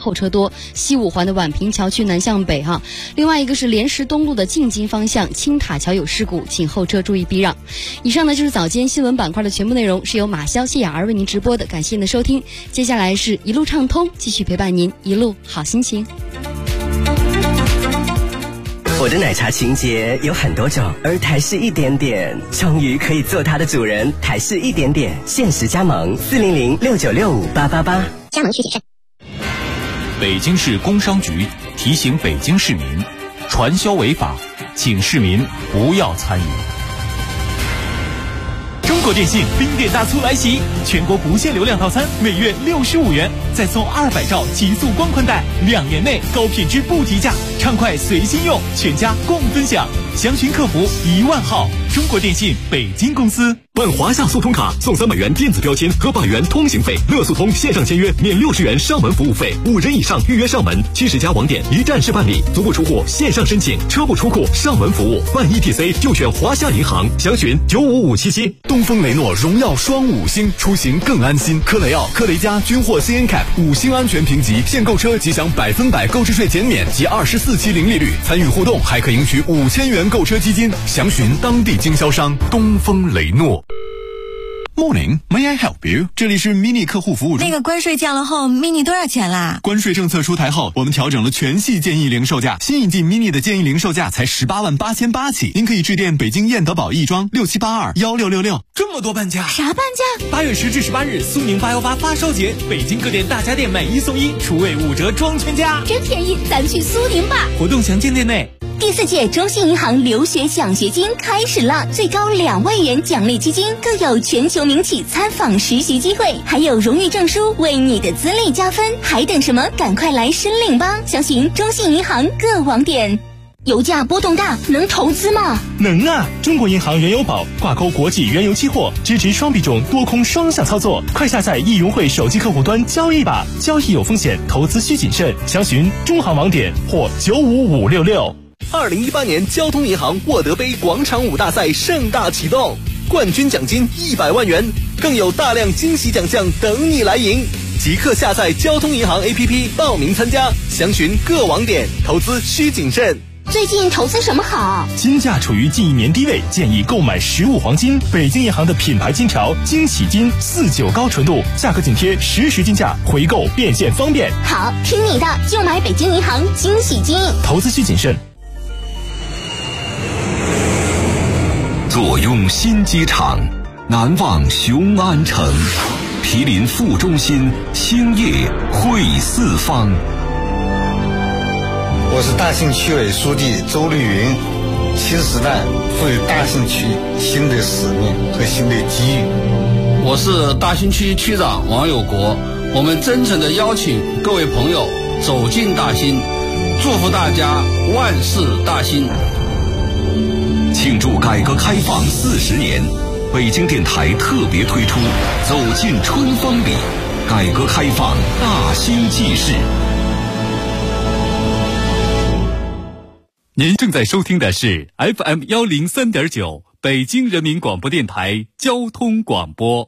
后车多。西五环的宛平桥区南向北另外一个是莲石东路的进京方向青塔桥有事故，请后车注意避让。以上呢就是早间新闻板块的全部内容，是由马潇、谢雅儿为您直播的，感谢您的收听。接下来是一路畅通，继续陪伴您一路好心情。 我的奶茶情节有很多种，而台式一点点终于可以做它的主人。台式一点点限时加盟40069658888， 加盟需谨慎。 北京市工商局提醒北京市民，传销违法，请市民不要参与。中国电信冰点大促来袭，全国不限流量套餐每月65元，再送200兆极速光宽带，2年内高品质不提价，畅快随心用，全家共分享。详询客服10000号。中国电信北京公司。 办华夏速通卡送300元电子标签和100元通行费，乐速通线上签约免60元上门服务费，5人以上预约上门，70家网点一站式办理，足不出户线上申请，车不出库上门服务，办 ETC 就选华夏银行，详询95577。 东风雷诺荣耀双5星，出行更安心。科雷傲、科雷嘉均获 CNCAP 5星安全评级，现购车即享100%购置税减免及24期零利率，参与互动还可赢取5000元购车基金，详询当地经销商。东风雷诺。 Morning, may I help you？ 这里是 mini 客户服务中。 那个关税降了后 ，mini 多少钱啦？ 关税政策出台后，我们调整了全系建议零售价，新一季 mini 的建议零售价才188800起。您可以致电北京燕德堡亦庄6782166666。 这么多半价？ 啥半价 ？8月10至18日，苏宁818发烧节，北京各店大家电买1送1，厨卫5折装全家， 真便宜，咱去苏宁吧。 活动详见店内。 第4届中信银行留学奖学金开始了，最高2万元奖励基金，更有全球名企参访实习机会，还有荣誉证书为你的资历加分，还等什么？赶快来申领吧！详询中信银行各网点。油价波动大，能投资吗？ 能啊！中国银行原油宝挂钩国际原油期货，支持双币种多空双向操作，快下载易融汇手机客户端交易吧！交易有风险，投资需谨慎。详询中行网点或95566。 2018年交通银行沃德杯广场舞大赛盛大启动，冠军奖金100万元，更有大量惊喜奖项等你来赢。即刻下载交通银行 APP 报名参加，详询各网点，投资需谨慎。 最近投资什么好？ 金价处于近1年低位，建议购买实物黄金。北京银行的品牌金条惊喜金49高纯度，价格紧贴实时金价，回购变现方便。 好，听你的，就买北京银行惊喜金。 投资需谨慎。 坐拥新机场，难忘雄安城，毗邻副中心，兴业汇四方。 我是大兴区委书记周绿云，新时代赋予大兴区新的使命和新的机遇。 我是大兴区区长王有国，我们真诚地邀请各位朋友走进大兴，祝福大家万事大兴。 庆祝改革开放40年，北京电台特别推出走进春风里，改革开放大兴纪事。 您正在收听的是 FM 103.9北京人民广播电台交通广播。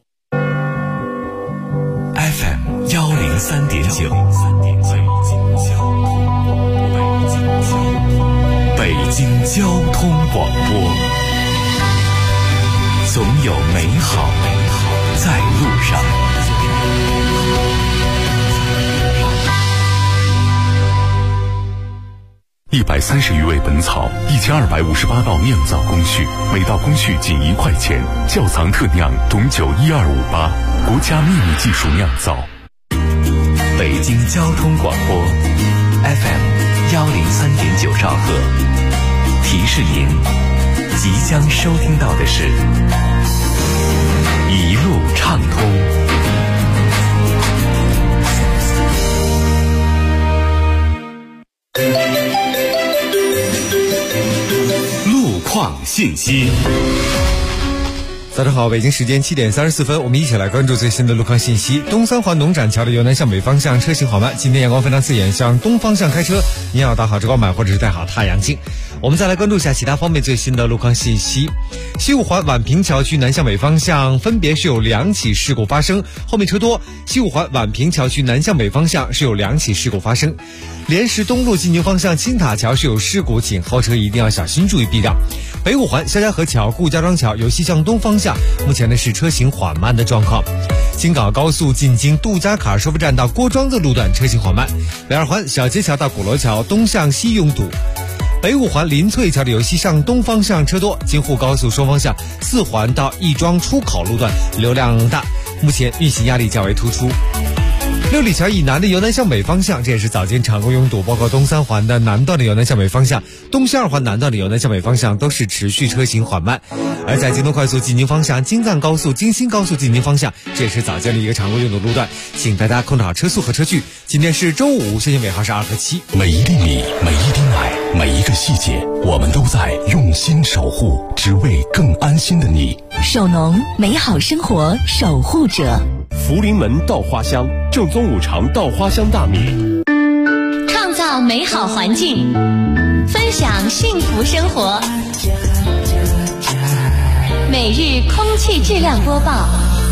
FM 103.9北京交通广播，总有美好在路上。130余味本草，1258道酿造工序，每道工序仅1块钱。窖藏特酿种酒12588，国家秘密技术酿造。北京交通广播 FM 103.9兆赫，提示您即将收听到的是一路畅通。路况信息。 早上好，北京时间7点34分，我们一起来关注最新的路况信息。东三环农展桥的由南向北方向车行缓慢，今天阳光非常刺眼，向东方向开车您要打好遮光板或者是戴好太阳镜。我们再来关注一下其他方面最新的路况信息。西五环宛平桥区南向北方向分别是有2起事故发生，后面车多。西五环宛平桥区南向北方向是有2起事故发生。莲石东路进京方向青塔桥是有事故，请后车一定要小心注意避让。北五环肖家河桥顾家庄桥由西向东方向，目前呢是车行缓慢的状况。京港高速进京杜家坎收费站到郭庄子路段车行缓慢。北二环小街桥到鼓楼桥东向西拥堵。北五环林翠桥的由西向东方向车多，京沪高速双方向4环到亦庄出口路段流量大，目前运行压力较为突出。六里桥以南的由南向北方向，这也是早间常规拥堵，包括东三环的南段的由南向北方向、东西二环南段的由南向北方向都是持续车行缓慢。而在京东快速进京方向、京藏高速、京新高速进京方向，这也是早间的一个常规拥堵路段，请大家控制好车速和车距。今天是周五，限行尾号是2和7。 每一粒米，每一滴奶，每一个细节，我们都在用心守护，只为更安心的你。 首农，美好生活守护者。 福临门稻花香，正宗5常稻花香大米， 创造美好环境，分享幸福生活。每日空气质量播报。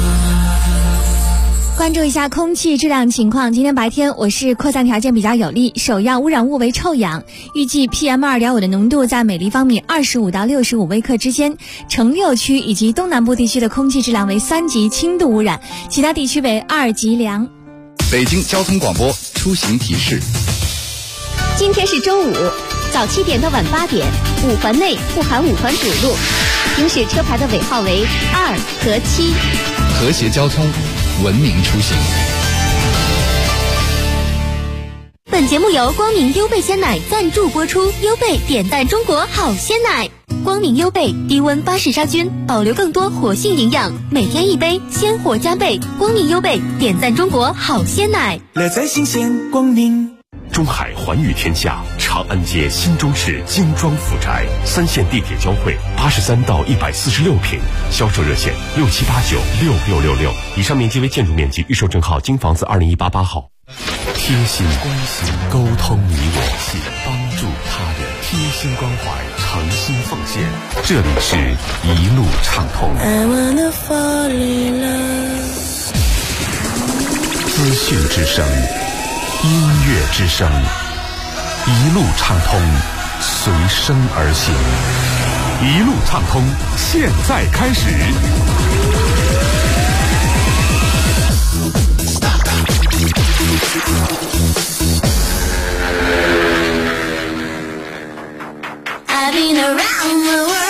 关注一下空气质量情况。今天白天我市扩散条件比较有利，首要污染物为臭氧，预计 PM2.5 的浓度在每立方米25到65微克之间。城6区以及东南部地区的空气质量为3级轻度污染，其他地区为2级良。 北京交通广播出行提示。 今天是周五，早7点到晚8点，5环内不含5环主路，行驶车牌的尾号为2和7。 和谐交通，文明出行。 本节目由光明优贝鲜奶赞助播出，优贝点赞中国好鲜奶。光明优贝低温巴氏杀菌，保留更多活性营养，每天1杯，鲜活加倍。光明优贝点赞中国好鲜奶， 乐在新鲜光明。 中海环宇天下长安街新中市精装府宅，3线地铁交汇，83到146平，销售热线67896666。以上面积为建筑面积，预售证号京房子20188号。贴心关心，沟通你我，帮助他人，贴心关怀，诚心奉献。这里是一路畅通。资讯之声，音乐之声，一路畅通，随声而行。一路畅通，现在开始。 I've been around the world.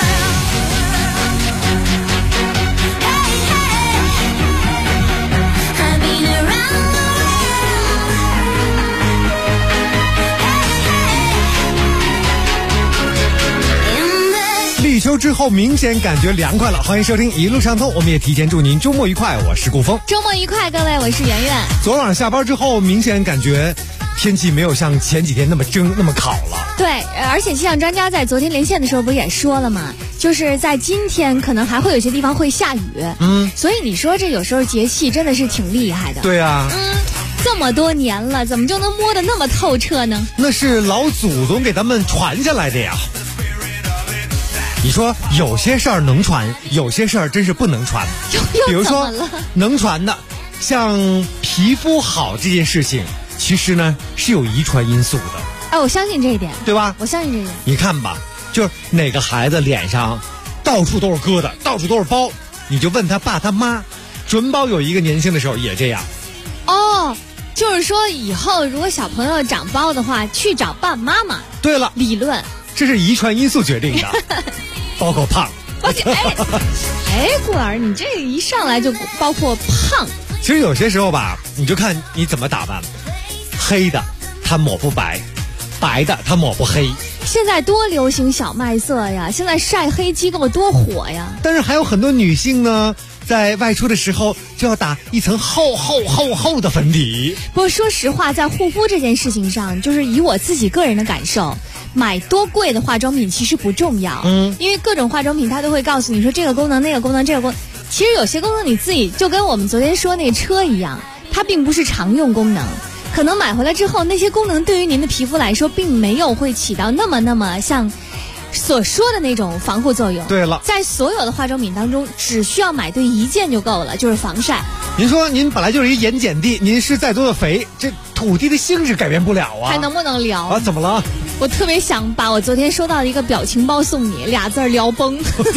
立秋之后明显感觉凉快了，欢迎收听一路畅通，我们也提前祝您周末愉快，我是顾峰。 周末愉快，各位，我是圆圆。 昨晚下班之后明显感觉天气没有像前几天那么蒸那么烤了。 对，而且气象专家在昨天连线的时候不也说了吗？就是在今天可能还会有些地方会下雨。所以你说这有时候节气真的是挺厉害的。 对啊。 这么多年了，怎么就能摸得那么透彻呢？ 那是老祖宗给他们传下来的呀。你说有些事儿能传，有些事儿真是不能传。比如说能传的，像皮肤好这件事情，其实呢是有遗传因素的。 哎，我相信这一点， 对吧？ 我相信这一点。 你看吧，就是哪个孩子脸上到处都是疙瘩，到处都是包，你就问他爸他妈，准保有一个年轻的时候也这样。 哦，就是说以后如果小朋友长包的话，去找爸爸妈妈。 对了， 理论这是遗传因素决定的。包括胖。 顾儿，你这一上来就包括胖。 其实有些时候吧，你就看你怎么打扮，黑的它抹不白，白的它抹不黑。 现在多流行小麦色呀，现在晒黑机构多火呀。 但是还有很多女性呢，在外出的时候就要打一层厚的粉底。 不过说实话，在护肤这件事情上，就是以我自己个人的感受，买多贵的化妆品其实不重要。因为各种化妆品它都会告诉你说这个功能那个功能这个功能， 其实有些功能你自己就跟我们昨天说那个车一样，它并不是常用功能，可能买回来之后那些功能对于您的皮肤来说并没有会起到那么像所说的那种防护作用。 对了， 在所有的化妆品当中只需要买对一件就够了，就是防晒。 您说您本来就是一盐碱地，您是再多的肥，这土地的性质改变不了啊。 还能不能聊啊？怎么了？ 我特别想把我昨天收到的一个表情包送你，2字聊崩。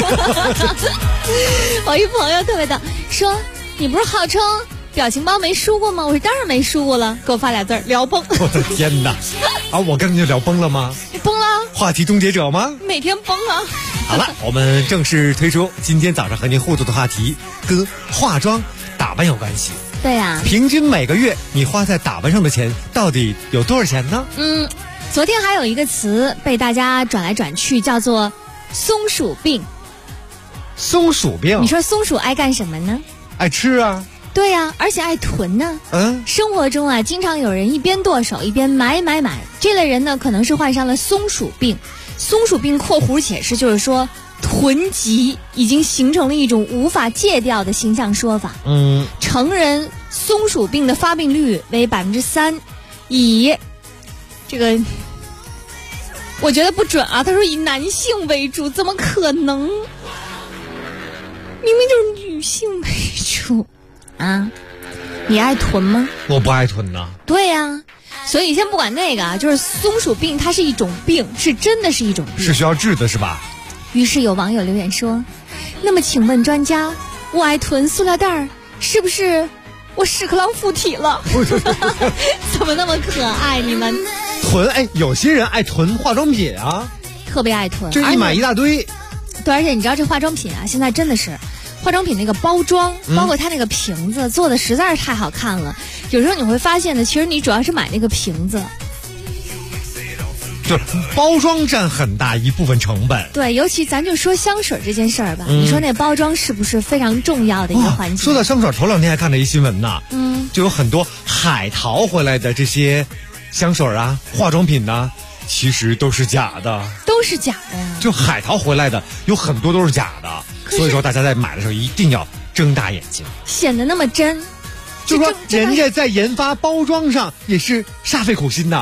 我一朋友特别的说，你不是号称表情包没输过吗？我说当然没输过了，给我发2字聊崩。 我的天哪！啊，我跟你就聊崩了吗？ 崩了。 话题终结者吗？ 每天崩啊。 好了，我们正式推出今天早上和您互动的话题，跟化妆打扮有关系。 对呀。 平均每个月你花在打扮上的钱到底有多少钱呢？ 昨天还有一个词被大家转来转去，叫做松鼠病。 松鼠病？ 你说松鼠爱干什么呢？ 爱吃啊。 对呀，而且爱囤呢。生活中啊，经常有人一边剁手一边买，这类人呢，可能是患上了松鼠病。松鼠病（括弧解释）就是说，囤积已经形成了一种无法戒掉的形象说法。成人松鼠病的发病率为3%，以这个我觉得不准啊。他说以男性为主，怎么可能？明明就是女性为主啊！你爱囤吗？ 我不爱囤呐。 对呀，所以先不管那个啊，就是松鼠病，它是一种病，是真的是一种病， 是需要治的，是吧？ 于是有网友留言说：“那么请问专家，我爱囤塑料袋儿，是不是我屎壳郎附体了？怎么那么可爱？你们囤？哎，有些人爱囤化妆品啊， 特别爱囤， 就一买一大堆。 对，而且你知道这化妆品啊，现在真的是。”化妆品那个包装，包括它那个瓶子做的实在是太好看了。有时候你会发现呢，其实你主要是买那个瓶子， 就是包装占很大一部分成本。 对，尤其咱就说香水这件事儿吧，你说那包装是不是非常重要的一个环节？ 说到香水，头2天还看了一新闻呢，就有很多海淘回来的这些香水啊、化妆品呢，其实都是假的， 都是假的呀。 就海淘回来的有很多都是假的。所以说大家在买的时候一定要睁大眼睛， 显得那么真。 就说人家在研发包装上也是煞费苦心的。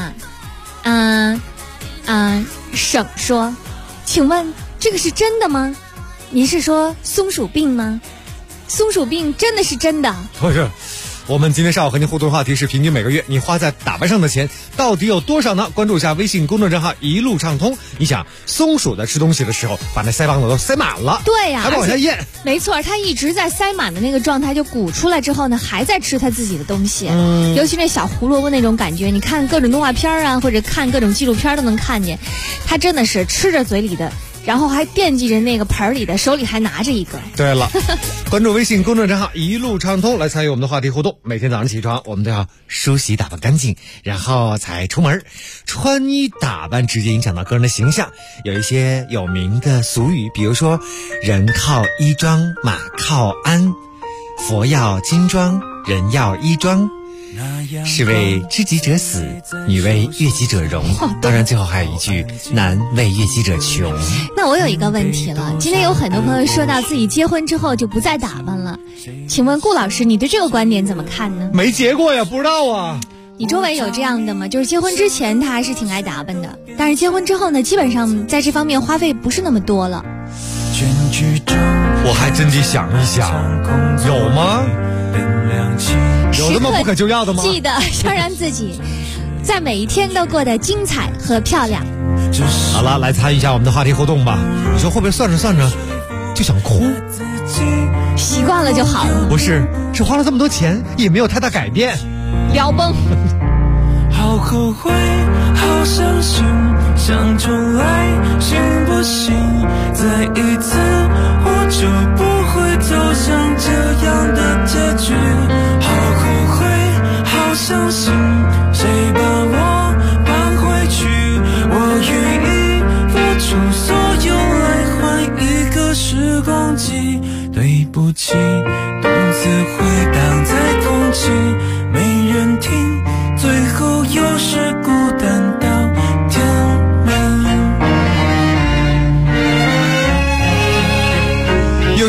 省说，请问这个是真的吗？您是说松鼠病吗？松鼠病真的是真的？ 不是。我们今天上午和您互动的话题是：平均每个月你花在打扮上的钱到底有多少呢？关注一下微信公众账号一路畅通。你想，松鼠在吃东西的时候把那腮帮子都塞满了， 对呀， 还不往下咽。 没错，它一直在塞满的那个状态，就鼓出来之后呢，还在吃它自己的东西。尤其那小胡萝卜那种感觉，你看各种动画片啊，或者看各种纪录片都能看见，它真的是吃着嘴里的。然后还惦记着那个盆里的，手里还拿着一个。 对了，关注微信公众账号一路畅通来参与我们的话题互动。每天早上起床我们都要梳洗打扮干净，然后才出门。穿衣打扮直接影响到个人的形象，有一些有名的俗语，比如说人靠衣装马靠鞍，佛要金装人要衣装，士为知己者死，女为悦己者容。当然最后还有一句，男为悦己者穷。 那我有一个问题了，今天有很多朋友说到自己结婚之后就不再打扮了，请问顾老师你对这个观点怎么看呢？ 没结过呀，不知道啊。 你周围有这样的吗？就是结婚之前他还是挺爱打扮的，但是结婚之后呢，基本上在这方面花费不是那么多了。 我还真得想一想，有吗？有那么不可救药的吗？ 记得要让自己在每一天都过得精彩和漂亮。 好了，来参与一下我们的话题互动吧。你说会不会算着算着就想哭？ 习惯了就好了。 不是，只花了这么多钱也没有太大改变。 聊崩。 好后悔，好伤心，想重来行不行？再一次我就不会走向这样的结局。好后悔，好伤心，谁把我搬回去？我愿意付出所有来换一个时光机。对不起，动词回荡在空气，没人听，最后又是孤单到天亮。 又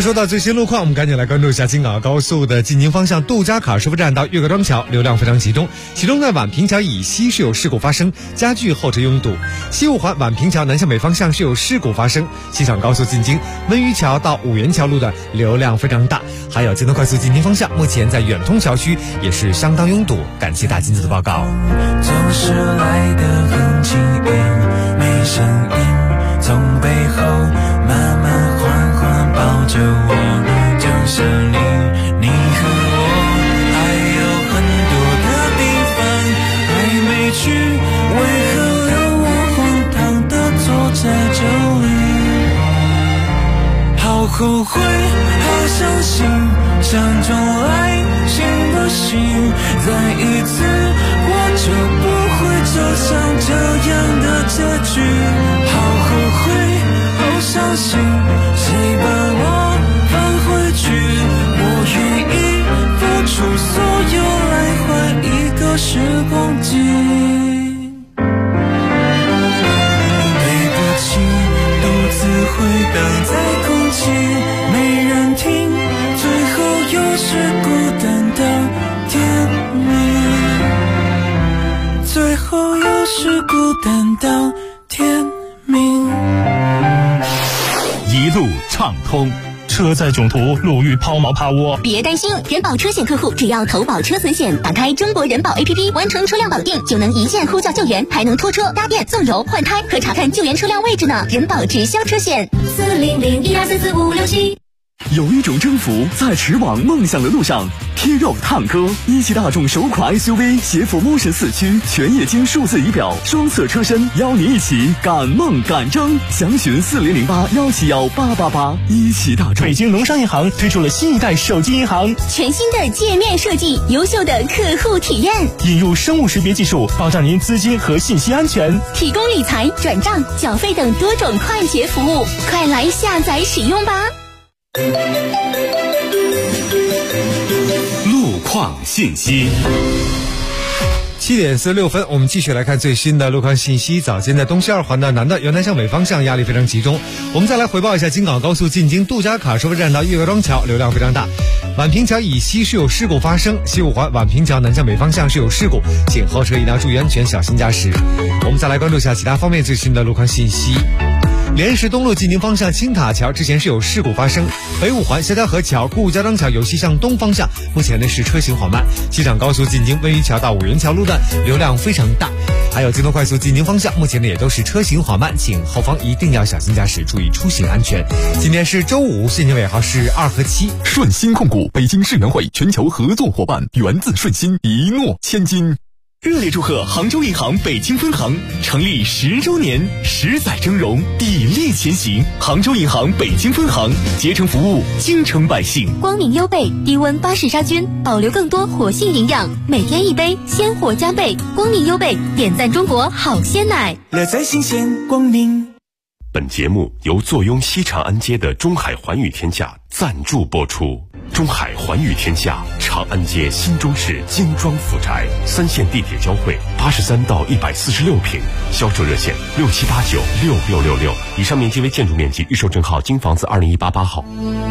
说到最新路况，我们赶紧来关注一下京港澳高速的进京方向杜家坎收费站到岳各庄桥流量非常集中，其中在宛平桥以西是有事故发生，加剧后车拥堵。西五环宛平桥南向北方向是有事故发生，西厂高速进京温榆桥到五元桥路段流量非常大。还有京东快速进京方向，目前在远通桥区也是相当拥堵。感谢大金子的报告。 总是来得很轻盈，没声音，从背后慢慢缓缓抱着我，就像你和我还有很多的地方还没去，为何让我荒唐的坐在这里？好后悔，好伤心，想重来行不行？再一次我就不会走向这样的结局。好后悔，好伤心，谁把我放回去？我愿意付出所有来换一个时光机。对不起，独自回荡在空气，没人听，最后又是孤单到天明，最后又是孤单到天明。 一路畅通，车载囧途，路遇抛锚趴窝。 别担心，人保车险客户只要投保车损险，打开中国人保 APP， 完成车辆绑定，就能一键呼叫救援，还能拖车、搭电、送油、换胎和查看救援车辆位置呢。人保直销车险40012444567。 有一种征服在驰往梦想的路上。T-Roc 探歌，一汽大众首款 SUV， 携辅 Motion 4驱，全液晶数字仪表，双色车身，邀你一起赶梦赶征。详询4008171888。一汽大众。 北京农商银行推出了新一代手机银行， 全新的界面设计，优秀的客户体验， 引入生物识别技术，保障您资金和信息安全， 提供理财、转账、缴费等多种快捷服务，快来下载使用吧。 路况信息。 7点46分，我们继续来看最新的路况信息。早间在东西二环的南段由南向北方向压力非常集中。我们再来回报一下京港高速进京杜家坎收费站到岳各庄桥流量非常大。宛平桥以西是有事故发生，西五环宛平桥南向北方向是有事故，请后车一定要注意安全，小心驾驶。我们再来关注一下其他方面最新的路况信息。莲石东路进京方向青塔桥之前是有事故发生，北五环肖家河桥顾家庄桥由西向东方向，目前呢是车行缓慢。西厂高速进京温榆桥到五元桥路段流量非常大，还有京东快速进京方向目前呢也都是车行缓慢，请后方一定要小心驾驶，注意出行安全。今天是周五，现金尾号是2和7。 顺鑫控股北京世园会全球合作伙伴，源自顺鑫，一诺千金。 热烈祝贺杭州银行北京分行成立10周年，10载峥嵘，砥砺前行。杭州银行北京分行竭诚服务京城百姓。 光明优贝低温巴氏杀菌，保留更多活性营养，每天一杯，鲜活加倍。光明优贝点赞中国好鲜奶， 乐在新鲜光明。 本节目由坐拥西长安街的中海环宇天下赞助播出。中海环宇天下，长安街新中市精装府宅，3线地铁交汇，83到146平，销售热线67896666。以上面积为建筑面积，预售证号京房子20188号。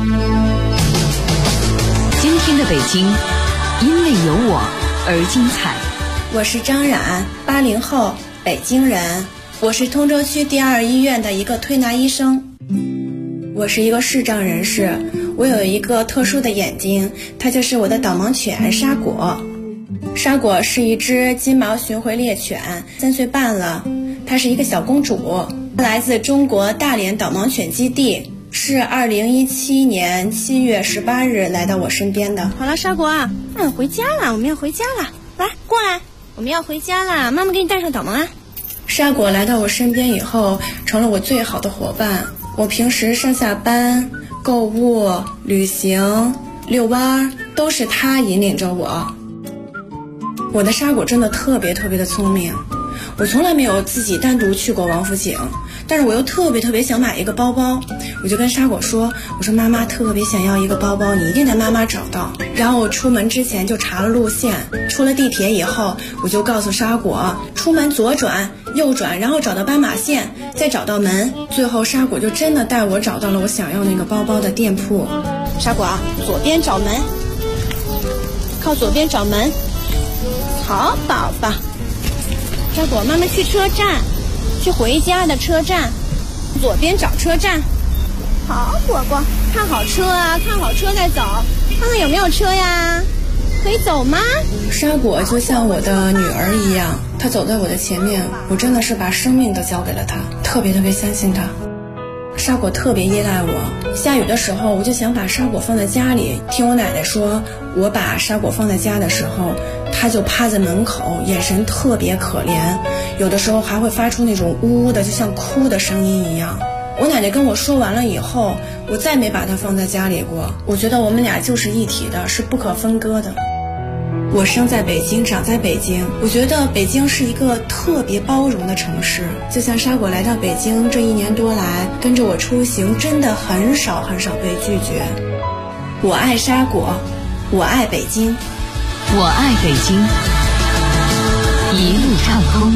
今天的北京，因为有我而精彩。 我是张冉，80后，北京人。我是通州区第2医院的一个推拿医生。我是一个视障人士，我有一个特殊的眼睛，它就是我的导盲犬沙果。沙果是一只金毛巡回猎犬，3岁半了，它是一个小公主，来自中国大连导盲犬基地，是2017年7月18日来到我身边的。好了，沙果啊，回家了，我们要回家了，来过来，我们要回家了，妈妈给你带上导盲啊。沙果来到我身边以后，成了我最好的伙伴。我平时上下班、购物、旅行、遛弯，都是他引领着我。我的沙果真的特别特别的聪明，我从来没有自己单独去过王府井，但是我又特别想买一个包包，我就跟沙果说，我说妈妈特别想要一个包包，你一定带妈妈找到。然后我出门之前就查了路线，出了地铁以后，我就告诉沙果，出门左转右转，然后找到斑马线，再找到门，最后沙果就真的带我找到了我想要那个包包的店铺。 沙果，左边找门，靠左边找门。好宝宝。沙果，妈妈去车站，去回家的车站，左边找车站。好果果，看好车啊，看好车再走，看看有没有车呀。可以走吗？沙果就像我的女儿一样，她走在我的前面，我真的是把生命都交给了她，特别相信她。沙果特别依赖我，下雨的时候我就想把沙果放在家里。听我奶奶说，我把沙果放在家的时候，她就趴在门口，眼神特别可怜，有的时候还会发出那种呜呜的，就像哭的声音一样。我奶奶跟我说完了以后，我再没把她放在家里过。我觉得我们俩就是一体的，是不可分割的。我生在北京，长在北京，我觉得北京是一个特别包容的城市。就像沙果来到北京这1年多来，跟着我出行，真的很少被拒绝。我爱沙果，我爱北京， 我爱北京，一路畅通。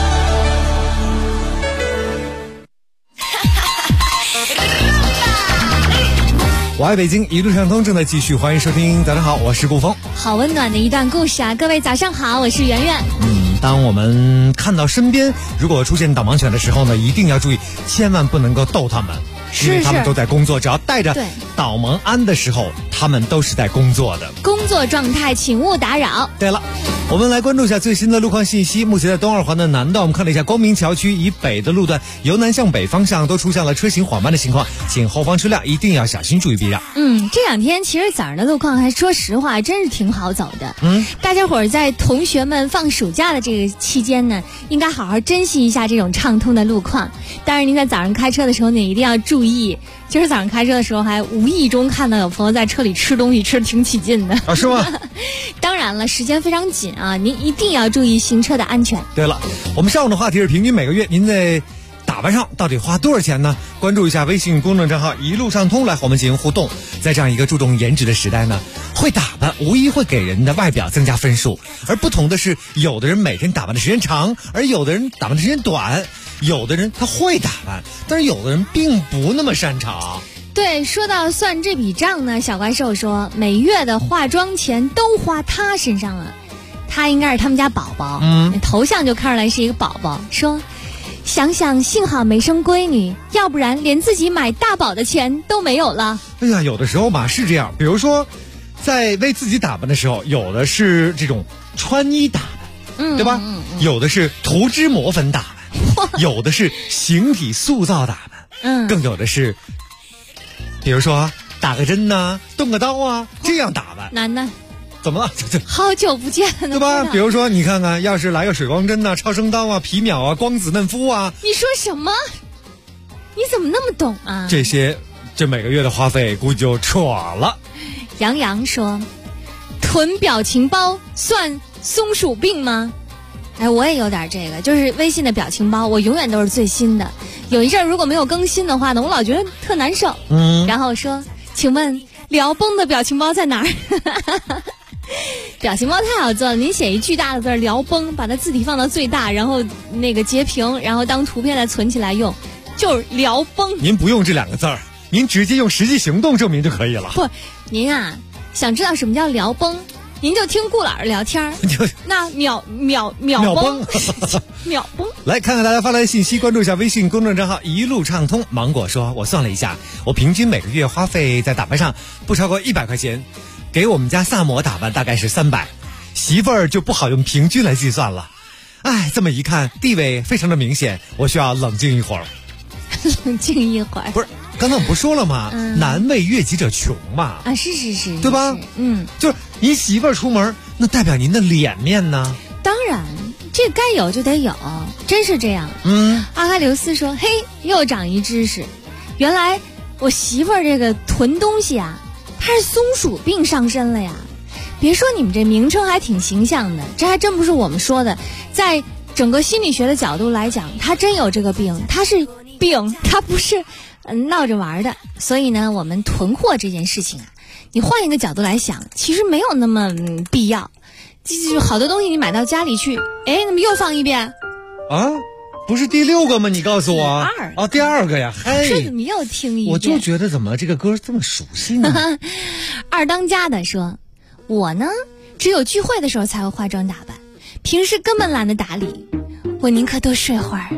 我爱北京，一路畅通正在继续，欢迎收听。早上好，我是顾峰。 好温暖的一段故事啊！各位早上好，我是圆圆。 当我们看到身边如果出现导盲犬的时候呢，一定要注意，千万不能够逗它们，因为它们都在工作。只要带着导盲鞍的时候，它们都是在工作的。 工作状态，请勿打扰。 对了，我们来关注一下最新的路况信息。目前在东二环的南道，我们看了一下光明桥区以北的路段，由南向北方向都出现了车行缓慢的情况，请后方车辆一定要小心注意避让。 这两天其实早上的路况还说实话真是挺好走的。大家伙儿在同学们放暑假的这个期间呢，应该好好珍惜一下这种畅通的路况。当然您在早上开车的时候呢，一定要注意。今儿早上开车的时候还无意中看到有朋友在车里吃东西，吃得挺起劲的啊，是吗？ 当然了，时间非常紧啊，您一定要注意行车的安全。 对了，我们上午的话题是平均每个月您在打扮上到底花多少钱呢？关注一下微信公众账号一路畅通，来和我们进行互动。在这样一个注重颜值的时代呢，会打扮无疑会给人的外表增加分数，而不同的是，有的人每天打扮的时间长，而有的人打扮的时间短。有的人他会打扮，但是有的人并不那么擅长。 对，说到算这笔账呢，小怪兽说每月的化妆钱都花他身上了，他应该是他们家宝宝，头像就看出来是一个宝宝。说想想幸好没生闺女，要不然连自己买大宝的钱都没有了。 哎呀，有的时候吧是这样，比如说在为自己打扮的时候，有的是这种穿衣打扮，对吧？有的是涂脂抹粉打扮，有的是形体塑造打扮，更有的是比如说打个针呐，动个刀啊，这样打扮。 楠楠怎么了？ 好久不见了， 对吧？比如说你看看，要是来个水光针呐、超声刀啊、皮秒啊、光子嫩肤啊， 你说什么？你怎么那么懂啊？ 这些这每个月的花费估计就扯了。 杨洋说囤表情包算松鼠病吗？哎，我也有点这个，就是微信的表情包我永远都是最新的，有一阵如果没有更新的话呢，我老觉得特难受。然后说请问聊崩的表情包在哪儿？表情包太好做了，您写一巨大的字聊崩，把它字体放到最大，然后那个截屏，然后当图片再存起来用，就是聊崩。 您不用这2个字儿，您直接用实际行动证明就可以了。 不，您啊想知道什么叫聊崩，您就听顾老师聊天那秒崩秒崩。 来看看大家发来的信息，关注一下微信公众账号一路畅通。芒果说我算了一下，我平均每个月花费在打扮上不超过100块钱，给我们家萨摩打扮大概是300，媳妇儿就不好用平均来计算了。哎，这么一看地位非常的明显，我需要冷静一会儿。 冷静一会儿， 不是刚才我们不说了吗？男为悦己者穷嘛。 啊，是， 对吧？就是您媳妇儿出门，那代表您的脸面呢。 当然，这该有就得有，真是这样。阿喀琉斯说：“嘿，又长一知识，原来我媳妇儿这个囤东西啊，她是松鼠病上身了呀。别说你们这名称还挺形象的，这还真不是我们说的，在整个心理学的角度来讲，她真有这个病，她是病，她不是闹着玩的。所以呢，我们囤货这件事情啊，你换一个角度来想，其实没有那么必要。就好多东西你买到家里去，哎，那么又放一遍啊， 不是第6个吗？你告诉我。第2个呀。嘿， 说怎么又听一遍？ 我就觉得怎么这个歌这么熟悉呢？ 二当家的说，我呢只有聚会的时候才会化妆打扮，平时根本懒得打理，我宁可多睡会儿。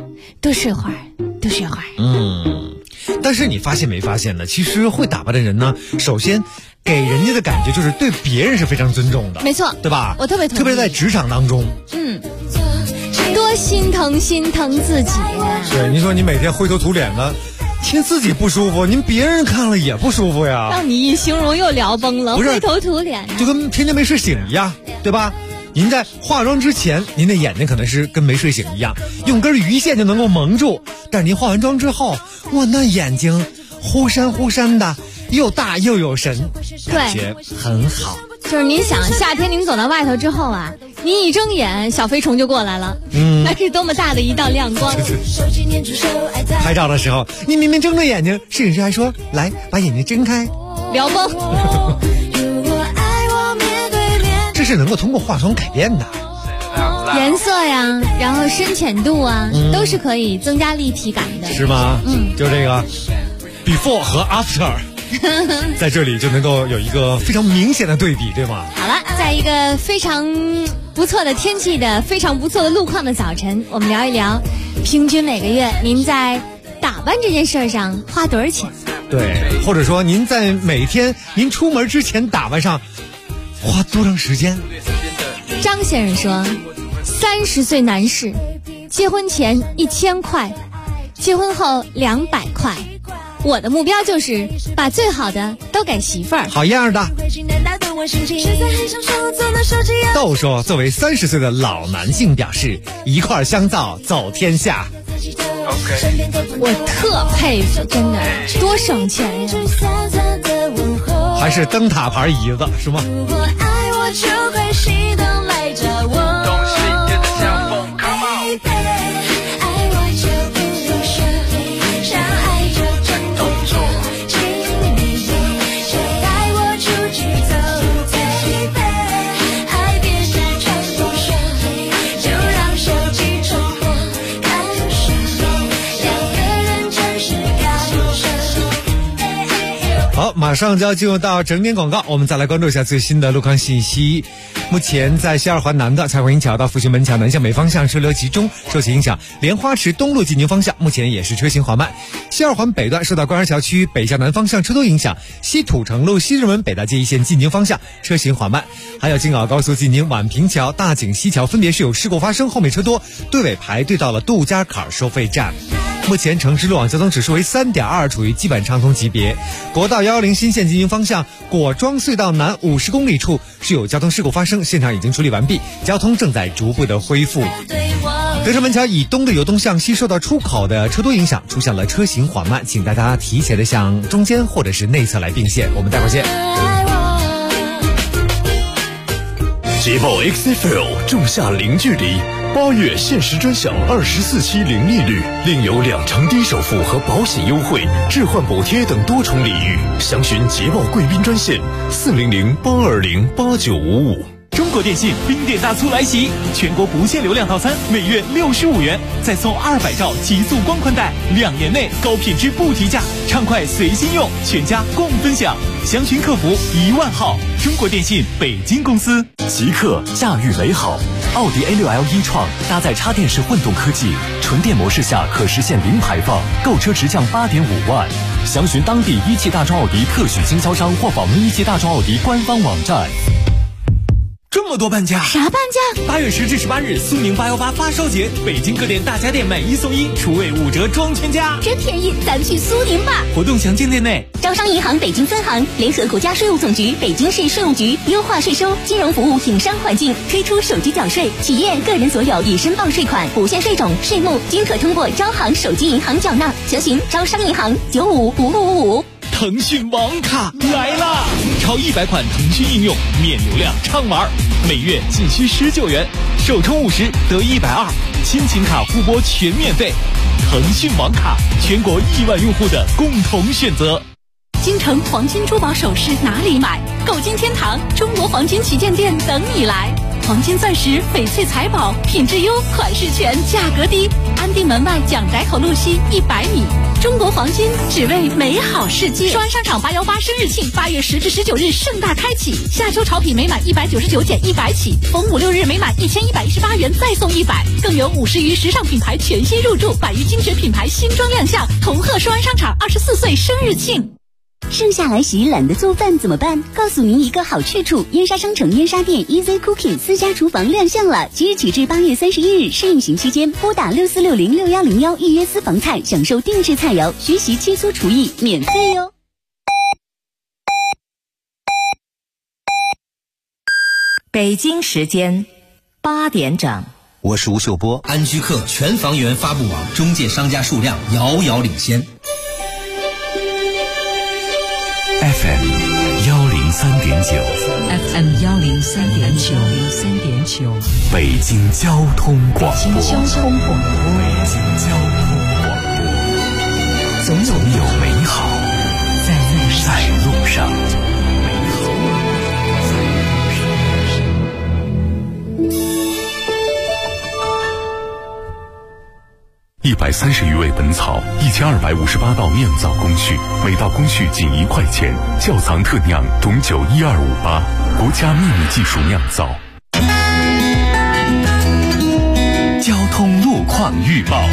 但是你发现没发现呢？其实会打扮的人呢，首先给人家的感觉就是对别人是非常尊重的， 没错， 对吧？ 我特别同意， 特别在职场当中， 多心疼自己。 对，您说你每天灰头土脸的，听自己不舒服，您别人看了也不舒服呀。 让你一形容又聊崩了，灰头土脸， 就跟天天没睡醒一样，对吧？您在化妆之前，您的眼睛可能是跟没睡醒一样，用根鱼线就能够蒙住，但是您化完妆之后，哇，那眼睛忽闪忽闪的，又大又有神，感觉很好。 就是您想，夏天您走到外头之后啊，您一睁眼，小飞虫就过来了，那是多么大的一道亮光。 拍照的时候，你明明睁着眼睛，摄影师还说来把眼睛睁开， 聊崩。 这是能够通过化妆改变的， 颜色呀，然后深浅度啊，都是可以增加立体感的， 是吗？就这个 before 和 after 在这里就能够有一个非常明显的对比，对吗？ 好了，在一个非常不错的天气的非常不错的路况的早晨，我们聊一聊平均每个月您在打扮这件事上花多少钱？ 对，或者说您在每天您出门之前打扮上花多长时间？ 张先生说，30岁男士，结婚前1000块，结婚后200块。我的目标就是把最好的都给媳妇儿。 好样的。豆说，作为30岁的老男性表示，一块香皂走天下。 我特佩服，真的多省钱呀！ 还是灯塔牌椅子是吗？ 如果爱我就快熄灯来找我。 好，马上就要进入到整点广告，我们再来关注一下最新的路况信息。目前在西二环南的蔡国营桥到复兴门桥南向北方向车流集中，受其影响，莲花池东路进京方向目前也是车行缓慢。西二环北段受到官园桥区北向南方向车多影响，西土城路西直门北大街一线进京方向车行缓慢。还有京澳高速进京宛平桥、大井西桥分别是有事故发生，后面车多，队尾排队到了杜家坎收费站。目前城市路网交通指数为3.2，处于基本畅通级别。国道110新线进京方向果庄隧道南50公里处是有交通事故发生，现场已经处理完毕，交通正在逐步的恢复。德胜门桥以东的由东向西受到出口的车多影响，出现了车行缓慢，请大家提前的向中间或者是内侧来并线。我们待会儿见。 捷豹 XFL 仲夏零距离，8月限时专享24期零利率，另有2成低首付和保险优惠、置换补贴等多重礼遇。详询捷豹贵宾专线400-820-8955。 中国电信冰点大促来袭，全国不限流量套餐每月65元，再送200兆极速光宽带，2年内高品质不提价，畅快随心用，全家共分享。详询客服10000号。中国电信北京公司。 极客驾驭美好，奥迪 A6L e-tron搭载插电式混动科技，纯电模式下可实现零排放，购车直降8.5万。详询当地一汽大众奥迪特许经销商或访问一汽大众奥迪官方网站。 这么多半价？ 啥半价 ？8月10至18日，苏宁818发烧节，北京各店大家电买1送1，厨卫5折装全家， 真便宜，咱去苏宁吧！ 活动详见店内。 招商银行北京分行联合国家税务总局、北京市税务局优化税收、金融服务营商环境，推出手机缴税，企业、个人所有已申报税款、不限税种、税目均可通过招行手机银行缴纳。详询招商银行955555。 腾讯网卡来啦！超100款腾讯应用，免流量畅玩，每月仅需19元，首充50得120，亲情卡互拨全免费。腾讯网卡，全国亿万用户的共同选择。 京城黄金珠宝首饰哪里买？购金天堂中国黄金旗舰店等你来。 黄金钻石、翡翠财宝，品质优，款式全，价格低。安定门外蒋宅口路西100米。中国黄金，只为美好世界。双安商场818生日庆，8月10至19日盛大开启。夏秋潮品每满199减100起，逢5、6日每满1118元再送100，更有50余时尚品牌全新入驻，100余精选品牌新装亮相，同贺双安商场24岁生日庆。 盛夏来袭，懒得做饭怎么办？告诉您一个好去处，燕莎商城燕莎店 Easy Cooking 私家厨房亮相了，即日起至8月31日试运行期间，拨打64606101预约私房菜，享受定制菜肴，学习切磋厨艺，免费哟。 北京时间8点整， 我是吴秀波。安居客全房源发布网中介商家数量遥遥领先。 FM 103.9 北京交通广播，总有美好在路上。 130余味本草，1258道酿造工序，每道工序仅1块钱。窖藏特酿董酒12588，国家秘密技术酿造。 交通路况预报。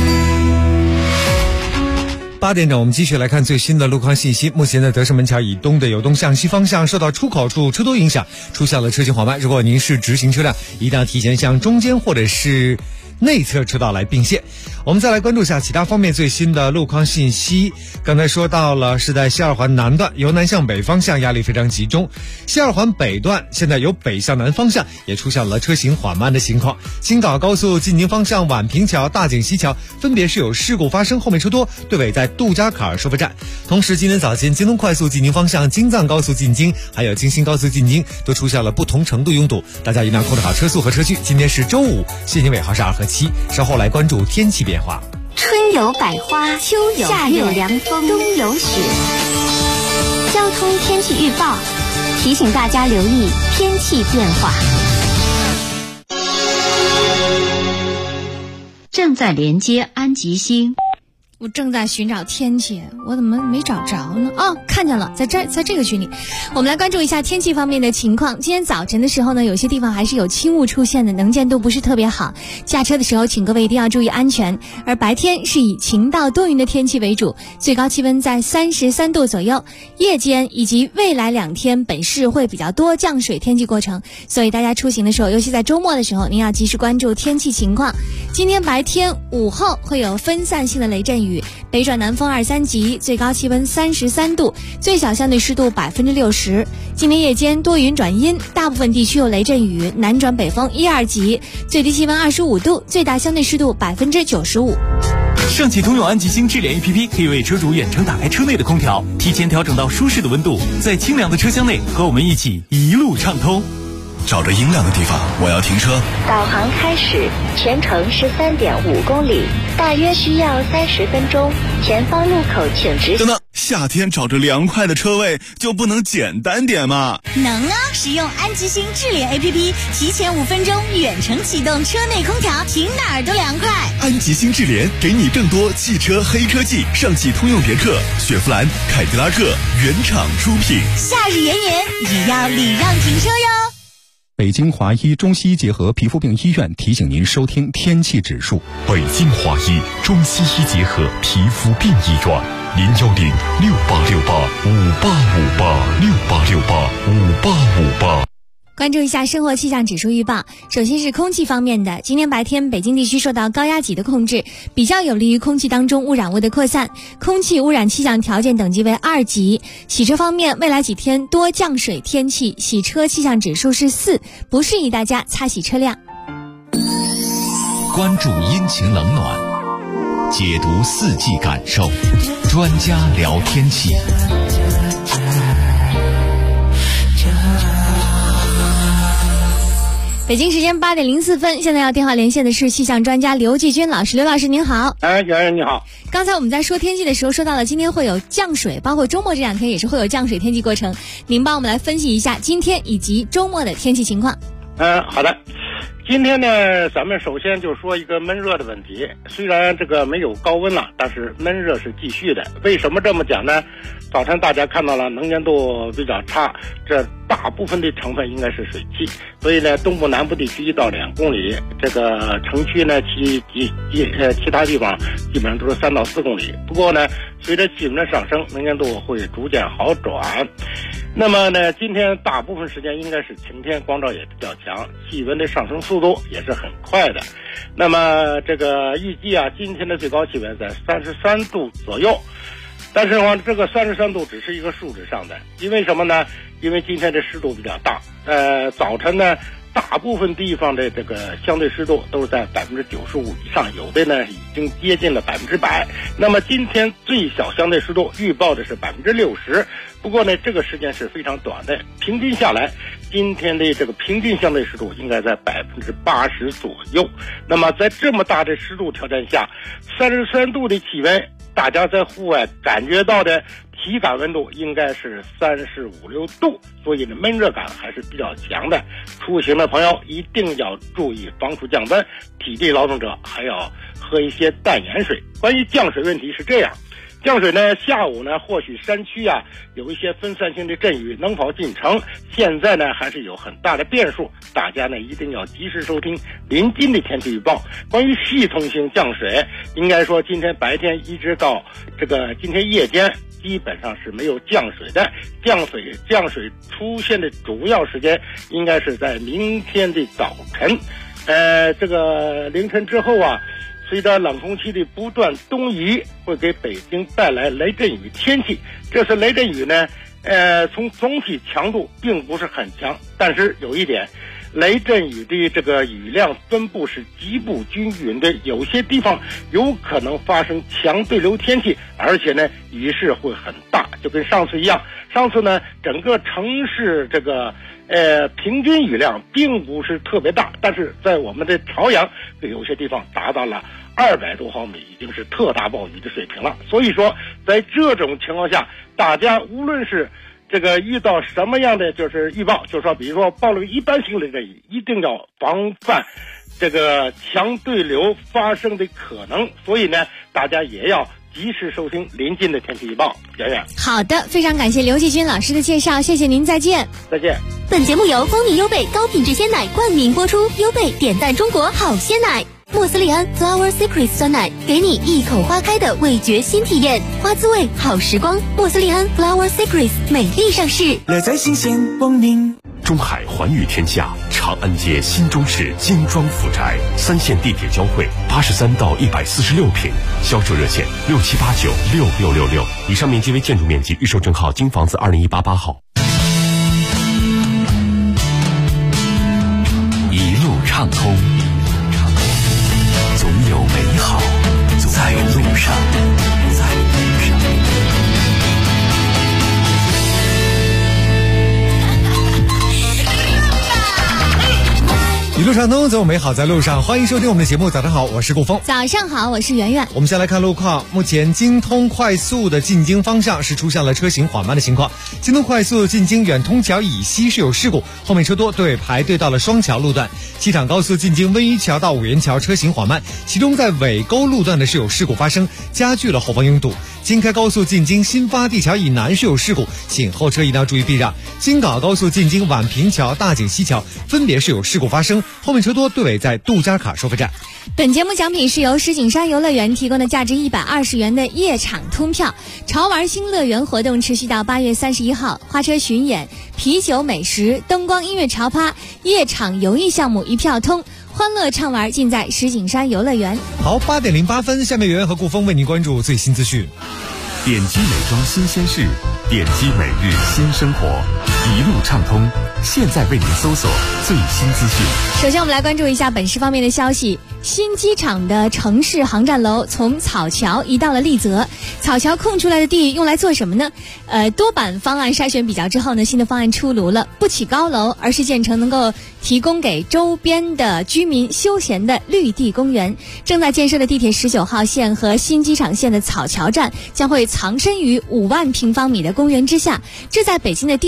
8点整，我们继续来看最新的路况信息。目前的德胜门桥以东的由东向西方向受到出口处车多影响，出现了车行缓慢。如果您是直行车辆，一定要提前向中间或者是内侧车道来并线。我们再来关注一下其他方面最新的路况信息。刚才说到了是在西二环南段由南向北方向压力非常集中，西二环北段现在由北向南方向也出现了车行缓慢的情况。京港高速进京方向宛平桥、大井西桥分别是有事故发生，后面车多，队尾在杜家坎收费站。同时今天早间京东快速进京方向、京藏高速进京还有京新高速进京都出现了不同程度拥堵，大家一定要控制好车速和车距。今天是周五，限行尾号是2和7。稍后来关注天气变化。 春有百花，秋有夏有凉风，冬有雪。交通天气预报提醒大家留意天气变化。 正在连接安吉星。 我正在寻找天气，我怎么没找着呢？哦，看见了，在这个群里。我们来关注一下天气方面的情况。今天早晨的时候呢，有些地方还是有轻雾出现的，能见度不是特别好。驾车的时候请各位一定要注意安全。而白天是以晴到多云的天气为主，最高气温在33度左右。夜间以及未来2天本市会比较多降水天气过程，所以大家出行的时候，尤其在周末的时候，您要及时关注天气情况。今天白天午后会有分散性的雷阵雨，北转南风2、3级，最高气温33度，最小相对湿度60%。今天夜间多云转阴，大部分地区有雷阵雨，南转北风1、2级，最低气温25度，最大相对湿度95%。 上汽通用安吉星智联 APP 可以为车主远程打开车内的空调，提前调整到舒适的温度，在清凉的车厢内和我们一起一路畅通。 找着阴凉的地方，我要停车。 导航开始，全程13.5公里，大约需要30分钟。前方路口请直行。 等等，夏天找着凉快的车位就不能简单点吗？ 能啊！使用安吉星智联 APP， 提前5分钟远程启动车内空调，停哪儿都凉快。 安吉星智联给你更多汽车黑科技，上汽通用别克、雪佛兰、凯迪拉克原厂出品。 夏日炎炎，也要礼让停车哟。 北京华医中西医结合皮肤病医院提醒您收听天气指数。 北京华医中西医结合皮肤病医院，010-6868-5858，6868-5858。 关注一下生活气象指数预报。首先是空气方面的，今天白天北京地区受到高压脊的控制，比较有利于空气当中污染物的扩散，空气污染气象条件等级为2级。洗车方面，未来几天多降水天气，洗车气象指数是4，不适宜大家擦洗车辆。 关注阴晴冷暖，解读4季感受，专家聊天气。 北京时间8点04分，现在要电话连线的是气象专家刘继军老师。刘老师您好。 哎，小人你好。 刚才我们在说天气的时候说到了今天会有降水，包括周末这2天也是会有降水天气过程，您帮我们来分析一下今天以及周末的天气情况。 好的。今天呢，咱们首先就说一个闷热的问题。虽然这个没有高温了，但是闷热是继续的。为什么这么讲呢？早晨大家看到了能见度比较差，这大部分的成分应该是水汽，所以呢，东部南部地区1到2公里，这个城区呢其他地方基本上都是3到4公里。不过呢，随着气温的上升，能见度会逐渐好转。那么呢，今天大部分时间应该是晴天，光照也比较强，气温的上升速度也是很快的。那么这个预计啊，今天的最高气温在33度左右。但是呢，这个33度只是一个数值上的，因为什么呢？因为今天的湿度比较大，早晨呢，大部分地方的这个相对湿度都是在95%以上，有的呢已经接近了100%。那么今天最小相对湿度预报的是60%，不过呢，这个时间是非常短的，平均下来，今天的这个平均相对湿度应该在80%左右。那么在这么大的湿度条件下，33度的气温，大家在户外感觉到的体感温度应该是35、6度，所以呢，闷热感还是比较强的。出行的朋友一定要注意防暑降温，体力劳动者还要喝一些淡盐水。关于降水问题是这样，降水呢，下午呢，或许山区啊有一些分散性的阵雨能否进城，现在呢还是有很大的变数，大家呢一定要及时收听临近的天气预报。关于系统性降水，应该说今天白天一直到这个今天夜间，基本上是没有降水的。降水出现的主要时间应该是在明天的早晨，这个凌晨之后啊，随着冷空气的不断东移，会给北京带来雷阵雨天气。这次雷阵雨呢，从总体强度并不是很强，但是有一点，雷阵雨的这个雨量分布是极不均匀的，有些地方有可能发生强对流天气，而且呢，雨势会很大，就跟上次一样。上次呢，整个城市这个平均雨量并不是特别大，但是在我们的朝阳有些地方达到了200多毫米，已经是特大暴雨的水平了。所以说，在这种情况下，大家无论是这个遇到什么样的就是预报，就是说比如说暴露一般性雷阵雨，一定要防范这个强对流发生的可能。所以呢，大家也要及时收听临近的天气预报。圆圆， 好的，非常感谢刘继军老师的介绍，谢谢您，再见。 再见。 本节目由蜂蜜优贝高品质鲜奶冠名播出，优贝点赞中国好鲜奶。莫斯利安 Flower Secrets 酸奶，给你一口花开的味觉新体验，花滋味好时光。莫斯利安 Flower Secrets 美丽上市， 乐在新鲜光临。 中海环宇天下长安街新中式精装富宅，3线地铁交汇，83到146平，销售热线67896666，以上面积为建筑面积，预售证号京房子20188号。 一路畅通，总有美好在路上。 一路畅通，总有美好在路上。欢迎收听我们的节目，早上好，我是顾峰。 早上好，我是圆圆。 我们先来看路况，目前京通快速的进京方向是出现了车行缓慢的情况。京通快速进京远通桥以西是有事故，后面车多，队尾排队到了双桥路段。机场高速进京温榆桥到五元桥车行缓慢，其中在尾沟路段的是有事故发生，加剧了后方拥堵。京开高速进京新发地桥以南是有事故，请后车一定要注意避让。京港高速进京宛平桥、大井西桥分别是有事故发生，后面车多，队尾在杜家卡收费站。 本节目奖品是由石景山游乐园提供的价值120元的夜场通票。潮玩新乐园活动持续到8月31号，花车巡演、啤酒美食、灯光音乐潮趴、夜场游艺项目一票通，欢乐畅玩尽在石景山游乐园。 好，8点08分，下面圆圆和顾峰为您关注最新资讯。 点击美妆新鲜事，点击每日新生活，一路畅通。现在为您搜索最新资讯。 首先我们来关注一下本市方面的消息。新机场的城市航站楼从草桥移到了丽泽。草桥空出来的地用来做什么呢？多版方案筛选比较之后呢，新的方案出炉了，不起高楼，而是建成能够提供给周边的居民休闲的绿地公园。正在建设的地铁19号线和新机场线的草桥站将会藏身于5万平方米的公园之下，这在北京的地铁建设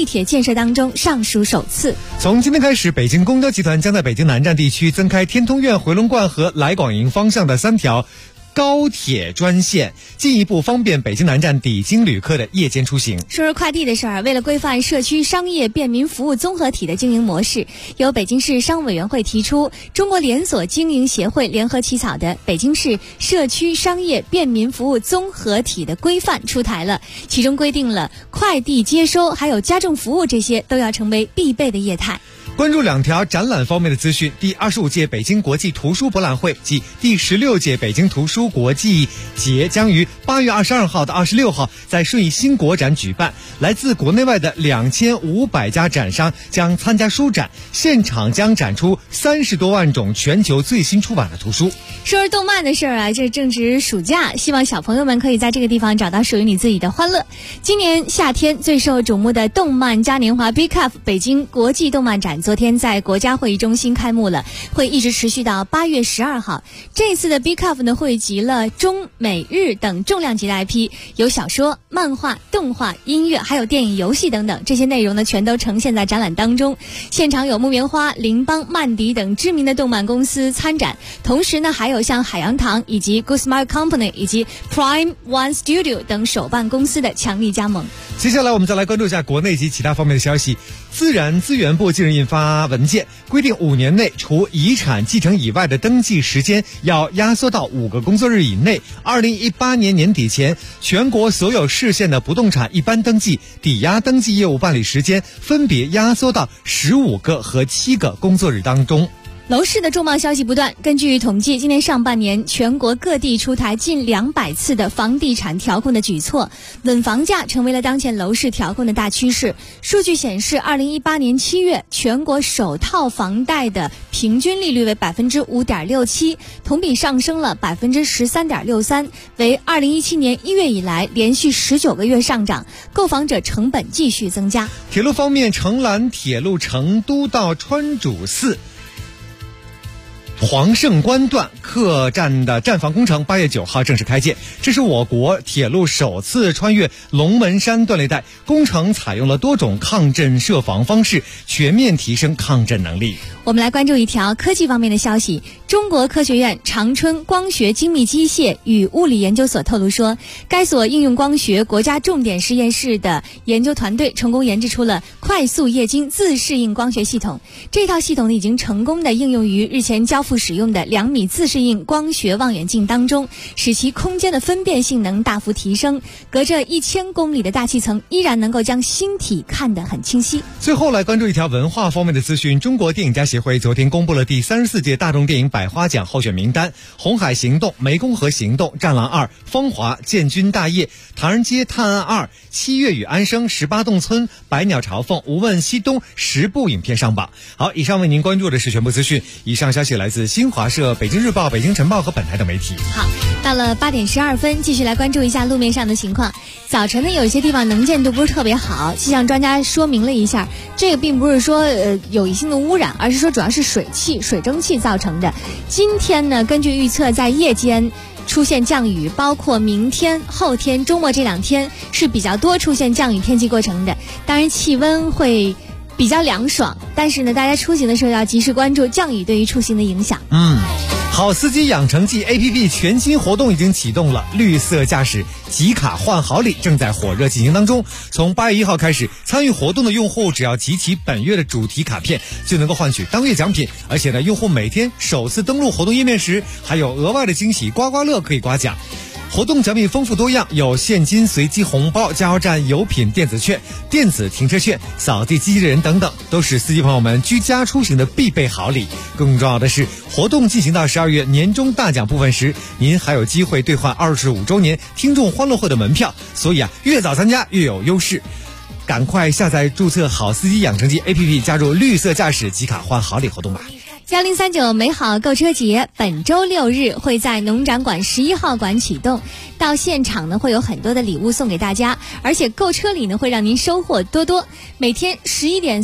设当中尚属首次。 从今天开始，北京公交集团将在北京南站地区增开天通苑、回龙观和来广营方向的3条高铁专线，进一步方便北京南站抵京旅客的夜间出行。 说说快递的事儿，为了规范社区商业便民服务综合体的经营模式，由北京市商务委员会提出，中国连锁经营协会联合起草的《北京市社区商业便民服务综合体的规范》出台了，其中规定了快递接收还有家政服务这些都要成为必备的业态。 关注2条展览方面的资讯，第25届北京国际图书博览会及第16届北京图书国际节将于8月22号到26号在顺义新国展举办，来自国内外的2500家展商将参加书展，现场将展出30多万种全球最新出版的图书。 说说动漫的事儿啊，这正值暑假，希望小朋友们可以在这个地方找到属于你自己的欢乐。今年夏天最受瞩目的动漫嘉年华 BCAF 北京国际动漫展昨天在国家会议中心开幕了，会一直持续到8月12号。这次的 BCAF 呢，汇集了中美日等重量级的 IP， 有小说、漫画、动画、音乐，还有电影、游戏等等，这些内容呢全都呈现在展览当中。现场有木棉花、羚邦、漫迪等知名的动漫公司参展，同时呢还有像海洋堂以及 Good Smile Company 以及 Prime One Studio 等手办公司的强力加盟。 接下来我们再来关注一下国内及其他方面的消息。自然资源部近日印发文件，规定5年内除遗产继承以外的登记时间要压缩到5个工作日以内。2018年年底前，全国所有市县的不动产一般登记、抵押登记业务办理时间分别压缩到15个和7个工作日当中。 楼市的重磅消息不断，根据统计，今年上半年全国各地出台近200次的房地产调控的举措，稳房价成为了当前楼市调控的大趋势。数据显示，2018年7月，全国首套房贷的平均利率为 5.67%， 同比上升了 13.63%， 为2017年1月以来连续19个月上涨，购房者成本继续增加。 铁路方面，成兰铁路成都到川主寺黄胜关段客站的站房工程8月9号正式开建，这是我国铁路首次穿越龙门山断裂带，工程采用了多种抗震设防方式，全面提升抗震能力。 我们来关注一条科技方面的消息，中国科学院长春光学精密机械与物理研究所透露说，该所应用光学国家重点实验室的研究团队成功研制出了快速液晶自适应光学系统，这套系统已经成功的应用于日前交付使用的2米自适应光学望远镜当中，使其空间的分辨性能大幅提升，隔着1000公里的大气层依然能够将星体看得很清晰。 最后来关注一条文化方面的资讯，中国电影家协会昨天公布了第34届大众电影百花奖候选名单，红海行动、湄公河行动、战狼2、芳华、建军大业、唐人街探案2、七月与安生、18洞村、百鸟朝凤、无问西东10部影片上榜。好，以上为您关注的是全部资讯，以上消息来自新华社、北京日报、北京晨报和本台等媒体。 好，到了8点12分，继续来关注一下路面上的情况。早晨呢，有一些地方能见度不是特别好，气象专家说明了一下，这个并不是说有一性的污染，而是说主要是水蒸气造成的。今天呢，根据预测，在夜间出现降雨，包括明天、后天、周末这2天是比较多出现降雨天气过程的。当然，气温会比较凉爽，但是呢，大家出行的时候要及时关注降雨对于出行的影响。 好司机养成记 APP 全新活动已经启动了，绿色驾驶集卡换好礼正在火热进行当中。从8月1号开始，参与活动的用户只要集齐本月的主题卡片，就能够换取当月奖品。而且呢，用户每天首次登录活动页面时，还有额外的惊喜刮刮乐可以刮奖。活动奖品丰富多样，有现金随机红包、加油站油品电子券、电子停车券、扫地机器人等等，都是司机朋友们居家出行的必备好礼。更重要的是，活动进行到12月年终大奖部分时，您还有机会兑换25周年听众欢乐会的门票，所以越早参加越有优势。赶快下载注册好司机养成记 APP， 加入绿色驾驶集卡换好礼活动吧。 1039美好购车节本周6日会在农展馆11号馆启动，到现场呢会有很多的礼物送给大家，而且购车礼呢会让您收获多多。每天11点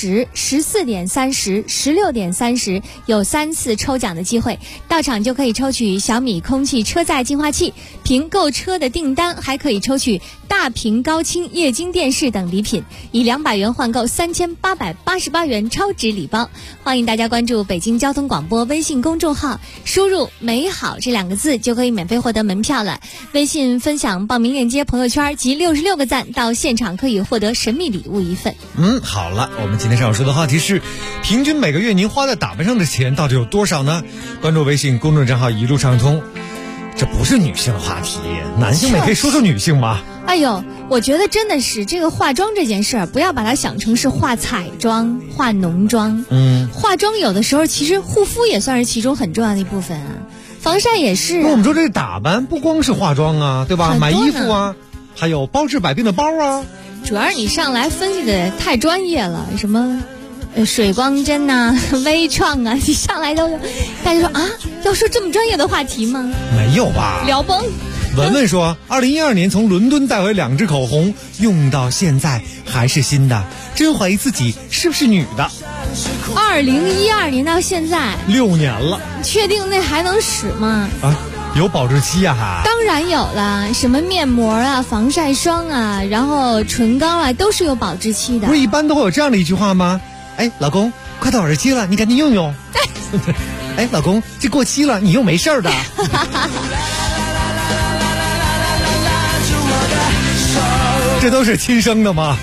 30、14点30、16点30有3次抽奖的机会，到场就可以抽取小米空气车载净化器，凭购车的订单还可以抽取大屏高清液晶电视等礼品，以200元换购3888元超值礼包。欢迎大家关注北京交通广播微信公众号，输入美好这2个字就可以免费获得门票了。微信分享报名链接朋友圈及66个赞，到现场可以获得神秘礼物1份。 好了，我们今天上午说的话题是，平均每个月您花在打扮上的钱到底有多少呢？关注微信公众账号一路畅通。这不是女性的话题，男性们也可以说说女性嘛。 哎呦，我觉得真的是这个化妆这件事儿，不要把它想成是化彩妆、化浓妆。化妆有的时候其实护肤也算是其中很重要的一部分啊，防晒也是。 那我们说这打扮不光是化妆啊，对吧？买衣服啊，还有包治百病的包啊。 主要是你上来分析的太专业了，什么水光针啊、微创啊，你上来都大家说啊，要说这么专业的话题吗？ 没有吧？ 聊崩。 文文说，2012年从伦敦带回2支口红，用到现在还是新的，真怀疑自己是不是女的。 2012年到现在 6年了， 确定那还能使吗？ 有保质期啊还？ 当然有了，什么面膜啊、防晒霜啊，然后唇膏啊，都是有保质期的。 不是一般都会有这样的一句话吗？哎，老公，快到保质期了，你赶紧用用。哎，老公，这过期了，你用没事的。这都是亲生的吗？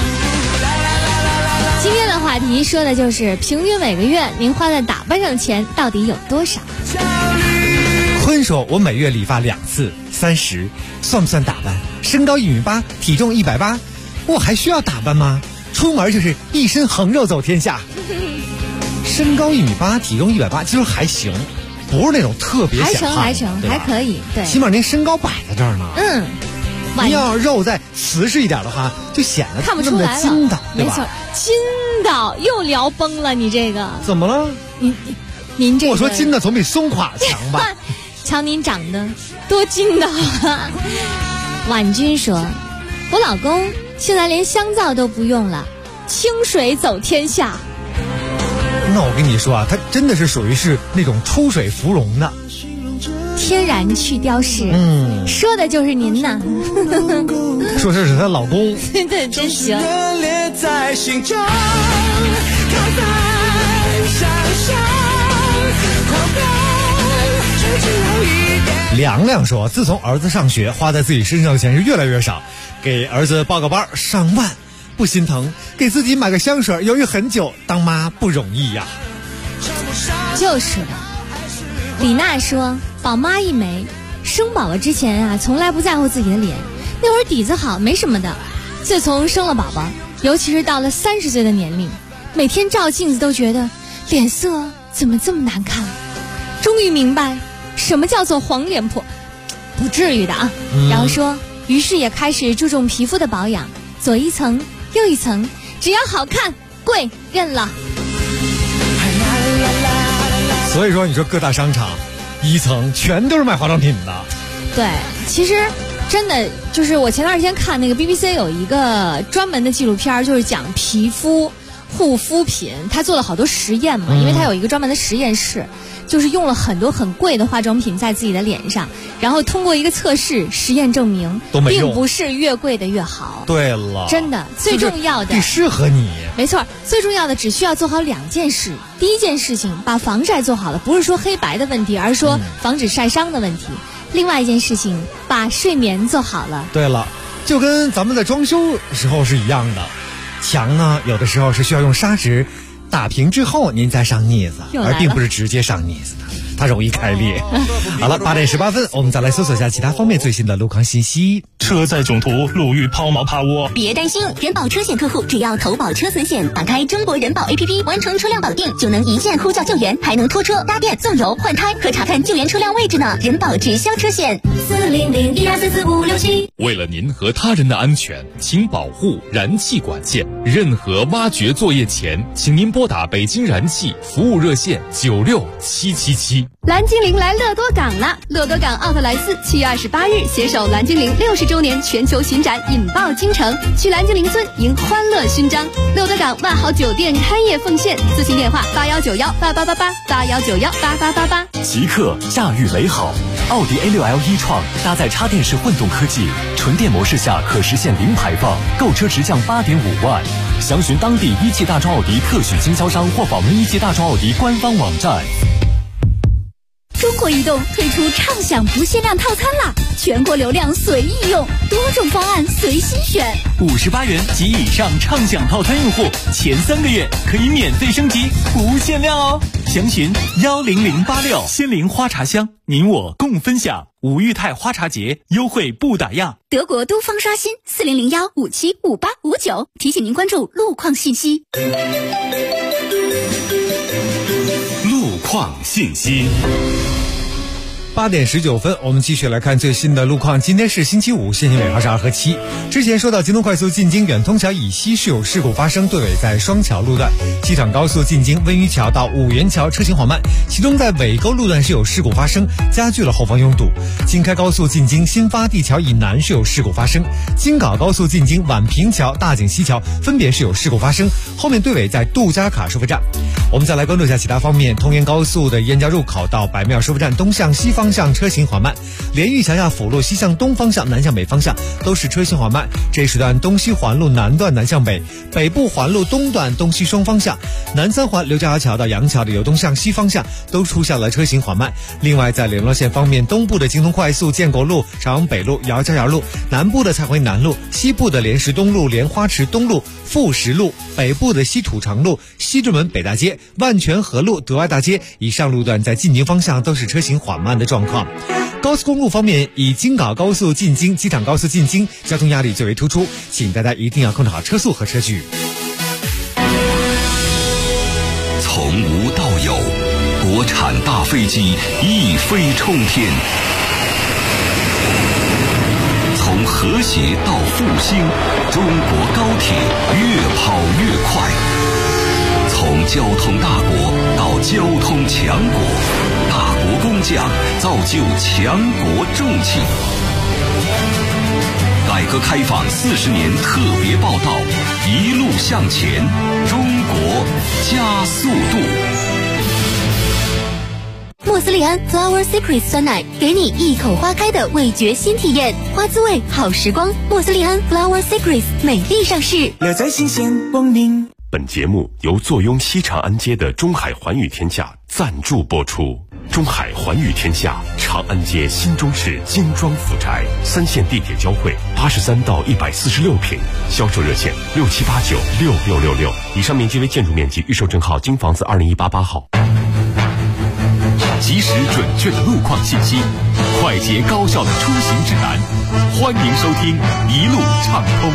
今天的话题说的就是平均每个月您花在打扮上的钱到底有多少？ 坤说，我每月理发2次，30，算不算打扮？身高1.8米，体重180，我还需要打扮吗？出门就是一身横肉走天下。身高1.8米，体重180，其实还行，不是那种特别显还成，还可以，对， 起码您身高摆在这儿呢。您要肉再瓷实一点的话，就显得看不出来了。 筋道，对吧？ 没错，筋道又聊崩了，你这个怎么了？ 您这个， 我说筋道总比松垮强吧？ 瞧您长得多筋道啊！婉君说，我老公现在连香皂都不用了，清水走天下。 那我跟你说啊，他真的是属于是那种出水芙蓉的。 天然去雕饰，说的就是您呐。 说这是她老公。 对，真行。 凉凉说，自从儿子上学，花在自己身上的钱是越来越少，给儿子报个班上万，不心疼；给自己买个香水，犹豫很久，当妈不容易呀。 就是的。李娜说，宝妈一枚，生宝宝之前啊，从来不在乎自己的脸，那会儿底子好，没什么的。自从生了宝宝，尤其是到了30岁的年龄，每天照镜子都觉得脸色怎么这么难看，终于明白什么叫做黄脸婆，不至于的啊。然后说，于是也开始注重皮肤的保养，左一层右一层，只要好看贵认了。 所以说你说各大商场1层全都是卖化妆品的。 对，其实真的就是我前段时间看那个 BBC 有一个专门的纪录片，就是讲皮肤护肤品，他做了好多实验嘛，因为他有一个专门的实验室，就是用了很多很贵的化妆品在自己的脸上，然后通过一个测试实验证明，并不是越贵的越好。 对了， 真的最重要的得适合你。 没错，最重要的只需要做好2件事。第一件事情，把防晒做好了，不是说黑白的问题，而是说防止晒伤的问题。另外一件事情，把睡眠做好了。 对了，就跟咱们在装修时候是一样的，墙呢有的时候是需要用砂纸打平之后您再上腻子，而并不是直接上腻子的，它容易开裂。好了，8点18分，我们再来搜索一下其他方面最新的路况信息。 车载囧途，路遇抛锚趴窝。 别担心，人保车险客户只要投保车损险，打开中国人保 APP， 完成车辆保定，就能一键呼叫救援，还能拖车、搭电、送油、换胎和查看救援车辆位置呢。人保直销车险，40012444567。 为了您和他人的安全，请保护燃气管线。任何挖掘作业前，请您拨打北京燃气服务热线96777。 蓝精灵来乐多港了！乐多港奥特莱斯7月28日携手蓝精灵60周年全球巡展，引爆京城，去蓝精灵村迎欢乐勋章。乐多港万豪酒店开业奉献，咨询电话8191888881918888。 即刻驾驭美好。 奥迪 A6L e-tron搭载插电式混动科技，纯电模式下可实现零排放，购车直降8.5万。详询当地一汽大众奥迪特许经销商或访问一汽大众奥迪官方网站。 中国移动推出畅享不限量套餐啦，全国流量随意用，多种方案随心选。 58元及以上畅享套餐用户，前3个月可以免费升级，不限量哦。详询10086。仙灵花茶香，您我共分享。五裕泰花茶节优惠不打烊。 德国东方刷新4001575859，提醒您关注路况信息。 路况信息。 8点19分，我们继续来看最新的路况。今天是星期五，限行尾号是2和7。之前说到京东快速进京远通桥以西是有事故发生，对尾在双桥路段；机场高速进京温榆桥到五元桥车行缓慢，其中在尾沟路段是有事故发生，加剧了后方拥堵。京开高速进京新发地桥以南是有事故发生，京港高速进京宛平桥、大井西桥分别是有事故发生，后面对尾在杜家卡收费站。我们再来关注一下其他方面，通燕高速的燕家入口到白庙收费站东向西方向车行缓慢，连玉桥下辅路西向东方向、南向北方向都是车行缓慢。这一时段东西环路南段南向北，北部环路东段东西双方向，南三环刘家窑桥到杨桥的由东向西方向都出现了车行缓慢。另外在联络线方面，东部的京通快速建国路、朝阳北路、姚家窑路，南部的蔡回南路，西部的莲石东路、莲花池东路、富石路，北部的西土城路、西直门北大街、万泉河路、德爱大街以上路段在进京方向都是车行缓慢的状况。高速公路方面，以京港高速进京、机场高速进京交通压力最为突出，请大家一定要控制好车速和车距。 从无到有，国产大飞机一飞冲天；从和谐到复兴，中国高铁越跑越快；从交通大国到交通强国，大国工匠造就强国重器。改革开放40年特别报道，一路向前，中国加速度。 莫斯利安 Flower Secret 酸奶，给你一口花开的味觉新体验，花滋味好时光。莫斯利安 Flower Secret 美丽上市， 乐在新鲜光临。 本节目由坐拥西长安街的中海环宇天下赞助播出。中海环宇天下，长安街新中市精装府宅，3线地铁交汇，83到146平，销售热线67896666。以上面积为建筑面积，预售证号京房子20188号。及时准确的路况信息，快捷高效的出行指南，欢迎收听一路畅通。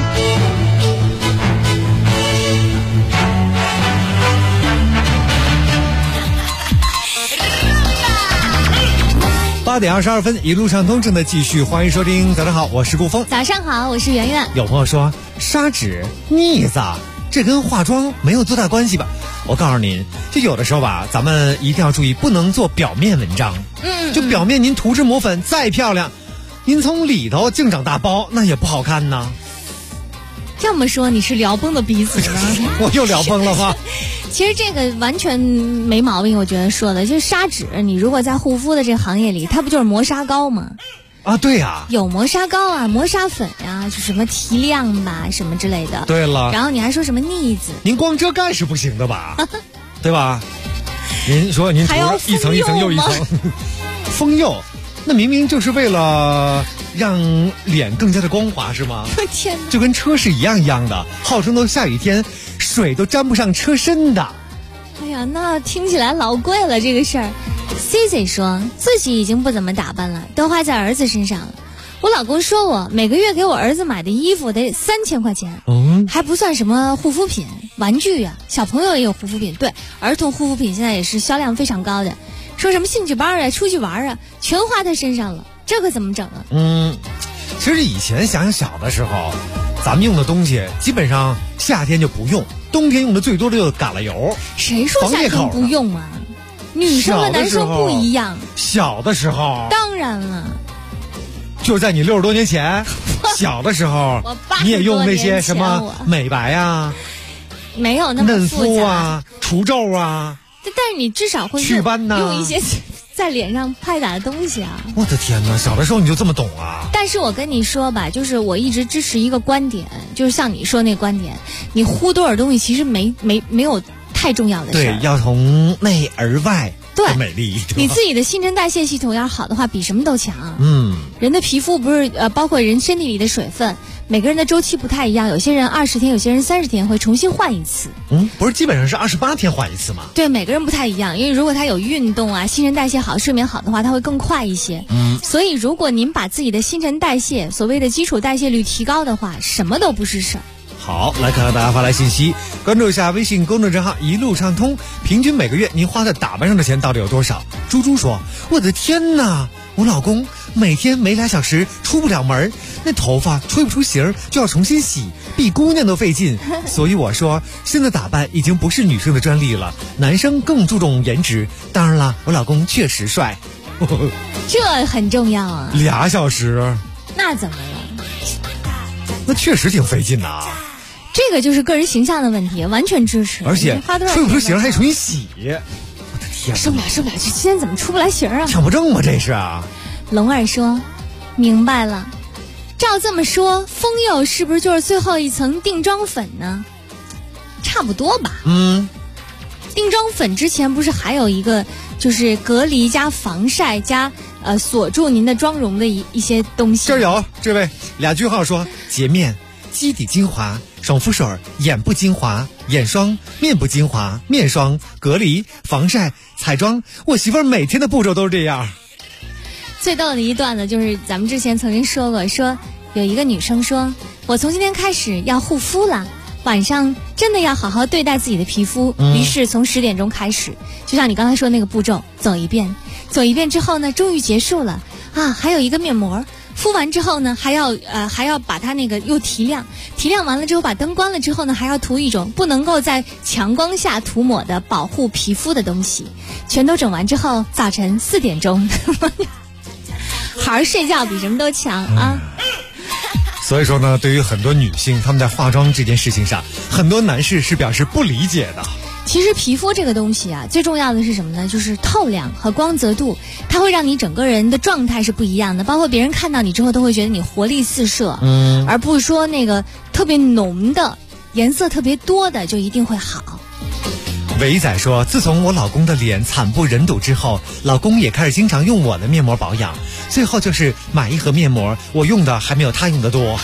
8点22分，一路畅通正在继续，欢迎收听。早上好，我是顾峰。 早上好，我是圆圆。 有朋友说砂纸腻子，这跟化妆没有多大关系吧？我告诉您，就有的时候吧，咱们一定要注意，不能做表面文章。就表面您涂脂抹粉再漂亮，您从里头净长大包，那也不好看呢。 这么说你是聊崩的鼻子呢？ 我又聊崩了吧？ 其实这个完全没毛病，我觉得说的就是砂纸，你如果在护肤的这个行业里，它不就是磨砂膏吗？ 啊，对呀， 有磨砂膏啊，磨砂粉呀，就什么提亮吧，什么之类的。 对了， 然后你还说什么腻子？ 您光遮盖是不行的吧？对吧？您说您涂一层一层又一层，封釉，那明明就是为了让脸更加的光滑，是吗？ 天哪， 就跟车是一样的，号称都下雨天水都沾不上车身的。 哎呀，那听起来老贵了这个事儿。Cici 说自己已经不怎么打扮了，都花在儿子身上了。我老公说我每个月给我儿子买的衣服得3000块钱，还不算什么护肤品、玩具啊，小朋友也有护肤品，对，儿童护肤品现在也是销量非常高的。说什么兴趣班啊、出去玩啊，全花他身上了，这可怎么整啊？ 其实以前想小的时候，咱们用的东西基本上夏天就不用，冬天用的最多的就是橄榄油。 谁说夏天不用啊？女生和男生不一样。 小的时候当然了， 就是在你60多年前小的时候你也用那些什么美白啊， 没有那么嫩肤啊、除皱啊， 但是你至少会祛斑呐， 用一些在脸上拍打的东西啊！ 我的天哪，小的时候你就这么懂啊？ 但是我跟你说吧，就是我一直支持一个观点，就是像你说那个观点，你呼多少东西其实没有太重要的事儿。 对，要从内而外的美丽。 你自己的新陈代谢系统要好的话，比什么都强。人的皮肤不是包括人身体里的水分，每个人的周期不太一样，有些人20天，有些人30天会重新换一次。 不是基本上是28天换一次吗？ 对，每个人不太一样，因为如果他有运动啊，新陈代谢好，睡眠好的话，他会更快一些。所以如果您把自己的新陈代谢，所谓的基础代谢率提高的话，什么都不是事儿。 好，来看看大家发来信息，关注一下微信公众账号一路畅通，平均每个月您花在打扮上的钱到底有多少？猪猪说，我的天哪，我老公每天没2小时出不了门，那头发吹不出形就要重新洗，比姑娘都费劲。所以我说，现在打扮已经不是女生的专利了，男生更注重颜值。当然了，我老公确实帅。 这很重要啊。 2小时？ 那怎么了？ 那确实挺费劲的啊。 这个就是个人形象的问题，完全支持。 而且吹不出形还重新洗，我的天！ 受不了！这今天怎么出不来形啊？ 强迫症吗？这是啊。 龙儿说，明白了。照这么说，风釉是不是就是最后一层定妆粉呢？差不多吧。定妆粉之前不是还有一个，就是隔离加防晒加锁住您的妆容的一些东西。 这儿有这位2句话说：洁面、基底精华、爽肤水、眼部精华、眼霜、面部精华、面霜、隔离、防晒、彩妆。我媳妇儿每天的步骤都是这样。 最逗的一段呢，就是咱们之前曾经说过，说有一个女生说，我从今天开始要护肤了，晚上真的要好好对待自己的皮肤。于是从10点钟开始，就像你刚才说那个步骤，走一遍之后呢，终于结束了啊，还有一个面膜。敷完之后呢，还要把它那个又提亮完了之后，把灯关了之后呢，还要涂一种不能够在强光下涂抹的保护皮肤的东西。全都整完之后，早晨4点钟，好好睡觉比什么都强啊。 所以说呢，对于很多女性，她们在化妆这件事情上，很多男士是表示不理解的。 其实皮肤这个东西啊，最重要的是什么呢？就是透亮和光泽度，它会让你整个人的状态是不一样的，包括别人看到你之后都会觉得你活力四射，而不是说那个特别浓的颜色特别多的就一定会好。 伟仔说，自从我老公的脸惨不忍睹之后，老公也开始经常用我的面膜保养，最后就是买一盒面膜，我用的还没有他用的多。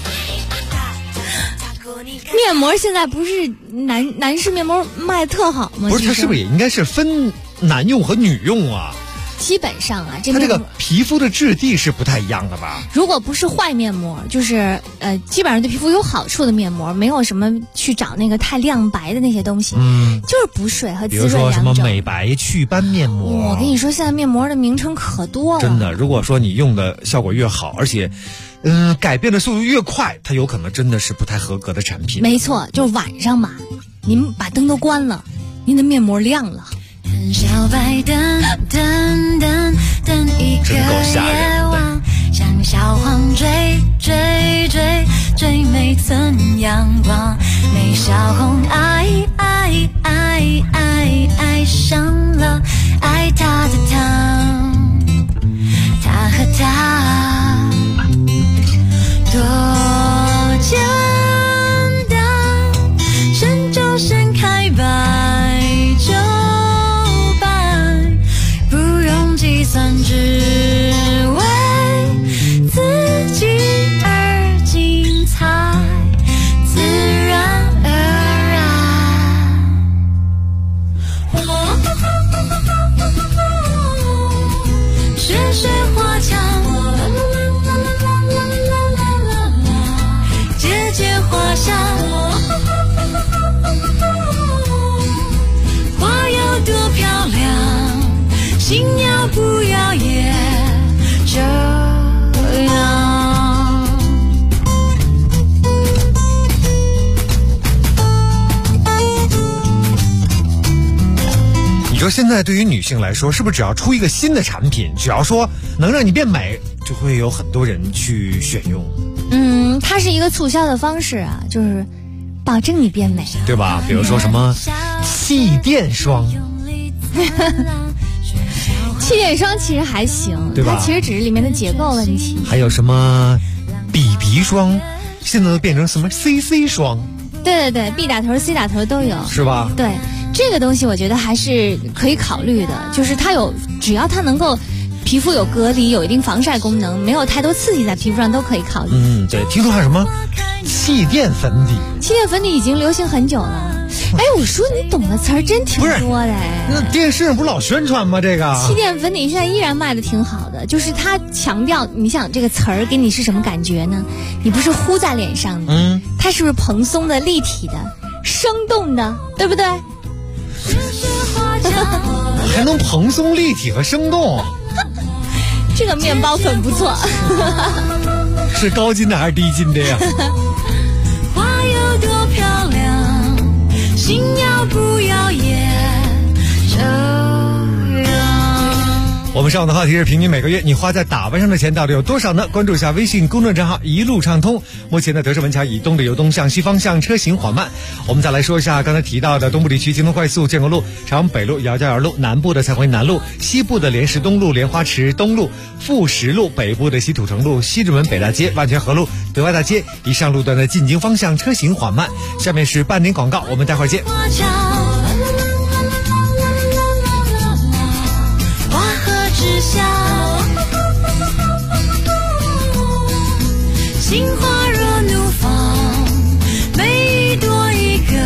面膜现在不是男士面膜卖特好吗？ 不是，它是不是也应该是分男用和女用啊？ 基本上啊， 它这个皮肤的质地是不太一样的吧？ 如果不是坏面膜，就是基本上对皮肤有好处的面膜，没有什么去找那个太亮白的那些东西，就是补水和滋润两种。比如说什么美白祛斑面膜， 我跟你说，现在面膜的名称可多了。 真的，如果说你用的效果越好，而且改变的速度越快，它有可能真的是不太合格的产品。 没错，就晚上嘛，您把灯都关了，您的面膜亮了。 小白灯灯灯灯一个夜晚，像小黄追追追追每寸阳光，每小红爱上了爱他的他和他多简单，伸就伸开白就算只为自己而精彩，自然而然。学学花枪，姐姐花香，花要多漂亮，心要不要也这样。 你说现在对于女性来说，是不是只要出一个新的产品，只要说能让你变美，就会有很多人去选用？ 它是一个促销的方式啊，就是保证你变美， 对吧？比如说什么气垫霜。 气垫霜其实还行， 对吧？ 它其实只是里面的结构问题。 还有什么 BB 霜，现在都变成什么 CC 霜？ 对对对 ，B 打头、C 打头都有， 是吧？ 对，这个东西我觉得还是可以考虑的，就是它只要它能够皮肤有隔离，有一定防晒功能，没有太多刺激在皮肤上，都可以考虑。 对，听说还有什么气垫粉底？ 气垫粉底已经流行很久了。哎，我说你懂的词儿真挺多的哎。 那电视上不是老宣传吗？这个气垫粉底现在依然卖的挺好的，就是它强调，你想这个词儿给你是什么感觉呢？你不是糊在脸上的，它是不是蓬松的、立体的、生动的，对不对？ 还能蓬松、立体和生动。 这个面包粉不错。 是高筋的还是低筋的呀？ 花有多漂亮，心要不要也这样。 我们上午的话题是平均每个月你花在打扮上的钱到底有多少呢？关注一下微信公众账号一路畅通。目前的德胜门桥以东的由东向西方向车行缓慢。我们再来说一下刚才提到的东部地区京东快速、建国路、朝阳北路、姚家园路，南部的彩虹南路，西部的莲石东路、莲花池东路、富石路，北部的西土城路、西直门北大街、万泉河路、德外大街，以上路段的进京方向车行缓慢。下面是半点广告，我们待会儿见。 之下，心花若怒放，每一朵一个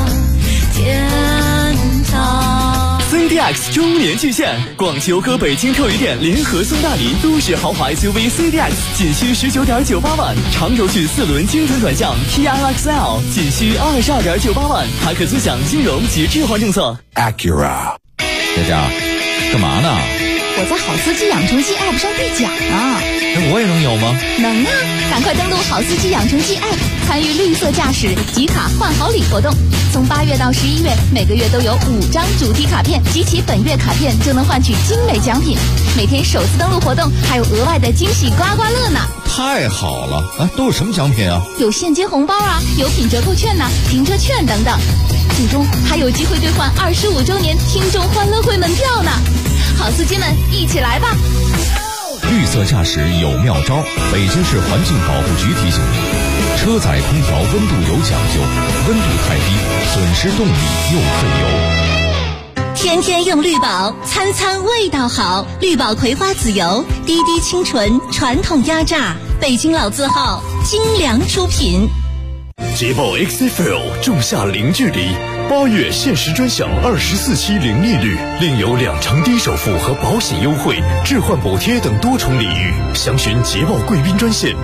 天堂。 CDX 周年巨献，广汽欧科北京特余店联合松大林都市豪华 SUV CDX 仅需19.98万，长轴距4轮精准转向 TRXL 仅需22.98万，还可尊享金融及置换政策。 Acura， 佳佳，干嘛呢？ 我在好司机养成记 App 上兑奖啊！ 那我也能有吗？ 能啊！赶快登录好司机养成记 App， 参与绿色驾驶集卡换好礼活动。从8月到11月，每个月都有5张主题卡片，集齐本月卡片就能换取精美奖品。每天首次登录活动还有额外的惊喜刮刮乐呢！ 太好了！啊，都有什么奖品啊？ 有现金红包啊，有品折扣券呐、停车券等等。最终还有机会兑换25周年听众欢乐会门票呢！好司机们，一起来吧！ 绿色驾驶有妙招，北京市环境保护局提醒您：车载空调温度有讲究，温度太低，损失动力又费油。 天天用绿宝，餐餐味道好。绿宝葵花籽油，滴滴清纯，传统压榨，北京老字号，精良出品。 捷豹 XFL 仲夏零距离，8月限时专享24期零利率，另有2成低首付和保险优惠、置换补贴等多重礼遇。详询捷豹贵宾专线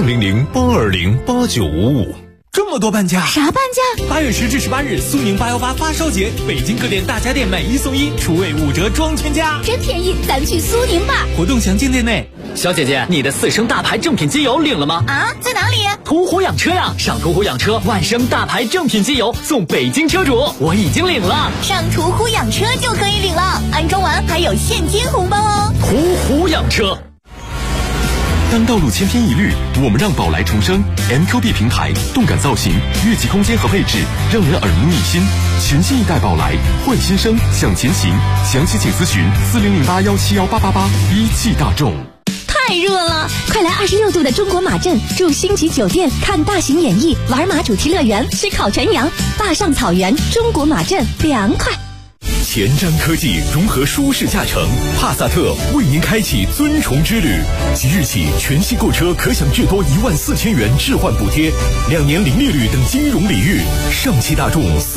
400-820-8955。 这么多半价？ 啥半价 ？8月10至18日，苏宁818发烧节，北京各店大家电买1送1，厨卫5折装全家， 真便宜！咱去苏宁吧。 活动详见店内。 小姐姐，你的4升大牌正品机油领了吗？ 啊，在哪里？ 途虎养车呀！上途虎养车万升大牌正品机油送北京车主，我已经领了。 上途虎养车就可以领了，安装完还有现金红包哦。 途虎养车。 当道路千篇一律，我们让宝来重生 MQB 平台，动感造型、越级空间和配置，让人耳目一新。全新一代宝来，换新生，向前行。详情请咨询4008171888。一汽大众。 太热了，快来26度的中国马镇，住星级酒店，看大型演艺，玩马主题乐园，吃烤全羊，坝上草原，中国马镇凉快。 前瞻科技融合舒适驾乘，帕萨特为您开启尊崇之旅。即日起，全系购车可享最多14000元置换补贴，2年零利率等金融礼遇。上汽大众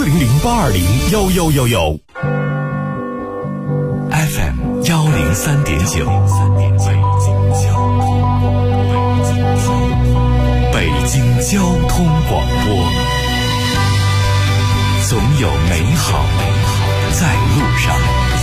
400-820-1111。FM 103.9，北京交通广播，总有美好在路上。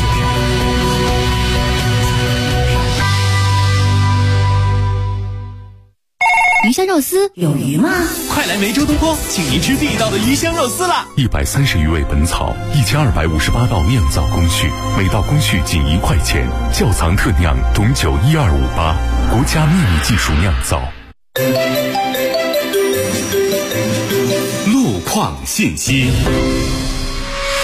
鱼香肉丝有鱼吗？ 快来梅州东坡，请您吃地道的鱼香肉丝啦 ！130余味本草，1258道酿造工序，每道工序仅1块钱，窖藏特酿董酒12588，国家秘密技术酿造。路况信息。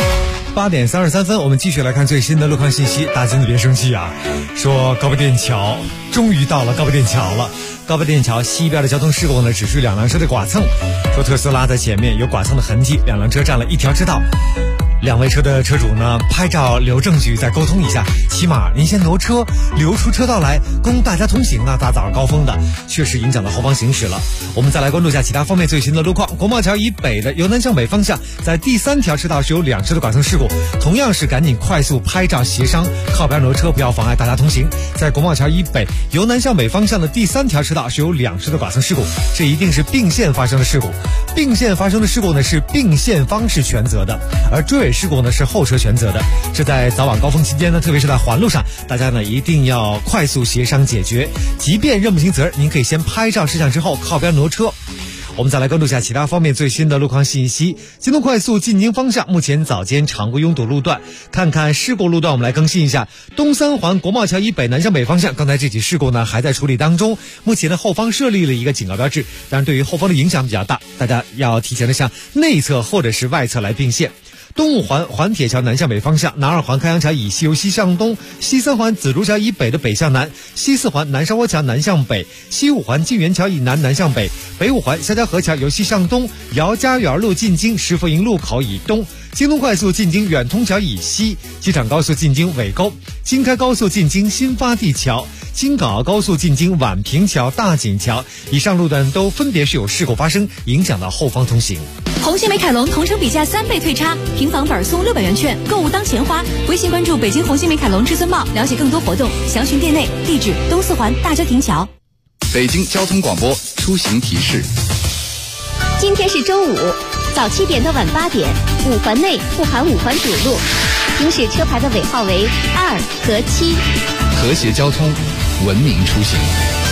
8点33分，我们继续来看最新的路况信息。大金子别生气啊，说高碑店桥终于到了高碑店桥了。高碑店桥西边的交通事故呢，只是2辆车的剐蹭，说特斯拉在前面有剐蹭的痕迹，2辆车占了一条车道。2位车的车主呢，拍照留证据，再沟通一下，起码您先挪车，留出车道来供大家通行啊！大早上高峰的，确实影响到后方行驶了。我们再来关注一下其他方面最新的路况。国贸桥以北的由南向北方向，在第3条车道是有2车的剐蹭事故，同样是赶紧快速拍照协商，靠边挪车，不要妨碍大家通行。在国贸桥以北由南向北方向的第3条车道是有2车的剐蹭事故，这一定是并线发生的事故。并线发生的事故呢，是并线方是全责的，而追尾事故呢是后车全责的。这在早晚高峰期间呢，特别是在环路上，大家呢一定要快速协商解决。即便认不清责任，您可以先拍照摄像之后靠边挪车。我们再来关注一下其他方面最新的路况信息。京东快速进京方向目前早间常规拥堵路段，看看事故路段我们来更新一下。东三环国贸桥以北南向北方向，刚才这起事故呢还在处理当中，目前的后方设立了一个警告标志，但是对于后方的影响比较大，大家要提前的向内侧或者是外侧来并线。东五环环铁桥南向北方向，南二环开阳桥以西由西向东，西三环紫竹桥以北的北向南，西四环南沙窝桥南向北，西五环晋源桥以南南向北，北五环肖家河桥由西向东，姚家园路进京石佛营路口以东，京东快速进京远通桥以西，机场高速进京尾沟，京开高速进京新发地桥，京港澳高速进京宛平桥、大锦桥，以上路段都分别是有事故发生，影响到后方通行。 红星美凯龙同城比价3倍退差，平房本送600元券，购物当钱花。微信关注北京红星美凯龙至尊茂，了解更多活动，详询店内。地址：东四环大郊亭桥。 北京交通广播出行提示。 今天是周五，早7点到晚8点，5环内不含5环主路，行驶车牌的尾号为2和7。 和谐交通，文明出行。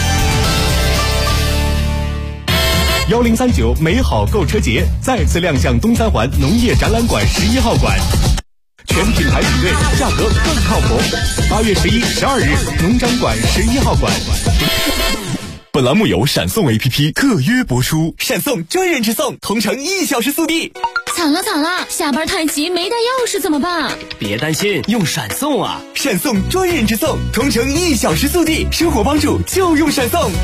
1039美好购车节再次亮相东三环农业展览馆11号馆，全品牌比对，价格更靠谱。8月11、12日，农展馆11号馆。 本栏目由闪送 APP 特约播出，闪送专人直送，同城1小时速递。 惨了惨了，下班太急没带钥匙怎么办？ 别担心，用闪送啊！ 闪送专人直送，同城1小时速递，生活帮助就用闪送。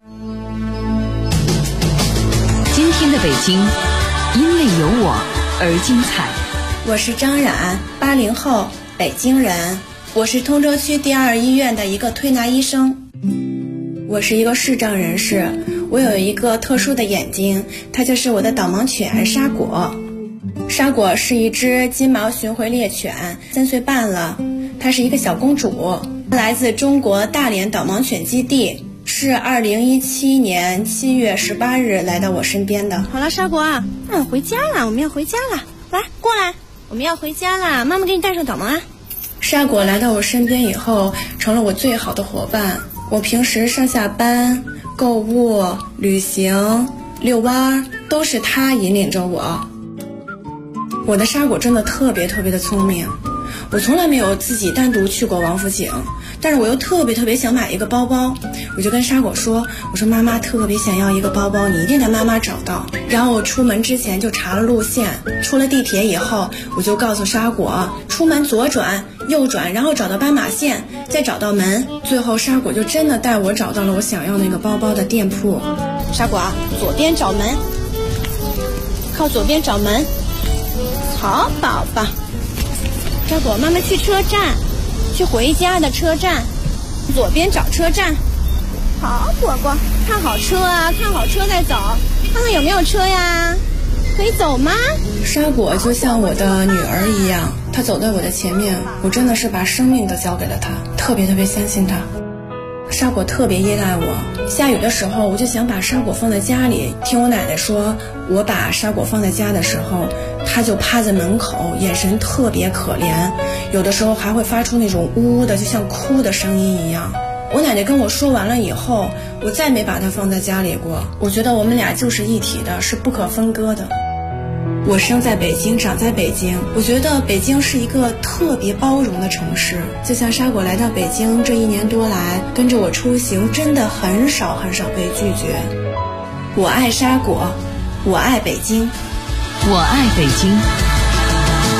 今天的北京，因为有我而精彩。 我是张冉，80后，北京人。我是通州区第2医院的一个推拿医生。我是一个视障人士，我有一个特殊的眼睛，它就是我的导盲犬沙果。沙果是一只金毛巡回猎犬，3岁半了，它是一个小公主，来自中国大连导盲犬基地，是2017年7月18日来到我身边的。好了，沙果，回家了，我们要回家了，来过来，我们要回家了，妈妈给你带上导盲啊。沙果来到我身边以后，成了我最好的伙伴。我平时上下班、购物、旅行、遛弯，都是他引领着我。我的沙果真的特别特别的聪明，我从来没有自己单独去过王府井，但是我又特别特别想买一个包包，我就跟沙果说，我说妈妈特别想要一个包包，你一定带妈妈找到。然后我出门之前就查了路线，出了地铁以后，我就告诉沙果，出门左转右转，然后找到斑马线，再找到门，最后沙果就真的带我找到了我想要那个包包的店铺。沙果，左边找门，靠左边找门。好宝宝，沙果，妈妈去车站，去回家的车站，左边找车站。好果果，看好车啊，看好车再走，看看有没有车呀，可以走吗？沙果就像我的女儿一样，她走在我的前面，我真的是把生命都交给了她，特别特别相信她。沙果特别依赖我，下雨的时候我就想把沙果放在家里，听我奶奶说，我把沙果放在家的时候，她就趴在门口，眼神特别可怜，有的时候还会发出那种呜呜的就像哭的声音一样。我奶奶跟我说完了以后，我再没把她放在家里过，我觉得我们俩就是一体的，是不可分割的。我生在北京，长在北京，我觉得北京是一个特别包容的城市。就像沙果来到北京这1年多来，跟着我出行，真的很少很少被拒绝。我爱沙果，我爱北京， 我爱北京，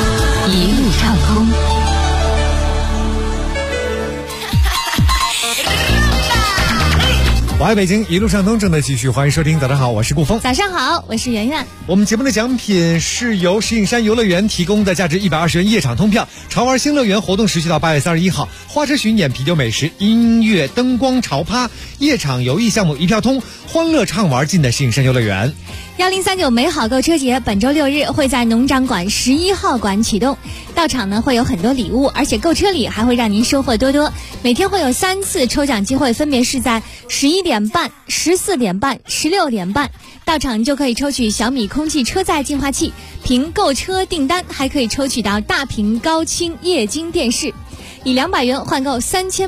一路畅通。 我爱北京，一路畅通正在继续，欢迎收听。早上好，我是顾峰。 早上好，我是圆圆。 我们节目的奖品是由石景山游乐园提供的价值120元夜场通票，潮玩新乐园活动持续到8月31号，花车巡演、啤酒美食、音乐、灯光潮趴、夜场游艺项目一票通，欢乐畅玩尽在石景山游乐园。 1039美好购车节本周6日会在农展馆11号馆启动，到场呢会有很多礼物，而且购车礼还会让您收获多多。每天会有3次抽奖机会，分别是在11点半、14点半、16点半，到场就可以抽取小米空气车载净化器，凭购车订单还可以抽取到大屏高清液晶电视。以200元换购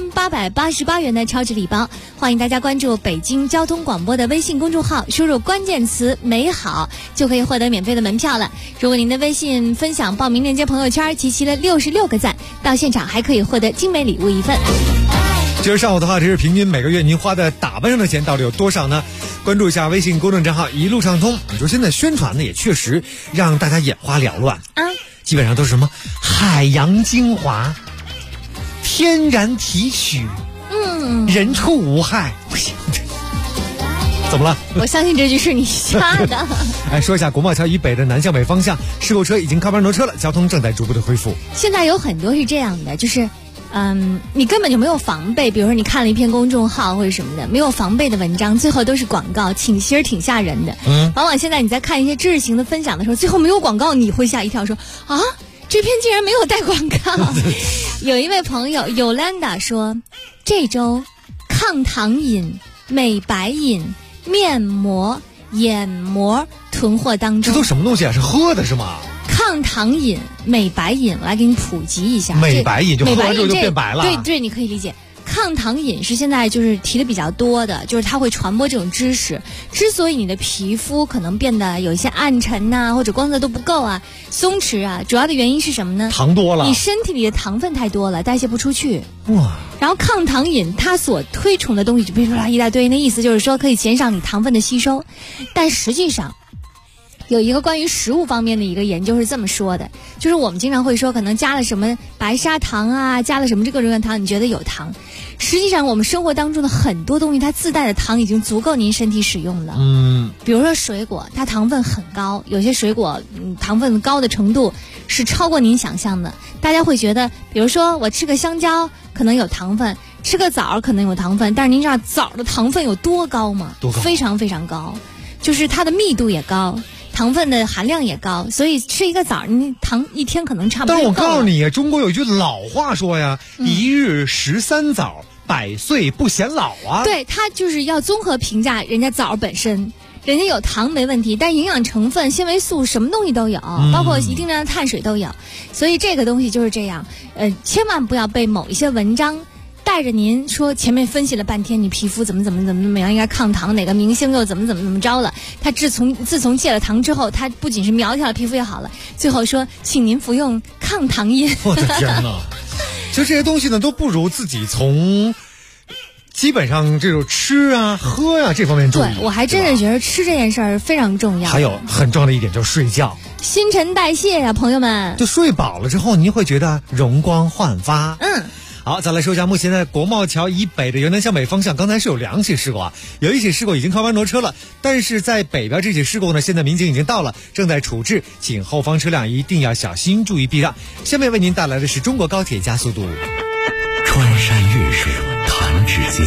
3888元的超值礼包，欢迎大家关注北京交通广播的微信公众号，输入关键词美好就可以获得免费的门票了。如果您的微信分享报名链接朋友圈集齐了66个赞，到现场还可以获得精美礼物1份。 今儿上午的话，这是平均每个月您花在打扮上的钱到底有多少呢？关注一下微信公众账号一路畅通。你说现在宣传呢也确实让大家眼花缭乱啊，基本上都是什么海洋精华、天然提取，人畜无害。怎么了？ 我相信这句是你瞎的。 说一下国贸桥以北的南向北方向，事故车已经开班挪车了，交通正在逐步的恢复。 现在有很多是这样的，就是你根本就没有防备，比如说你看了一篇公众号或者什么的，没有防备的文章，最后都是广告，其实挺吓人的。往往现在你在看一些知识型的分享的时候，最后没有广告，你会吓一跳，说啊，这篇竟然没有带广告。有一位朋友 Yolanda 说，这周抗糖饮、美白饮、面膜、眼膜囤货当中。 这都什么东西啊？是喝的是吗？ 抗糖饮、美白饮，我来给你普及一下。 美白饮就喝完之后就变白了。 对，你可以理解。抗糖饮是现在就是提的比较多的，就是它会传播这种知识。之所以你的皮肤可能变得有一些暗沉呐，或者光泽都不够啊、松弛啊，主要的原因是什么呢？ 糖多了， 你身体里的糖分太多了，代谢不出去。 哇！ 然后抗糖饮它所推崇的东西就比如说一大堆，那意思就是说可以减少你糖分的吸收，但实际上有一个关于食物方面的一个研究是这么说的，就是我们经常会说可能加了什么白砂糖啊，加了什么这个润糖，你觉得有糖，实际上我们生活当中的很多东西它自带的糖已经足够您身体使用了。比如说水果，它糖分很高，有些水果糖分高的程度是超过您想象的。大家会觉得比如说我吃个香蕉可能有糖分，吃个枣可能有糖分，但是您知道枣的糖分有多高吗？ 多高？ 非常非常高，就是它的密度也高，糖分的含量也高，所以吃一个枣你糖一天可能差不多。 但我告诉你，中国有一句老话说呀，一日13枣，百岁不显老啊。 对，它就是要综合评价人家枣本身，人家有糖没问题，但营养成分、纤维素什么东西都有，包括一定量的碳水都有，所以这个东西就是这样。千万不要被某一些文章带着您说前面分析了半天，你皮肤怎么样应该抗糖，哪个明星又怎么着了，他自从戒了糖之后，他不仅是苗条了，皮肤也好了，最后说请您服用抗糖饮。 我的天哪！就这些东西呢，都不如自己从基本上这种吃啊、喝啊这方面注意。 对，我还真的觉得吃这件事儿非常重要。 还有很重要的一点就是睡觉， 新陈代谢呀，朋友们。 就睡饱了之后，您会觉得容光焕发。好，再来说一下目前在国贸桥以北的由南向北方向，刚才是有2起事故啊，有1起事故已经开班挪车了，但是在北边这起事故呢，现在民警已经到了，正在处置，请后方车辆一定要小心，注意避让。下面为您带来的是中国高铁加速度。 穿山越水，弹指间，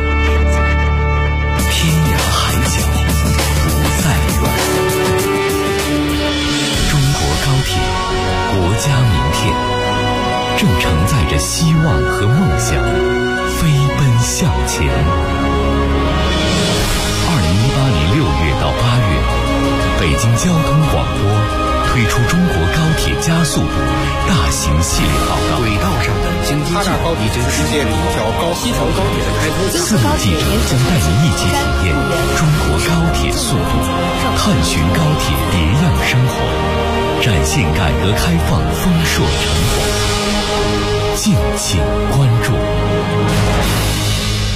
天涯海角不再远。中国高铁，国家名片。正承载着希望和梦想，飞奔向前。2018年6月到8月，北京交通广播推出中国高铁加速度大型系列报告。轨道上的京津冀已经世界第1条西条高铁的开通。4路记者将带您一起体验中国高铁速度，探寻高铁别样生活，展现改革开放丰硕成果。敬请关注。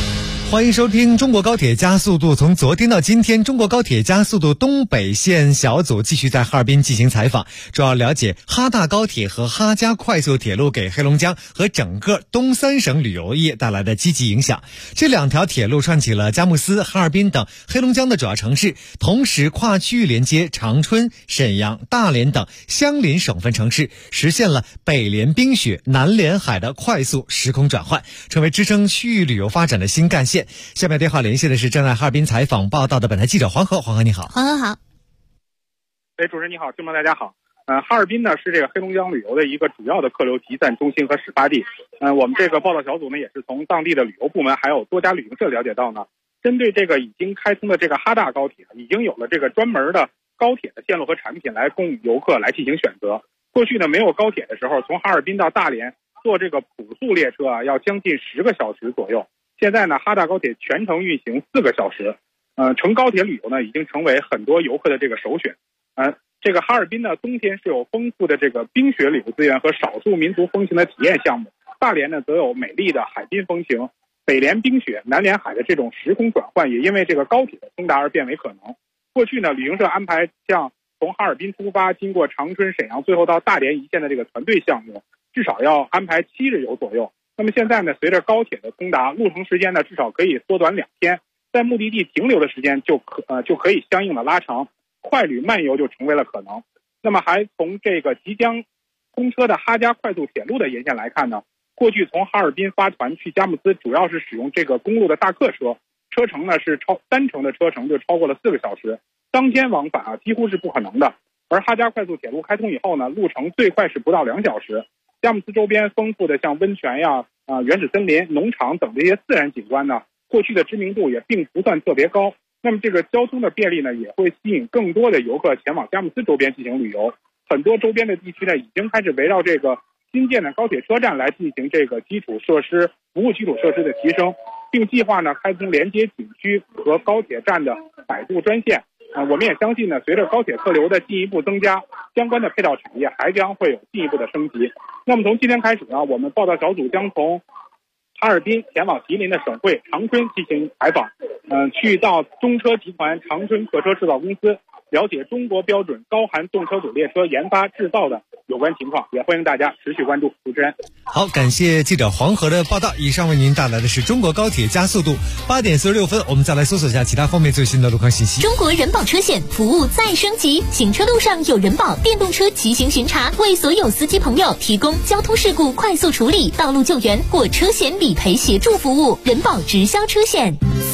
欢迎收听中国高铁加速度。从昨天到今天，中国高铁加速度东北线小组继续在哈尔滨进行采访，主要了解哈大高铁和哈嘉快速铁路给黑龙江和整个东三省旅游业带来的积极影响。这两条铁路串起了佳木斯、哈尔滨等黑龙江的主要城市，同时跨区域连接长春、沈阳、大连等相邻省份城市，实现了北连冰雪、南连海的快速时空转换，成为支撑区域旅游发展的新干线。下面电话联系的是正在哈尔滨采访报道的本台记者黄河。黄河你好。 黄河好。 主持人你好，听众大家好。哈尔滨呢是这个黑龙江旅游的一个主要的客流集散中心和始发地。我们这个报道小组呢也是从当地的旅游部门还有多家旅行社了解到呢，针对这个已经开通的这个哈大高铁，已经有了这个专门的高铁的线路和产品来供游客来进行选择。过去呢没有高铁的时候，从哈尔滨到大连坐这个普速列车要将近10个小时左右。现在呢，哈大高铁全程运行4个小时，乘高铁旅游呢已经成为很多游客的这个首选。这个哈尔滨呢，冬天是有丰富的这个冰雪旅游资源和少数民族风情的体验项目，大连呢则有美丽的海滨风情，北连冰雪、南连海的这种时空转换也因为这个高铁的通达而变为可能。过去呢，旅行社安排像从哈尔滨出发，经过长春、沈阳，最后到大连一线的这个团队项目，至少要安排7日游左右。那么现在呢，随着高铁的通达，路程时间呢至少可以缩短2天，在目的地停留的时间就可以相应的拉长，快旅慢游就成为了可能。那么还从这个即将通车的哈嘉快速铁路的沿线来看呢，过去从哈尔滨发船去佳木斯主要是使用这个公路的大客车，车程呢是单程的车程就超过了4个小时，当天往返几乎是不可能的。而哈嘉快速铁路开通以后呢，路程最快是不到2小时。佳木斯周边丰富的像温泉呀、原始森林、农场等这些自然景观呢，过去的知名度也并不算特别高。那么这个交通的便利呢，也会吸引更多的游客前往佳木斯周边进行旅游。很多周边的地区呢，已经开始围绕这个新建的高铁车站来进行这个基础设施、服务基础设施的提升，并计划呢开通连接景区和高铁站的摆渡专线。我们也相信呢，随着高铁客流的进一步增加，相关的配套产业还将会有进一步的升级。那么从今天开始呢，我们报道小组将从哈尔滨前往吉林的省会长春进行采访，去到中车集团长春客车制造公司，了解中国标准高寒动车组列车研发制造的有关情况，也欢迎大家持续关注。主持人， 好，感谢记者黄河的报道。以上为您带来的是中国高铁加速度。8点46分，我们再来搜索一下其他方面最新的路况信息。 中国人保车险服务再升级，行车路上有人保电动车骑行巡查，为所有司机朋友提供交通事故快速处理、道路救援或车险理赔协助服务。人保直销车险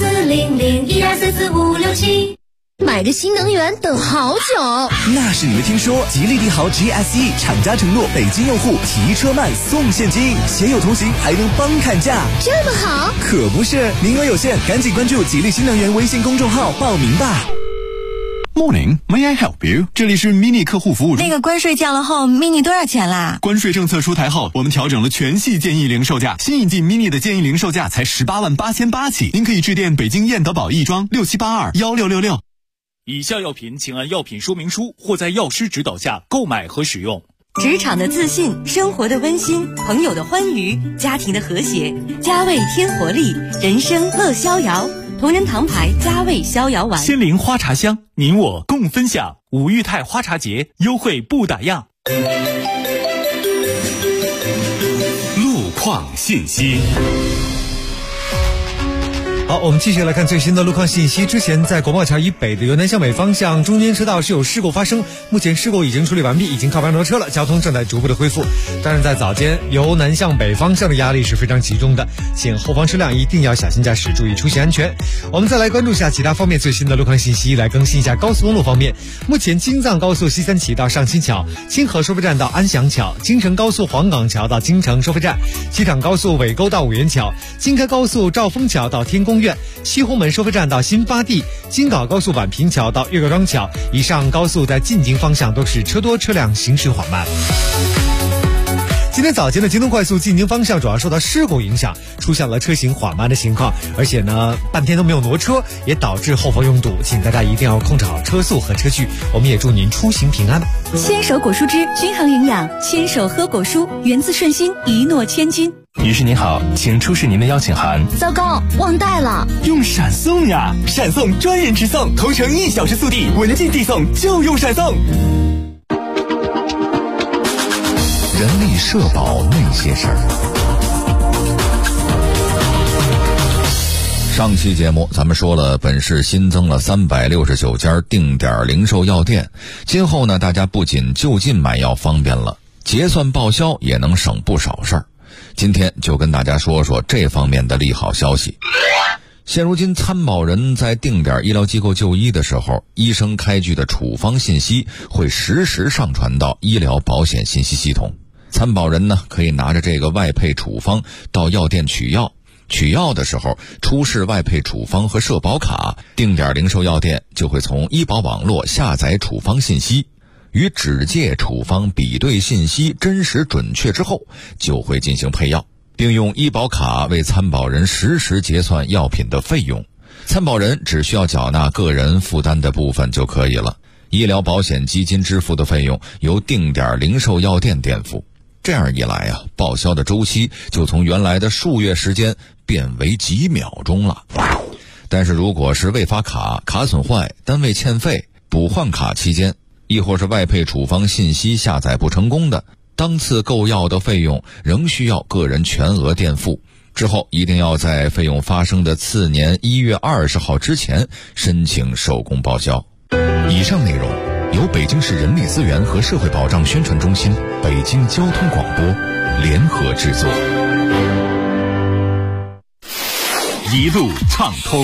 40012445567。 买个新能源等好久， 那是你没听说。吉利帝豪 GSE 厂家承诺北京用户提车慢送现金，携友同行还能帮砍价， 这么好？ 可不是，名额有限，赶紧关注吉利新能源微信公众号报名吧。 Morning, may I help you？ 这里是 Mini 客户服务中。 那个关税降了后 ，Mini 多少钱啦？ 关税政策出台后，我们调整了全系建议零售价，新引进 Mini 的建议零售价才18.888起。您可以致电北京燕德宝亦庄6782166666。 以下药品请按药品说明书或在药师指导下购买和使用。 职场的自信，生活的温馨，朋友的欢愉，家庭的和谐，佳味添活力，人生乐逍遥。同仁堂牌佳味逍遥丸， 仙灵花茶香，您我共分享。五裕泰花茶节优惠不打烊。 路况信息。 好，我们继续来看最新的路况信息。之前在国贸桥以北的由南向北方向中间车道是有事故发生，目前事故已经处理完毕，已经靠边挪车了，交通正在逐步的恢复。但是在早间由南向北方向的压力是非常集中的，请后方车辆一定要小心驾驶，注意出行安全。我们再来关注一下其他方面最新的路况信息，来更新一下高速公路方面。目前京藏高速西三旗到上新桥、清河收费站到安祥桥、京承高速黄岗桥到京承收费站、西厂高速尾沟到五元桥、京开高速兆丰桥到天宫院、西红门收费站到新发地、京港高速宛平桥到岳各庄桥，以上高速在进京方向都是车多车辆行驶缓慢。今天早间的京东快速进京方向主要受到事故影响，出现了车行缓慢的情况，而且呢半天都没有挪车，也导致后方拥堵，请大家一定要控制好车速和车距。我们也祝您出行平安。 牵手果蔬汁均衡营养，牵手喝果蔬，源自顺心，一诺千金。 女士您好，请出示您的邀请函。 糟糕，忘带了。 用闪送呀，闪送专人直送，同城1小时速递，文件递送就用闪送。 人力社保那些事儿。上期节目咱们说了，本市新增了369家定点零售药店，今后呢，大家不仅就近买药方便了，结算报销也能省不少事儿。今天就跟大家说说这方面的利好消息。现如今，参保人在定点医疗机构就医的时候，医生开具的处方信息会实时上传到医疗保险信息系统。参保人呢，可以拿着这个外配处方到药店取药。取药的时候出示外配处方和社保卡，定点零售药店就会从医保网络下载处方信息，与纸介处方比对信息真实准确之后，就会进行配药，并用医保卡为参保人实时结算药品的费用。参保人只需要缴纳个人负担的部分就可以了，医疗保险基金支付的费用由定点零售药店垫付。这样一来啊，报销的周期就从原来的数月时间变为几秒钟了。但是如果是未发卡、卡损坏、单位欠费、补换卡期间，亦或是外配处方信息下载不成功的，当次购药的费用仍需要个人全额垫付，之后一定要在费用发生的次年1月20号之前申请手工报销。以上内容由北京市人力资源和社会保障宣传中心、北京交通广播联合制作。 一路畅通，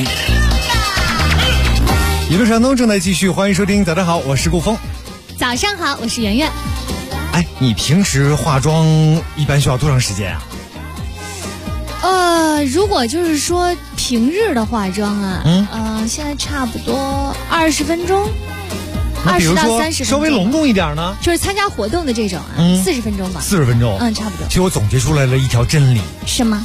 一路畅通正在继续，欢迎收听。早上好，我是顾峰。 早上好，我是圆圆。 哎，你平时化妆一般需要多长时间啊？ 如果就是说平日的化妆啊，现在差不多20分钟。20到30分钟， 稍微隆重一点呢， 就是参加活动的这种啊，40分钟吧。 40分钟， 差不多。 其实我总结出来了一条真理。 是吗？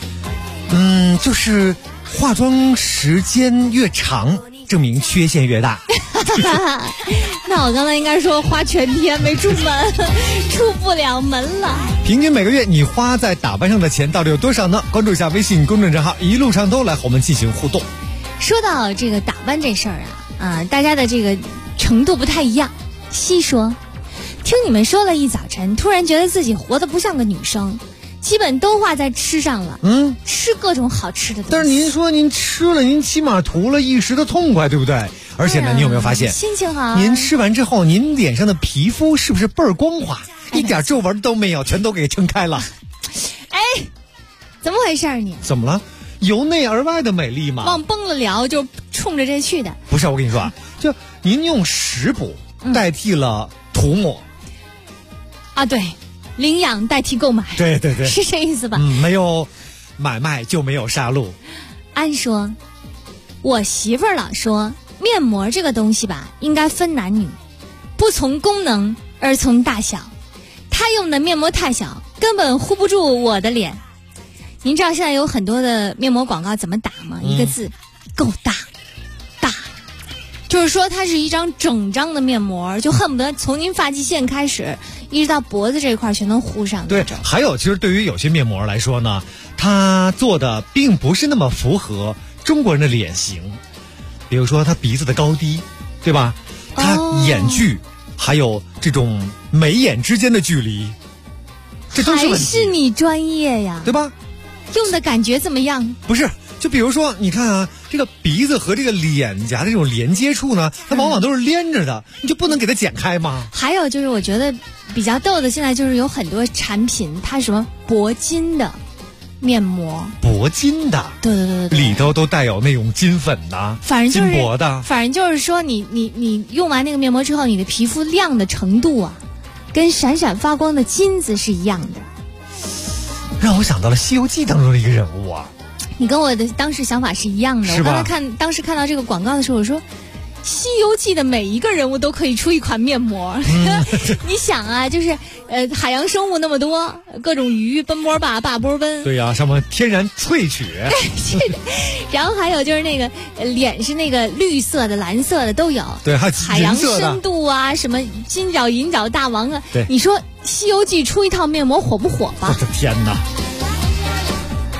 就是化妆时间越长，证明缺陷越大。 那我刚才应该说花全天没出门，出不了门了。 平均每个月你花在打扮上的钱到底有多少呢？关注一下微信公众账号一路畅通，来和我们进行互动。 说到这个打扮这事儿啊，大家的这个程度不太一样。细说，听你们说了一早晨，突然觉得自己活得不像个女生，基本都花在吃上了。吃各种好吃的东西。 但是您说您吃了，您起码图了一时的痛快，对不对？而且呢，你有没有发现， 心情好， 您吃完之后，您脸上的皮肤是不是倍儿光滑，一点皱纹都没有，全都给撑开了？ 哎，怎么回事你？ 怎么了？由内而外的美丽嘛。 往崩了聊，就冲着这去的。 不是，我跟你说啊，就您用食补代替了涂抹。 对，领养代替购买。 对对对， 是这意思吧？ 没有买卖就没有杀戮。 按说，我媳妇儿老说，面膜这个东西吧，应该分男女，不从功能而从大小。她用的面膜太小，根本护不住我的脸。您知道现在有很多的面膜广告怎么打吗？一个字，够大，大。就是说它是一张整张的面膜，就恨不得从您发际线开始，一直到脖子这一块全能糊上。 对，还有其实对于有些面膜来说呢，它做的并不是那么符合中国人的脸型。比如说它鼻子的高低，对吧？它眼距，还有这种眉眼之间的距离，这都是问题。 还是你专业呀， 对吧？ 用的感觉怎么样？ 不是，就比如说你看啊，这个鼻子和这个脸颊的这种连接处呢，它往往都是连着的，你就不能给它剪开吗？ 还有就是我觉得比较逗的，现在就是有很多产品它什么铂金的面膜， 铂金的， 对， 里头都带有那种金粉的， 反正就是金箔的， 反正就是说你用完那个面膜之后，你的皮肤亮的程度啊，跟闪闪发光的金子是一样的。 让我想到了《西游记》当中的一个人物啊。 你跟我的当时想法是一样的。我刚才当时看到这个广告的时候，我说《西游记》的每一个人物都可以出一款面膜。你想啊，就是海洋生物那么多，各种鱼奔波吧，罢波奔。 对呀，什么天然萃取。 是的。然后还有就是那个脸是那个绿色的、蓝色的都有。 对，还有海洋深度啊，什么金角、银角大王啊。 对， 你说《西游记》出一套面膜火不火吧？ 我的天哪！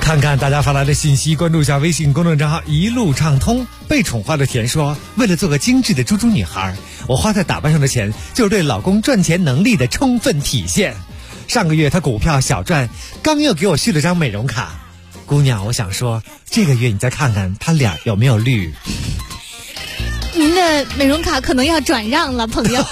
看看大家发来的信息，关注一下微信公众账号一路畅通。被宠坏的田说，为了做个精致的猪猪女孩，我花在打扮上的钱就是对老公赚钱能力的充分体现。上个月他股票小赚，刚又给我续了张美容卡。姑娘，我想说，这个月你再看看他脸有没有绿。 您的美容卡可能要转让了，朋友。有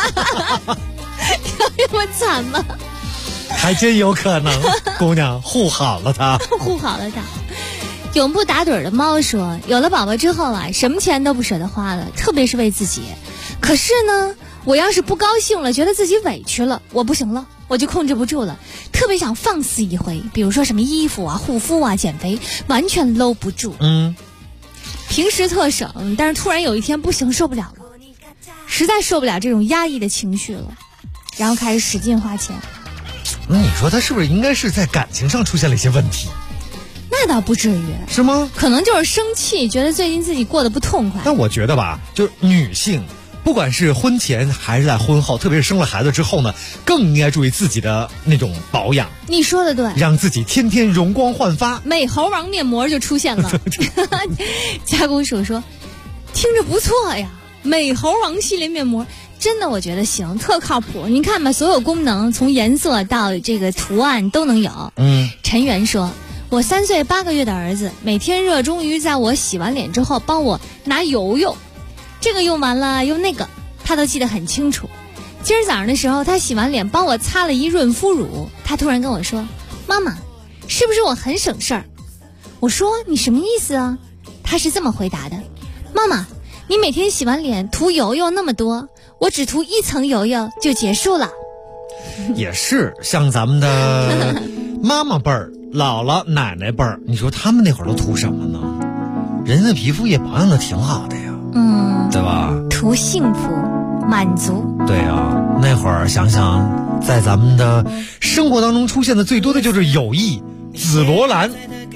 这么惨吗？ 还真有可能。姑娘，护好了他。 护好了他。永不打盹的猫说，有了宝宝之后啊，什么钱都不舍得花了，特别是为自己。可是呢，我要是不高兴了，觉得自己委屈了，我不行了，我就控制不住了，特别想放肆一回，比如说什么衣服啊、护肤啊、减肥，完全搂不住。平时特省，但是突然有一天不行，受不了了，实在受不了这种压抑的情绪了，然后开始使劲花钱。 那你说他是不是应该是在感情上出现了一些问题？ 那倒不至于。 是吗？ 可能就是生气，觉得最近自己过得不痛快。 但我觉得吧，就是女性不管是婚前还是在婚后，特别是生了孩子之后呢，更应该注意自己的那种保养。 你说的对， 让自己天天容光焕发。 美猴王面膜就出现了。加工鼠说，听着不错呀，美猴王系列面膜真的我觉得行，特靠谱。你看吧，所有功能从颜色到这个图案都能有。陈元说，我3岁8个月的儿子每天热衷于在我洗完脸之后帮我拿油油，这个用完了用那个，他都记得很清楚。今儿早上的时候，他洗完脸帮我擦了一润肤乳，他突然跟我说，妈妈，是不是我很省事儿？我说，你什么意思啊？他是这么回答的，妈妈，你每天洗完脸涂油油那么多，我只涂1层油油就结束了。 也是，像咱们的妈妈辈儿、姥姥奶奶辈儿，你说他们那会儿都涂什么呢？人的皮肤也保养的挺好的呀，对吧？ 图幸福满足。 对啊，那会儿想想，在咱们的生活当中出现的最多的就是友谊、紫罗兰。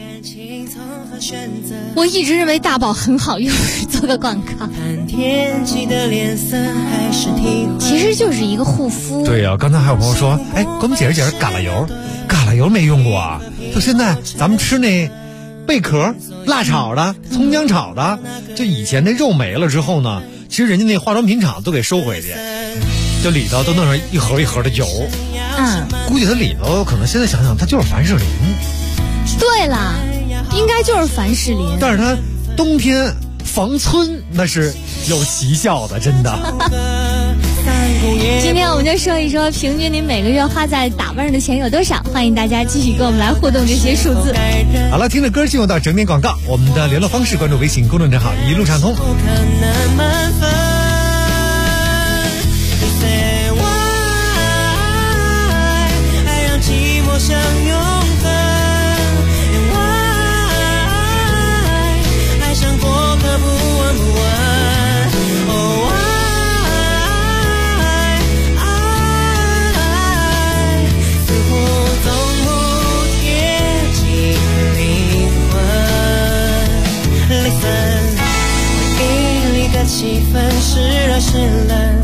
我一直认为大宝很好用，做个广告。其实就是一个护肤。 对啊，刚才还有朋友说，哎，给我们解释解释橄榄油。橄榄油没用过啊，就现在咱们吃那贝壳、辣炒的、葱姜炒的，就以前那肉没了之后呢，其实人家那化妆品厂都给收回去，就里头都弄上一盒一盒的油。估计它里头可能现在想想，它就是凡士林。 对了，应该就是凡士林， 但是它冬天防皴那是有奇效的，真的。 今天我们就说一说，平均您每个月花在打扮上的钱有多少？欢迎大家继续跟我们来互动这些数字。 好了，听着歌进入到整点广告，我们的联络方式关注微信公众账号一路畅通。 气氛时热时冷，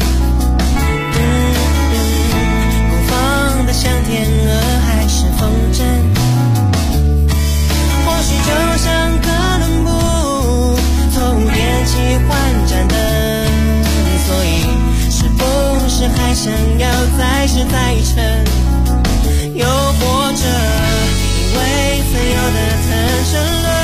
孤芳的像天鹅还是风筝，或许就像哥伦布从电气换盏灯，所以是不是还想要再试再成，又或者因为曾有的太沉沦。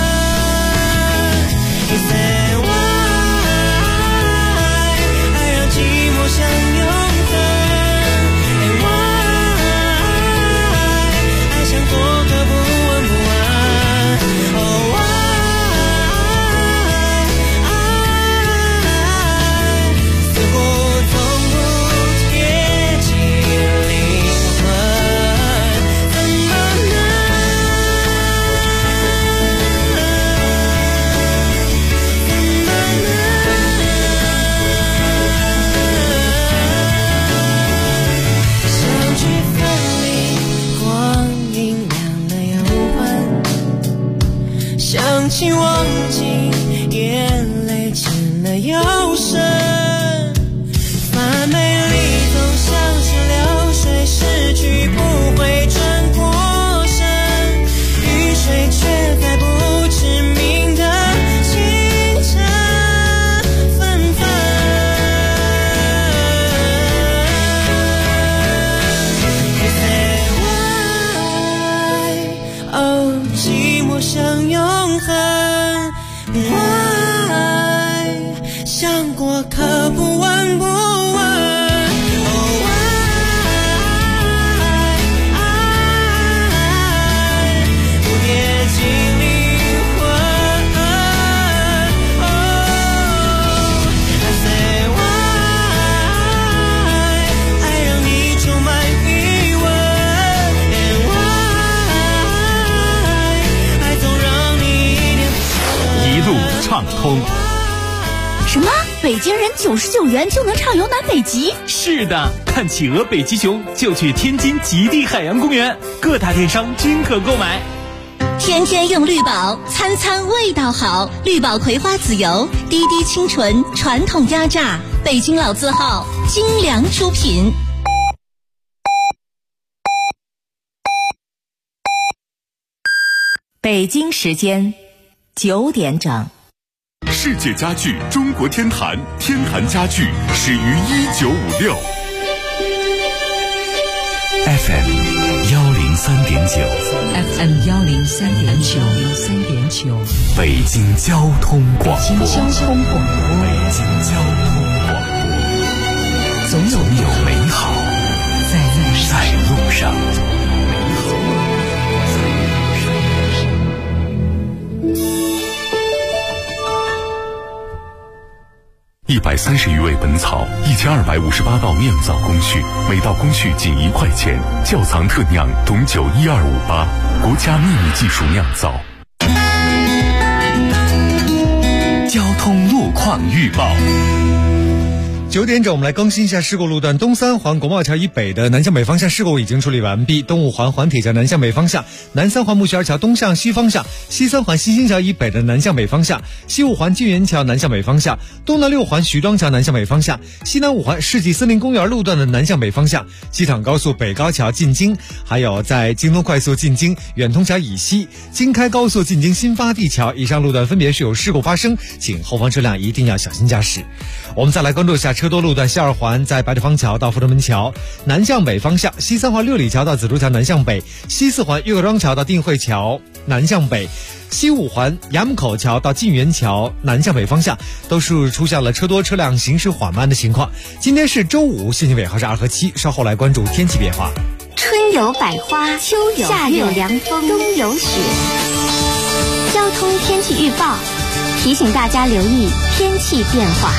像永恒 And why 爱像过客不闻不问 Oh why 似乎从不贴近灵魂，怎么想起忘记，眼泪溅了又深，反美丽总像是流水，失去不会转过身，于是我可不问不问。 畅通。 什么？北京人99元就能畅游南北极？ 是的，看企鹅、北极熊就去天津极地海洋公园，各大电商均可购买。 天天用绿宝，餐餐味道好。绿宝葵花籽油，滴滴清纯，传统压榨，北京老字号，精良出品。 北京时间9点整。 世界家具中国天坛，天坛家具始于1956。 FM 103.9 103.9 北京交通广播。总有美好在路上。130余味本草，1258道酿造工序，每道工序仅1块钱。窖藏特酿董酒12588，国家秘密技术酿造。交通路况预报。 9点整，我们来更新一下事故路段。东三环国贸桥以北的南向北方向事故已经处理完毕。东五环环铁桥南向北方向，南三环木樨园桥东向西方向，西三环新兴桥以北的南向北方向，西五环金源桥南向北方向，东南6环徐庄桥南向北方向，西南5环世纪森林公园路段的南向北方向，机场高速北高桥进京，还有在京东快速进京远通桥以西，京开高速进京新发地桥以上路段分别是有事故发生，请后方车辆一定要小心驾驶。我们再来关注一下车多路段。西二环在白堤坊桥到福州门桥南向北方向，西三环六里桥到紫竹桥南向北，西四环岳各庄桥到定慧桥南向北，西五环衙门口桥到晋源桥南向北方向都是出现了车多车辆行驶缓慢的情况。今天是周五，信息尾号是2和7，稍后来关注天气变化。 春有百花，秋有夏有凉风，冬有雪。交通天气预报提醒大家留意天气变化。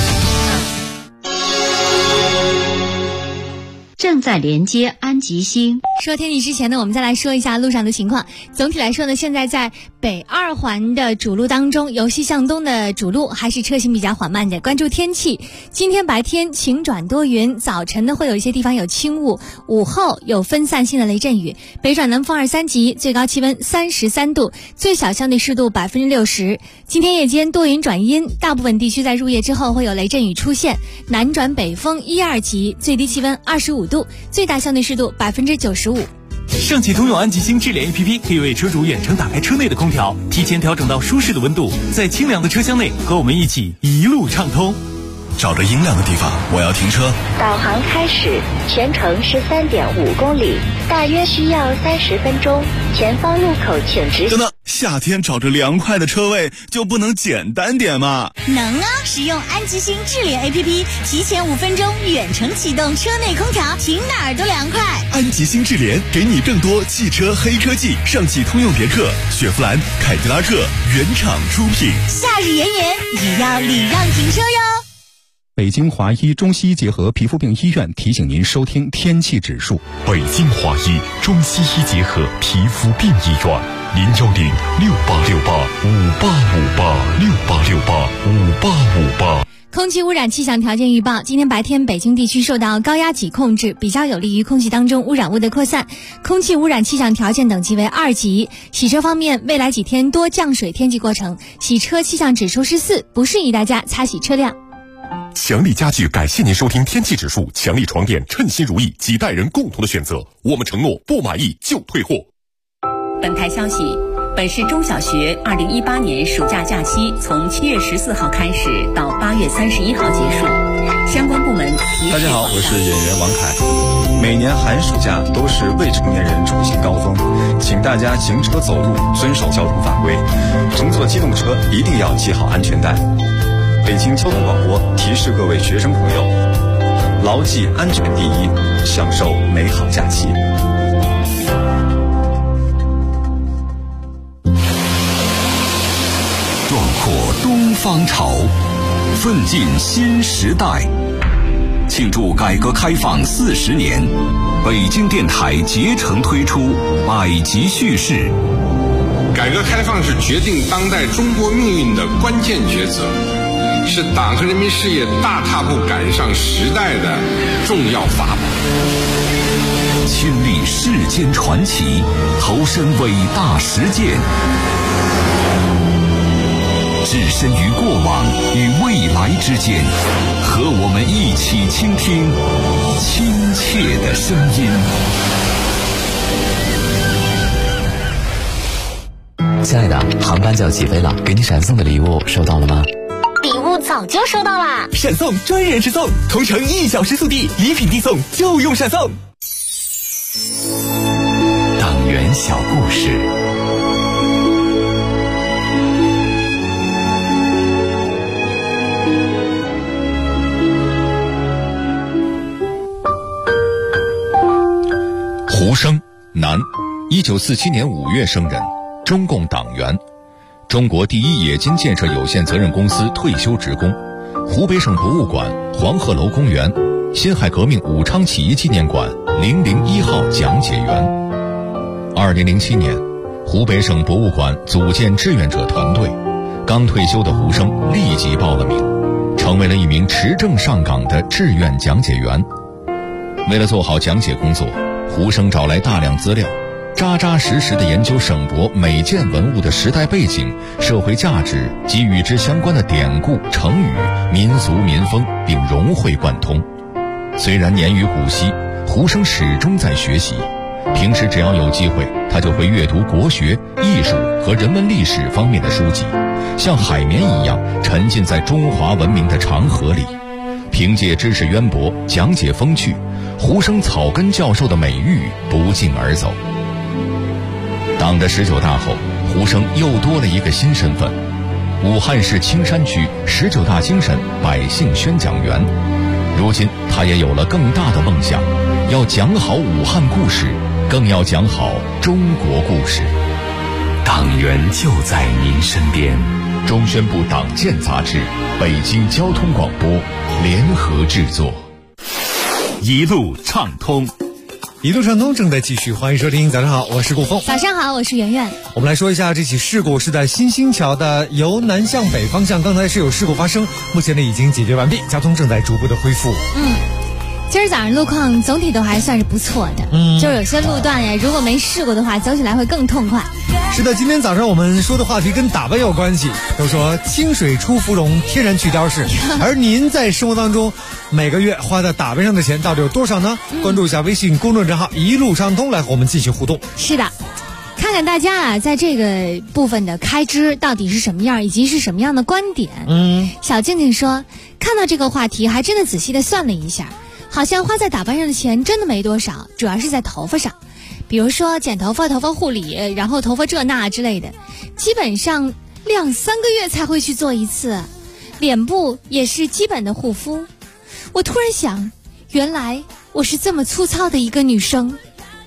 正在连接安吉星。 说天气之前呢，我们再来说一下路上的情况。总体来说呢，现在在北2环的主路当中，由西向东的主路还是车行比较缓慢的。关注天气，今天白天晴转多云，早晨呢会有一些地方有轻雾，午后有分散性的雷阵雨。北转南风2、3级，最高气温33度，最小相对湿度60%。今天夜间多云转阴，大部分地区在入夜之后会有雷阵雨出现。南转北风1、2级，最低气温25度，最大相对湿度95%。 上汽通用安吉星智联 APP 可以为车主远程打开车内的空调，提前调整到舒适的温度，在清凉的车厢内和我们一起一路畅通。 找着阴凉的地方，我要停车。 导航开始，全程是3.5公里，大约需要30分钟。前方路口请直行。 等等，夏天找着凉快的车位就不能简单点吗？ 能啊！使用安吉星智联 APP， 提前5分钟远程启动车内空调，停哪儿都凉快。 安吉星智联给你更多汽车黑科技，上汽通用别克、雪佛兰、凯迪拉克原厂出品。 夏日炎炎，也要礼让停车哟。 北京华医中西医结合皮肤病医院提醒您收听天气指数。 北京华医中西医结合皮肤病医院，0106868585858 空气污染气象条件预报，今天白天北京地区受到高压脊控制，比较有利于空气当中污染物的扩散，空气污染气象条件等级为2级。洗车方面，未来几天多降水天气过程，洗车气象指数是4，不适宜大家擦洗车辆。 强力家具感谢您收听天气指数，强力床垫称心如意，几代人共同的选择，我们承诺不满意就退货。 本台消息，本市中小学2018年暑假假期从7月14号开始到8月31号结束，相关部门提示。 大家好，我是演员王凯。每年寒暑假都是未成年人出行高峰，请大家行车走路遵守交通法规，乘坐机动车一定要系好安全带。 北京交通广播提示各位学生朋友，牢记安全第一，享受美好假期。 壮阔东方潮，奋进新时代。庆祝改革开放40年，北京电台竭诚推出百集叙事。 改革开放是决定当代中国命运的关键抉择，是党和人民事业大踏步赶上时代的重要法宝。 亲历世间传奇，投身伟大实践，置身于过往与未来之间，和我们一起倾听亲切的声音。 亲爱的，航班就要起飞了，给你闪送的礼物收到了吗？ 礼物早就收到啦！ 闪送专人直送，同城1小时速递，礼品递送就用闪送。 党员小故事。 胡生，男，1947年5月生人，中共党员，中国第一冶金建设有限责任公司退休职工，湖北省博物馆黄鹤楼公园辛亥革命武昌起义纪念馆001号讲解员。2007年，湖北省博物馆组建志愿者团队，刚退休的胡生立即报了名，成为了一名持证上岗的志愿讲解员。为了做好讲解工作，胡生找来大量资料，扎扎实实地研究省博每件文物的时代背景、社会价值及与之相关的典故、成语、民俗民风，并融会贯通。虽然年逾古稀，胡生始终在学习，平时只要有机会，他就会阅读国学、艺术和人文历史方面的书籍，像海绵一样沉浸在中华文明的长河里。凭借知识渊博、讲解风趣，胡生草根教授的美誉不胫而走。党的19大后，胡生又多了一个新身份，武汉市青山区19大精神百姓宣讲员。如今他也有了更大的梦想，要讲好武汉故事，更要讲好中国故事。 党员就在您身边。 中宣部党建杂志、北京交通广播联合制作。 一路畅通， 一路畅通正在继续，欢迎收听。早上好，我是顾峰。 早上好，我是圆圆。我们来说一下这起事故是在新兴桥的由南向北方向，刚才是有事故发生，目前呢已经解决完毕，交通正在逐步的恢复。 今儿早上路况总体都还算是不错的，就有些路段呀，如果没事故的话，走起来会更痛快。 是的，今天早上我们说的话题跟打扮有关系，都说清水出芙蓉，天然去雕饰。而您在生活当中每个月花在打扮上的钱到底有多少呢？关注一下微信公众账号一路畅通，来和我们继续互动。 是的，看看大家啊，在这个部分的开支到底是什么样，以及是什么样的观点。小静静说，看到这个话题还真的仔细的算了一下，好像花在打扮上的钱真的没多少，主要是在头发上。比如说剪头发、头发护理，然后头发这那之类的，基本上2-3个月才会去做一次。脸部也是基本的护肤。我突然想，原来我是这么粗糙的一个女生。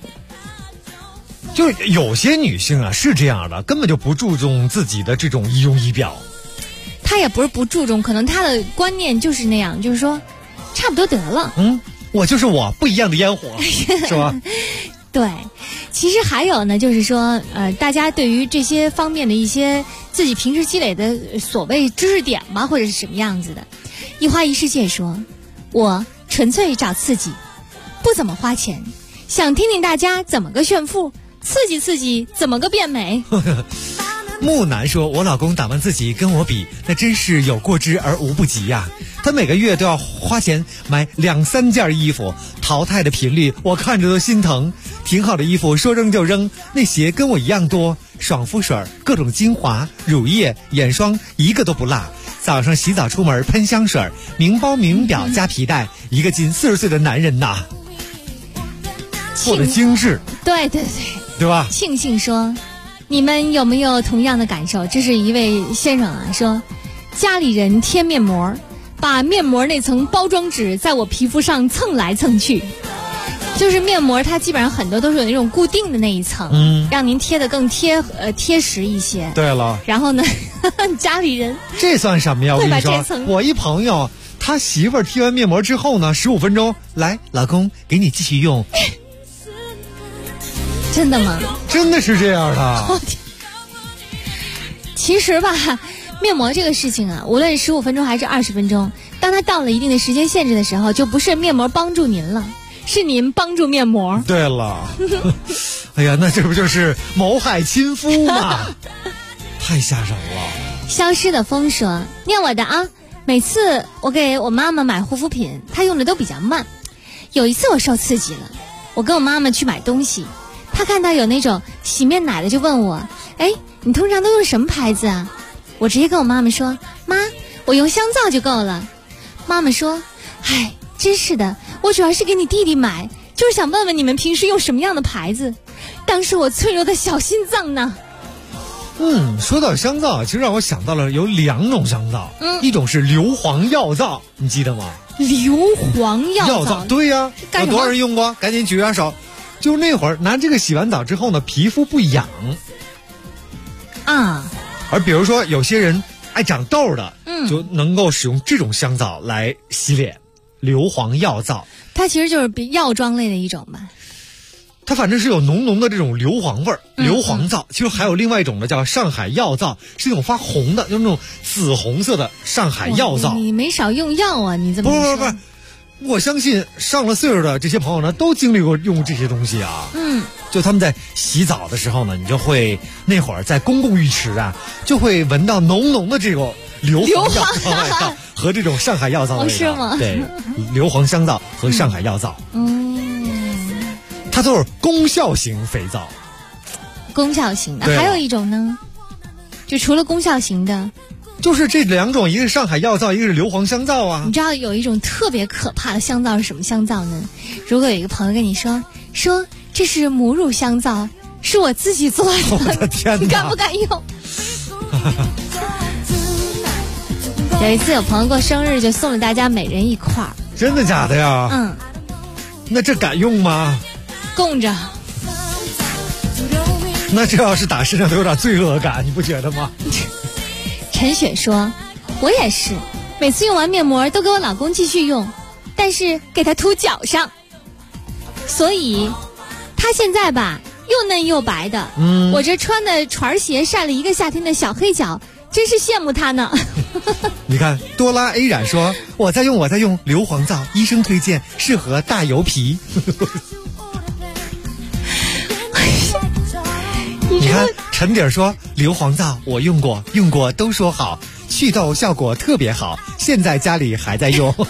就有些女性啊是这样的，根本就不注重自己的这种仪容仪表。 她也不是不注重，可能她的观念就是那样，就是说差不多得了。 我就是我，不一样的烟火，是吧？ 对，其实还有呢，就是说，大家对于这些方面的一些自己平时积累的所谓知识点吧，或者是什么样子的。一花一世界说，我纯粹找刺激，不怎么花钱，想听听大家怎么个炫富，刺激刺激怎么个变美。 木南说，我老公打扮自己跟我比，那真是有过之而无不及呀。他每个月都要花钱买2-3件衣服，淘汰的频率我看着都心疼。挺好的衣服说扔就扔，那鞋跟我一样多，爽肤水、各种精华、乳液、眼霜一个都不落。早上洗澡出门喷香水，名包名表加皮带，一个近40岁的男人呐，过得精致。 对， 对吧？ 庆幸说，你们有没有同样的感受？这是一位先生啊，说家里人贴面膜，把面膜那层包装纸在我皮肤上蹭来蹭去。就是面膜它基本上很多都是有那种固定的那一层，让您贴得更贴实一些。 对了， 然后呢家里人这算什么呀？我跟你说， 会把这层我一朋友他媳妇儿贴完面膜之后呢，15分钟，来，老公给你继续用。 真的吗？ 真的是这样的。 其实吧，面膜这个事情啊，无论15分钟还是20分钟，当它到了一定的时间限制的时候，就不是面膜帮助您了，是您帮助面膜。 对了，哎呀，那这不就是谋害亲夫吗？太吓人了。 消失的风说，念我的啊，每次我给我妈妈买护肤品，她用的都比较慢。有一次我受刺激了，我跟我妈妈去买东西，她看到有那种洗面奶的，就问我，哎，你通常都用什么牌子啊？我直接跟我妈妈说，妈，我用香皂就够了。妈妈说，哎，真是的，我主要是给你弟弟买，就是想问问你们平时用什么样的牌子。当时我脆弱的小心脏呢。 说到香皂，其实让我想到了有2种香皂，一种是硫磺药皂，你记得吗？ 硫磺药皂， 对呀，有多少人用过？赶紧举下手。就是那会儿拿这个洗完澡之后呢，皮肤不痒啊。 而比如说有些人爱长痘的，就能够使用这种香皂来洗脸，硫磺药皂。 它其实就是药妆类的一种吧。 它反正是有浓浓的这种硫磺味儿，硫磺皂。其实还有另外一种呢，叫上海药皂，是那种发红的，就是那种紫红色的上海药皂。 你没少用药啊，你这么说。 不，我相信上了岁数的这些朋友呢，都经历过用这些东西啊。就他们在洗澡的时候呢，你就会那会儿在公共浴池啊，就会闻到浓浓的这个硫磺药皂和这种上海药皂的味道。 是吗？ 对，硫磺香皂和上海药皂。它都是功效型肥皂。 功效型的，还有一种呢，就除了功效型的， 就是这2种，一个是上海药皂，一个是硫磺香皂啊。 你知道有一种特别可怕的香皂是什么香皂呢？如果有一个朋友跟你说这是母乳香皂，是我自己做的， 我的天哪， 你敢不敢用？有一次有朋友过生日，就送了大家每人1块。 真的假的呀？那这敢用吗？ 供着。 那这要是打身上都有点罪恶感，你不觉得吗？ 陈雪说，我也是，每次用完面膜都给我老公继续用，但是给他涂脚上，所以他现在吧又嫩又白的。我这穿的船鞋晒了1个夏天的小黑脚，真是羡慕他呢。 你看多拉 A 染说，我在用硫磺皂，医生推荐，适合大油皮。你看陈底儿说，硫磺皂我用过都说好，祛痘效果特别好，现在家里还在用。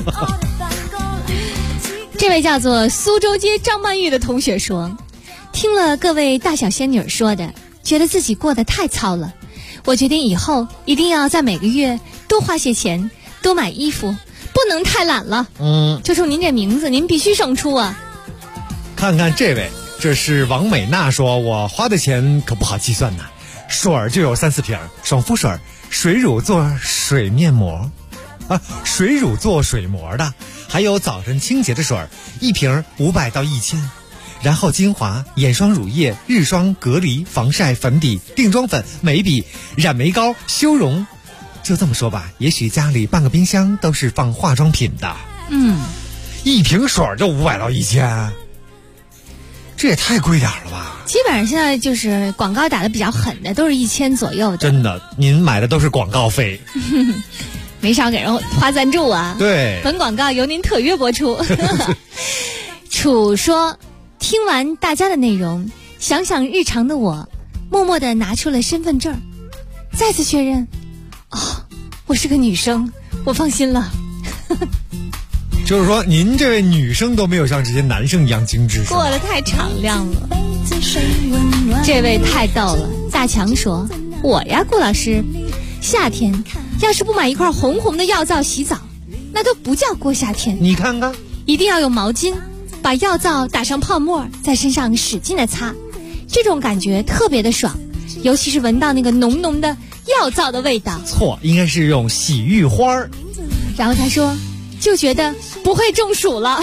这位叫做苏州街张曼玉的同学说，听了各位大小仙女说的，觉得自己过得太糙了，我决定以后一定要在每个月多花些钱，多买衣服，不能太懒了。就冲您这名字，您必须胜出啊。 看看这位，这是王美娜说，我花的钱可不好计算呐，水儿就有3-4瓶，爽肤水、水乳做水面膜水乳做水膜的，还有早晨清洁的水，1瓶500到1000。然后精华、眼霜、乳液、日霜、隔离、防晒、粉底、定妆粉、眉笔、染眉膏、修容。就这么说吧，也许家里半个冰箱都是放化妆品的。1瓶水就500到1000，这也太贵点了吧。 基本上现在就是广告打的比较狠的，都是1000左右的。 真的，您买的都是广告费。 没少给人花赞助啊。 对， 本广告由您特约播出。楚说，听完大家的内容，想想日常的我，默默地拿出了身份证，再次确认，我是个女生，我放心了。 就是说，您这位女生都没有像这些男生一样精致， 过得太敞亮了。这位太逗了。大强说，我呀，顾老师，夏天要是不买一块红红的药皂洗澡，那都不叫过夏天。 你看看， 一定要用毛巾把药皂打上泡沫，在身上使劲的擦，这种感觉特别的爽，尤其是闻到那个浓浓的药皂的味道。 错，应该是用洗浴花儿。 然后他说，就觉得不会中暑了。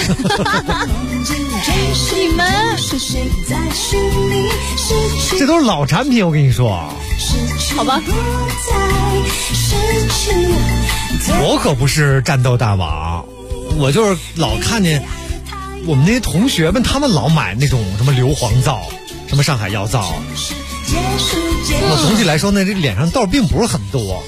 你们这都是老产品，我跟你说。 好吧。 我可不是战斗大王，我就是老看见我们那些同学们，他们老买那种什么硫磺皂，什么上海药皂。我总体来说呢，这脸上痘并不是很多，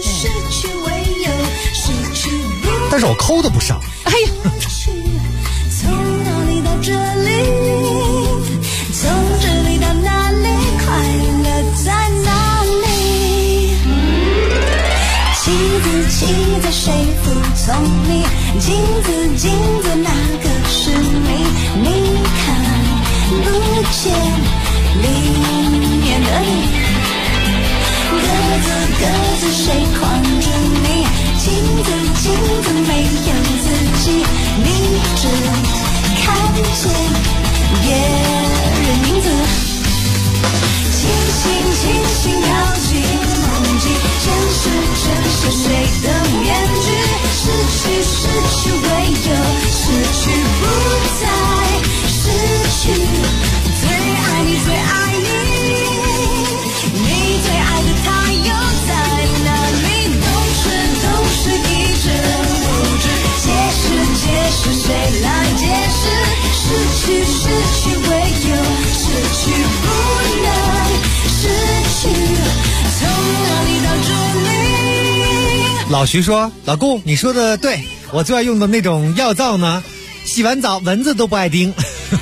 但是我抠的不少。 哎呀， 从哪里到这里，从这里到哪里，快乐在哪里？棋子棋在谁服从你？镜子镜子哪个是你？你看不见里面的你。鸽子鸽子谁框着你？镜子镜子没有自己，你只看见别人影子。清醒清醒飘进梦境，真是谁的面具？失去失去唯有失去不再失去。最爱你最爱你，你最爱的他又在哪里？都是一阵无知，解释谁来解释？失去失去唯有失去不能失去，从哪里到这里？ 老徐说，老顾你说的对，我最爱用的那种药皂呢，洗完澡蚊子都不爱叮。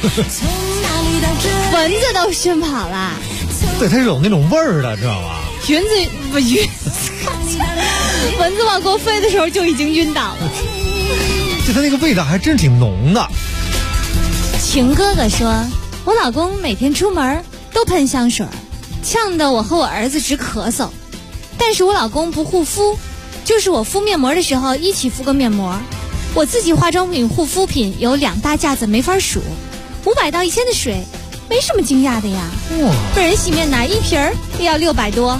蚊子都熏跑了。 对，它是有那种味儿的，知道吗？ 蚊子往过飞的时候就已经晕倒了。 就它那个味道还真挺浓的。 晴哥哥说，我老公每天出门都喷香水，呛得我和我儿子直咳嗽。但是我老公不护肤，就是我敷面膜的时候一起敷个面膜。我自己化妆品护肤品有2大架子没法数，500到1000的水，没什么惊讶的呀。个人洗面奶一瓶也要600多。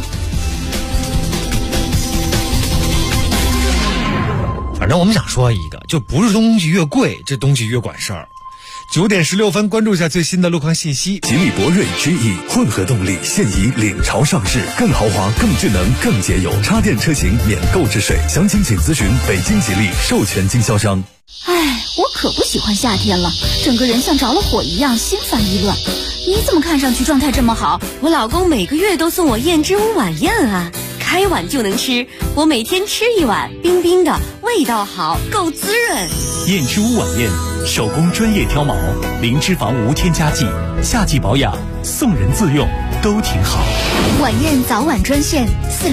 反正我们想说一个，就不是东西越贵，这东西越管事儿。9点16分，关注一下最新的路况信息。 吉利博瑞 GE 混合动力现已领潮上市，更豪华、更智能、更节油，插电车型免购置税。详情请咨询北京吉利授权经销商。 哎，我可不喜欢夏天了，整个人像着了火一样，心烦意乱。你怎么看上去状态这么好？ 我老公每个月都送我燕之屋晚宴啊，开碗就能吃，我每天吃一碗，冰冰的，味道好，够滋润。 燕之屋晚宴，手工专业挑毛，零脂肪无添加剂，夏季保养，送人自用都挺好。 晚宴早晚专线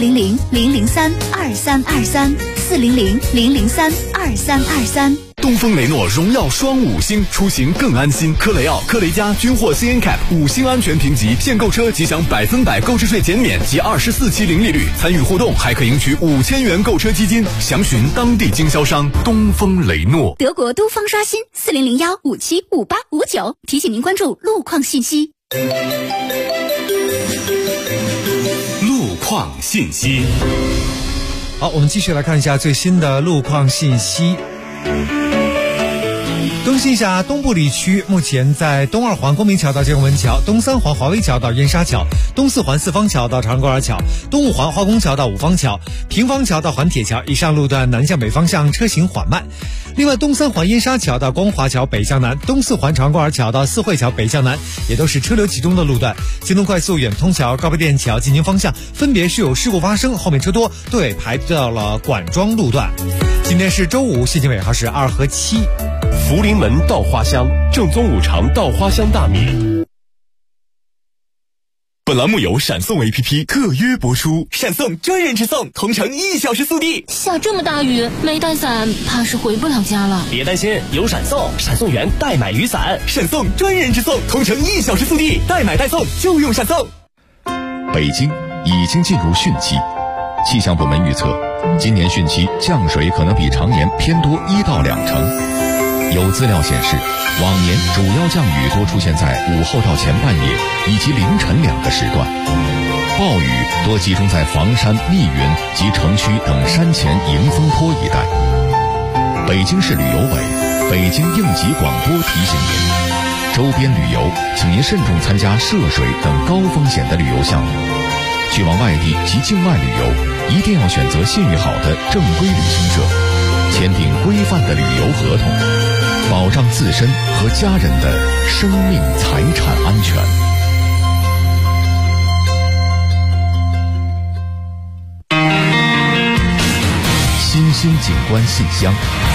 400-003-2323，400-003-2323。 东风雷诺荣耀双5星，出行更安心。科雷傲、科雷嘉均获 CNCAP 5星安全评级，现购车即享100%购置税减免及24期零利率，参与互动还可赢取5000元购车基金。详询当地经销商东风雷诺。 德国都方刷新400-157-5859，提醒您关注路况信息。 路况信息。 好，我们继续来看一下最新的路况信息。更新一下东部地区，目前在东2环公明桥到建文桥，东3环华威桥到燕莎桥，东4环四方桥到长安公园桥，东5环化工桥到五方桥，平方桥到环铁桥，以上路段南向北方向车行缓慢。另外，东3环燕莎桥到光华桥北向南，东4环长安公园桥到四惠桥北向南，也都是车流集中的路段。京东快速远通桥、高碑店桥进京方向分别是有事故发生，后面车多，队排到了管庄路段。今天是周五，信息尾号是2和7。 福临门稻花香，正宗五常稻花香大米。 本栏目由闪送 APP 特约播出，闪送专人直送，同城1小时速递。 下这么大雨，没带伞，怕是回不了家了。 别担心，有闪送，闪送员代买雨伞， 闪送专人直送，同城1小时速递，代买代送就用闪送。 北京已经进入汛期，气象部门预测，今年汛期降水可能比常年偏多1到2成。有资料显示，往年主要降雨多出现在午后到前半夜以及凌晨2个时段。 暴雨多集中在房山、密云及城区等山前迎风坡一带。北京市旅游委、北京应急广播提醒您，周边旅游请您慎重参加涉水等高风险的旅游项目。去往外地及境外旅游，一定要选择信誉好的正规旅行社，签订规范的旅游合同，保障自身和家人的生命财产安全。新兴景观信箱。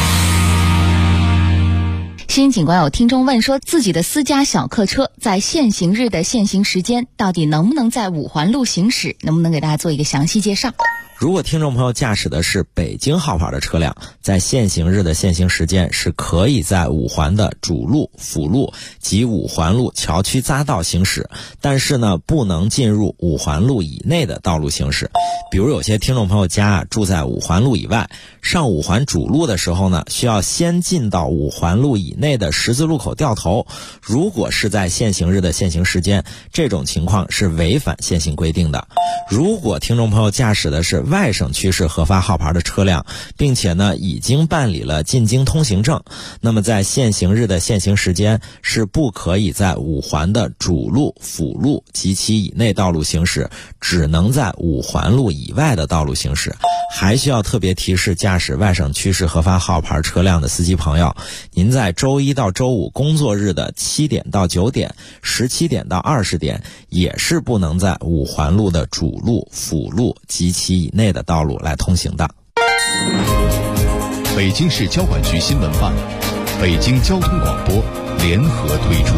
新警官有听众问说，自己的私家小客车在限行日的限行时间到底能不能在五环路行驶？能不能给大家做一个详细介绍？ 如果听众朋友驾驶的是北京号牌的车辆，在限行日的限行时间是可以在五环的主路、辅路及五环路桥区匝道行驶，但是呢，不能进入五环路以内的道路行驶。比如有些听众朋友家住在五环路以外，上五环主路的时候呢，需要先进到五环路以内的十字路口掉头。如果是在限行日的限行时间，这种情况是违反限行规定的。如果听众朋友驾驶的是外省区市核发号牌的车辆，并且呢已经办理了进京通行证，那么在限行日的限行时间是不可以在五环的主路、辅路及其以内道路行驶，只能在五环路以外的道路行驶。还需要特别提示驾驶外省区市核发号牌车辆的司机朋友，您在周一到周五工作日的7点到9点、17点到20点也是不能在五环路的主路、辅路及其以内的道路来通行的。 北京市交管局新闻办、北京交通广播联合推出。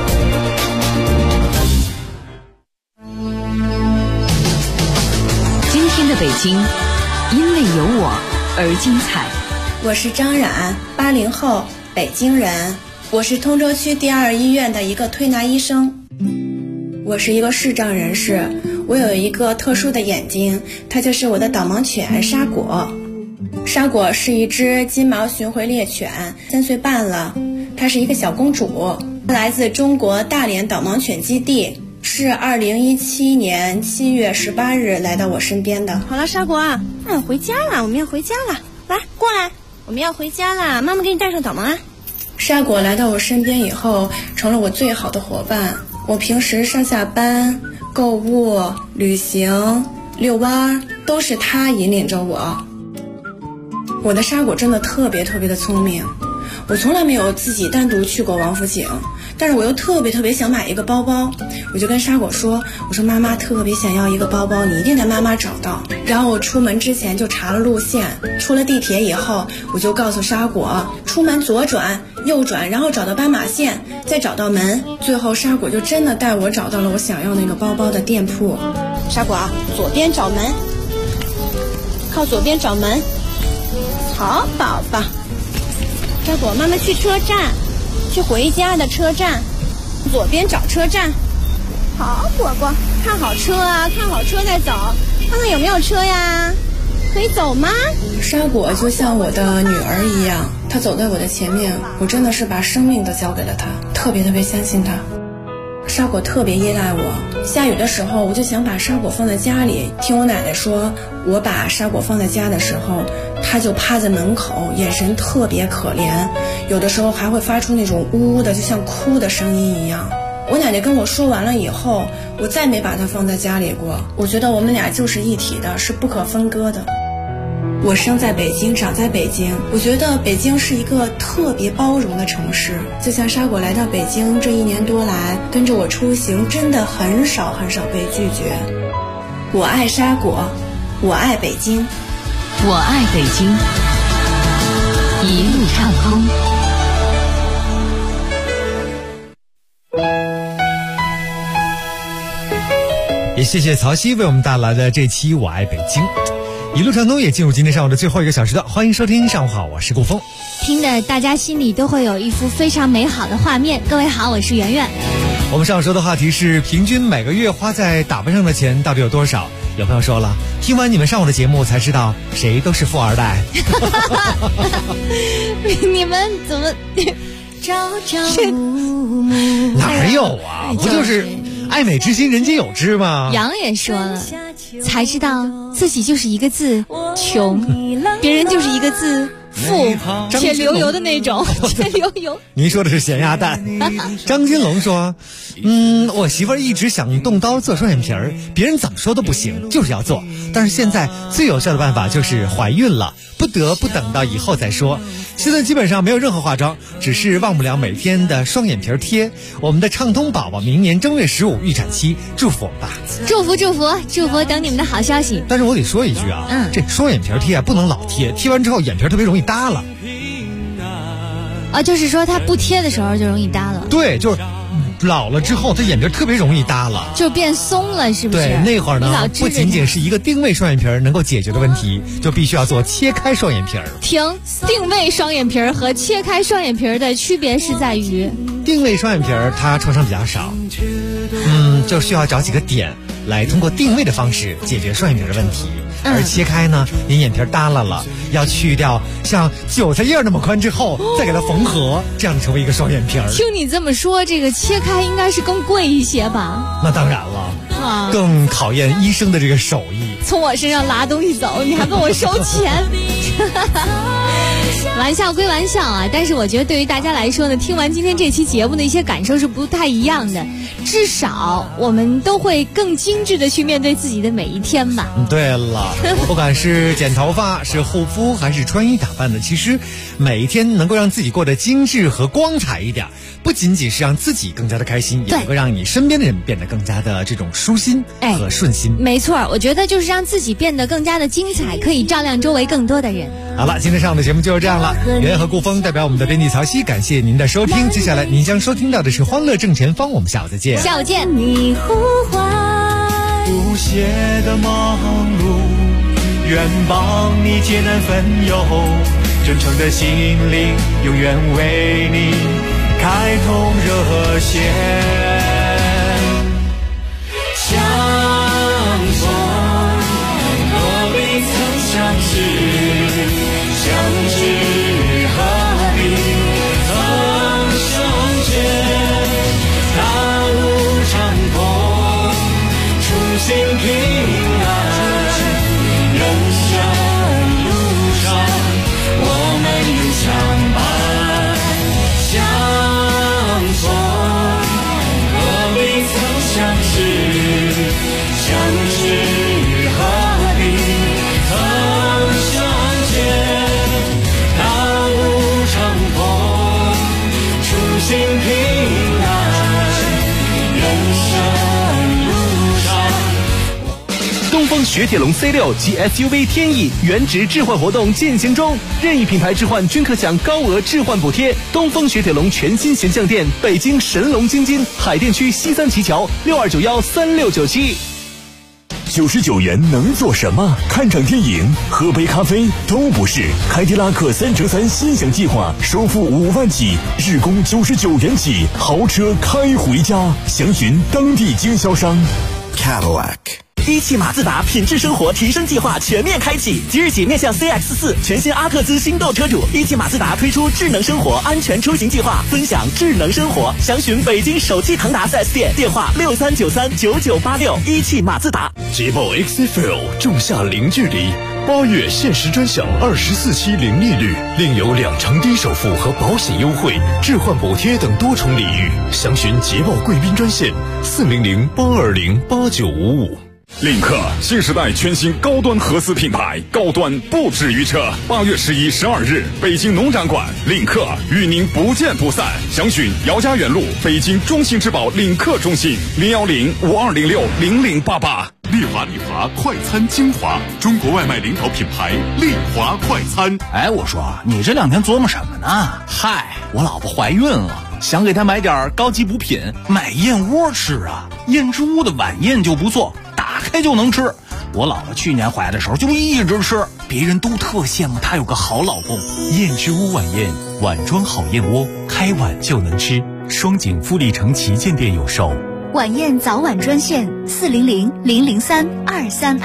今天的北京，因为有我而精彩。 我是张冉，80后，北京人。我是通州区第2医院的一个推拿医生。我是一个视障人士，我有一个特殊的眼睛，它就是我的导盲犬沙果。沙果是一只金毛巡回猎犬，3岁半了，它是一个小公主，来自中国大连导盲犬基地，是2017年7月18日来到我身边的。好了，沙果，回家了，我们要回家了，来，过来，我们要回家了，妈妈给你带上导盲啊。沙果来到我身边以后，成了我最好的伙伴。我平时上下班、购物、旅行、遛弯，都是他引领着我。我的沙果真的特别的聪明，我从来没有自己单独去过王府井，但是我又特别想买一个包包，我就跟沙果说，我说妈妈特别想要一个包包，你一定得妈妈找到。然后我出门之前就查了路线，出了地铁以后，我就告诉沙果，出门左转、右转，然后找到斑马线，再找到门，最后沙果就真的带我找到了我想要那个包包的店铺。沙果，左边找门，靠左边找门。好宝宝，沙果，妈妈去车站，去回家的车站，左边找车站。好果果，看好车啊，看好车再走，看看有没有车呀，可以走吗？沙果就像我的女儿一样，她走在我的前面，我真的是把生命都交给了她，特别相信她。沙果特别依赖我，下雨的时候我就想把沙果放在家里，听我奶奶说，我把沙果放在家的时候，她就趴在门口，眼神特别可怜，有的时候还会发出那种呜呜的就像哭的声音一样。我奶奶跟我说完了以后，我再没把她放在家里过，我觉得我们俩就是一体的，是不可分割的。我生在北京，长在北京，我觉得北京是一个特别包容的城市。就像沙果来到北京这1年多来，跟着我出行，真的很少被拒绝。我爱沙果，我爱北京， 我爱北京，一路畅通。 也谢谢曹曦为我们带来的这期《我爱北京》。一路畅通也进入今天上午的最后一个小时段，欢迎收听上午好，我是顾峰。 听的大家心里都会有一幅非常美好的画面。各位好，我是圆圆。 我们上午说的话题是平均每个月花在打扮上的钱到底有多少？有朋友说了，听完你们上午的节目才知道谁都是富二代。 你们怎么哪有啊？不就是爱美之心，人皆有之嘛。 杨也说了，才知道自己就是一个字穷，别人就是一个字富，且流油的那种，且流油。 您说的是咸鸭蛋。张金龙说，我媳妇儿一直想动刀做双眼皮儿，别人怎么说都不行，就是要做。但是现在最有效的办法就是怀孕了，不得不等到以后再说。现在基本上没有任何化妆，只是忘不了每天的双眼皮贴。我们的畅通宝宝明年正月15预产期，祝福我们吧。 祝福，等你们的好消息。 但是我得说一句啊，这双眼皮贴不能老贴，贴完之后眼皮特别容易耷了。 就是说它不贴的时候就容易耷了。 对，就是老了之后，它眼皮特别容易耷了， 就变松了，是不是？ 对，那会儿呢，不仅仅是一个定位双眼皮能够解决的问题，就必须要做切开双眼皮。 定位双眼皮和切开双眼皮的区别是在于， 定位双眼皮它创伤比较少，就需要找几个点来通过定位的方式解决双眼皮的问题。而切开呢，您眼皮耷拉了，要去掉像韭菜叶那么宽之后，再给它缝合，这样成为一个双眼皮。 听你这么说，这个切开应该是更贵一些吧？ 那当然了，更考验医生的这个手艺。 从我身上拿东西走，你还问我收钱？玩笑归玩笑啊，但是我觉得对于大家来说呢，听完今天这期节目的一些感受是不太一样的，至少我们都会更精致的去面对自己的每一天吧。 对了，不管是剪头发，是护肤，还是穿衣打扮的，其实每一天能够让自己过得精致和光彩一点，不仅仅是让自己更加的开心，也能够让你身边的人变得更加的这种舒心和顺心。 没错，我觉得就是让自己变得更加的精彩，可以照亮周围更多的人。 好了，今天上午的节目就是这样了。袁和顾峰代表我们的编辑曹曦，感谢您的收听。接下来您将收听到的是《欢乐正前方》，我们下午再见。 下午见。 你呼唤不懈的忙碌，愿帮你艰难分忧，真诚的心灵永远为你开通热线。相逢何必曾相识，相知何必曾相见。大路长空，初心平安，人生路上我们永相伴。相逢何必曾相识，相知何必曾相见。大路长空，初心平安，人生路上。 东风雪铁龙 C6 及 SUV 天翼原值置换活动进行中，任意品牌置换均可享高额置换补贴。东风雪铁龙全新形象店，北京神龙京津海淀区西三旗桥62913697。 99元能做什么？看场电影、喝杯咖啡都不是。凯迪拉克3乘3心想计划，首付5万起，日供99元起，豪车开回家。详询当地经销商。 Cadillac。一汽马自达品质生活提升计划全面开启，即日起面向 CX-4 全新阿特兹新购车主，一汽马自达推出智能生活安全出行计划，分享智能生活。详询北京首汽腾达 4S 店，电话63939986。一汽马自达。 捷豹 XFL 仲夏零距离，8月限时专享24期零利率，另有2成低首付和保险优惠、置换补贴等多重礼遇。详询捷豹贵宾专线400-820-8955。 领克新时代全新高端合资品牌，高端不止于车。8月11、12日，北京农展馆，领克与您不见不散。详询姚家园路北京中信质保领克中心010-5206-0088。 丽华快餐精华，中国外卖领导品牌丽华快餐。 哎，我说你这2天琢磨什么呢？嗨，我老婆怀孕了，想给她买点高级补品，买燕窝吃啊。燕之屋的晚宴就不错，打开就能吃。我老婆去年怀的时候就一直吃，别人都特羡慕她有个好老公。 燕之屋晚宴，碗装好燕窝，开碗就能吃。双井富力城旗舰店有售。 晚宴早晚专线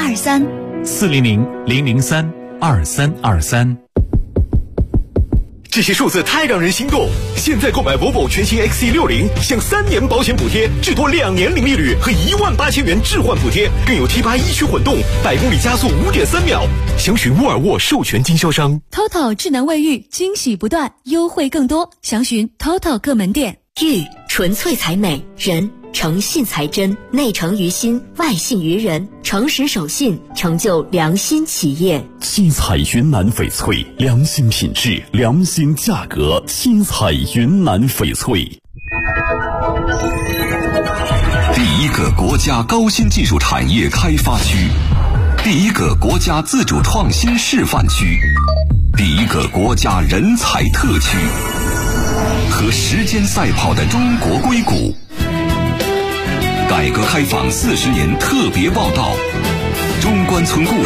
400-003-2323。 400-003-2323。 这些数字太让人心动。现在购买 Volvo 全新 XC60，享3年保险补贴，至多2年零利率和18000元置换补贴，更有 T8 驱混动，100公里加速5.3秒。详询沃尔沃授权经销商。 TOTO 智能卫浴，惊喜不断，优惠更多，详询 TOTO 各门店。 玉纯粹才美，人诚信才真，内诚于心，外信于人，诚实守信，成就良心企业。 七彩云南翡翠，良心品质，良心价格。七彩云南翡翠。 第一个国家高新技术产业开发区，第一个国家自主创新示范区，第一个国家人才特区。和时间赛跑的中国硅谷，改革开放40年特别报道，中关村故事。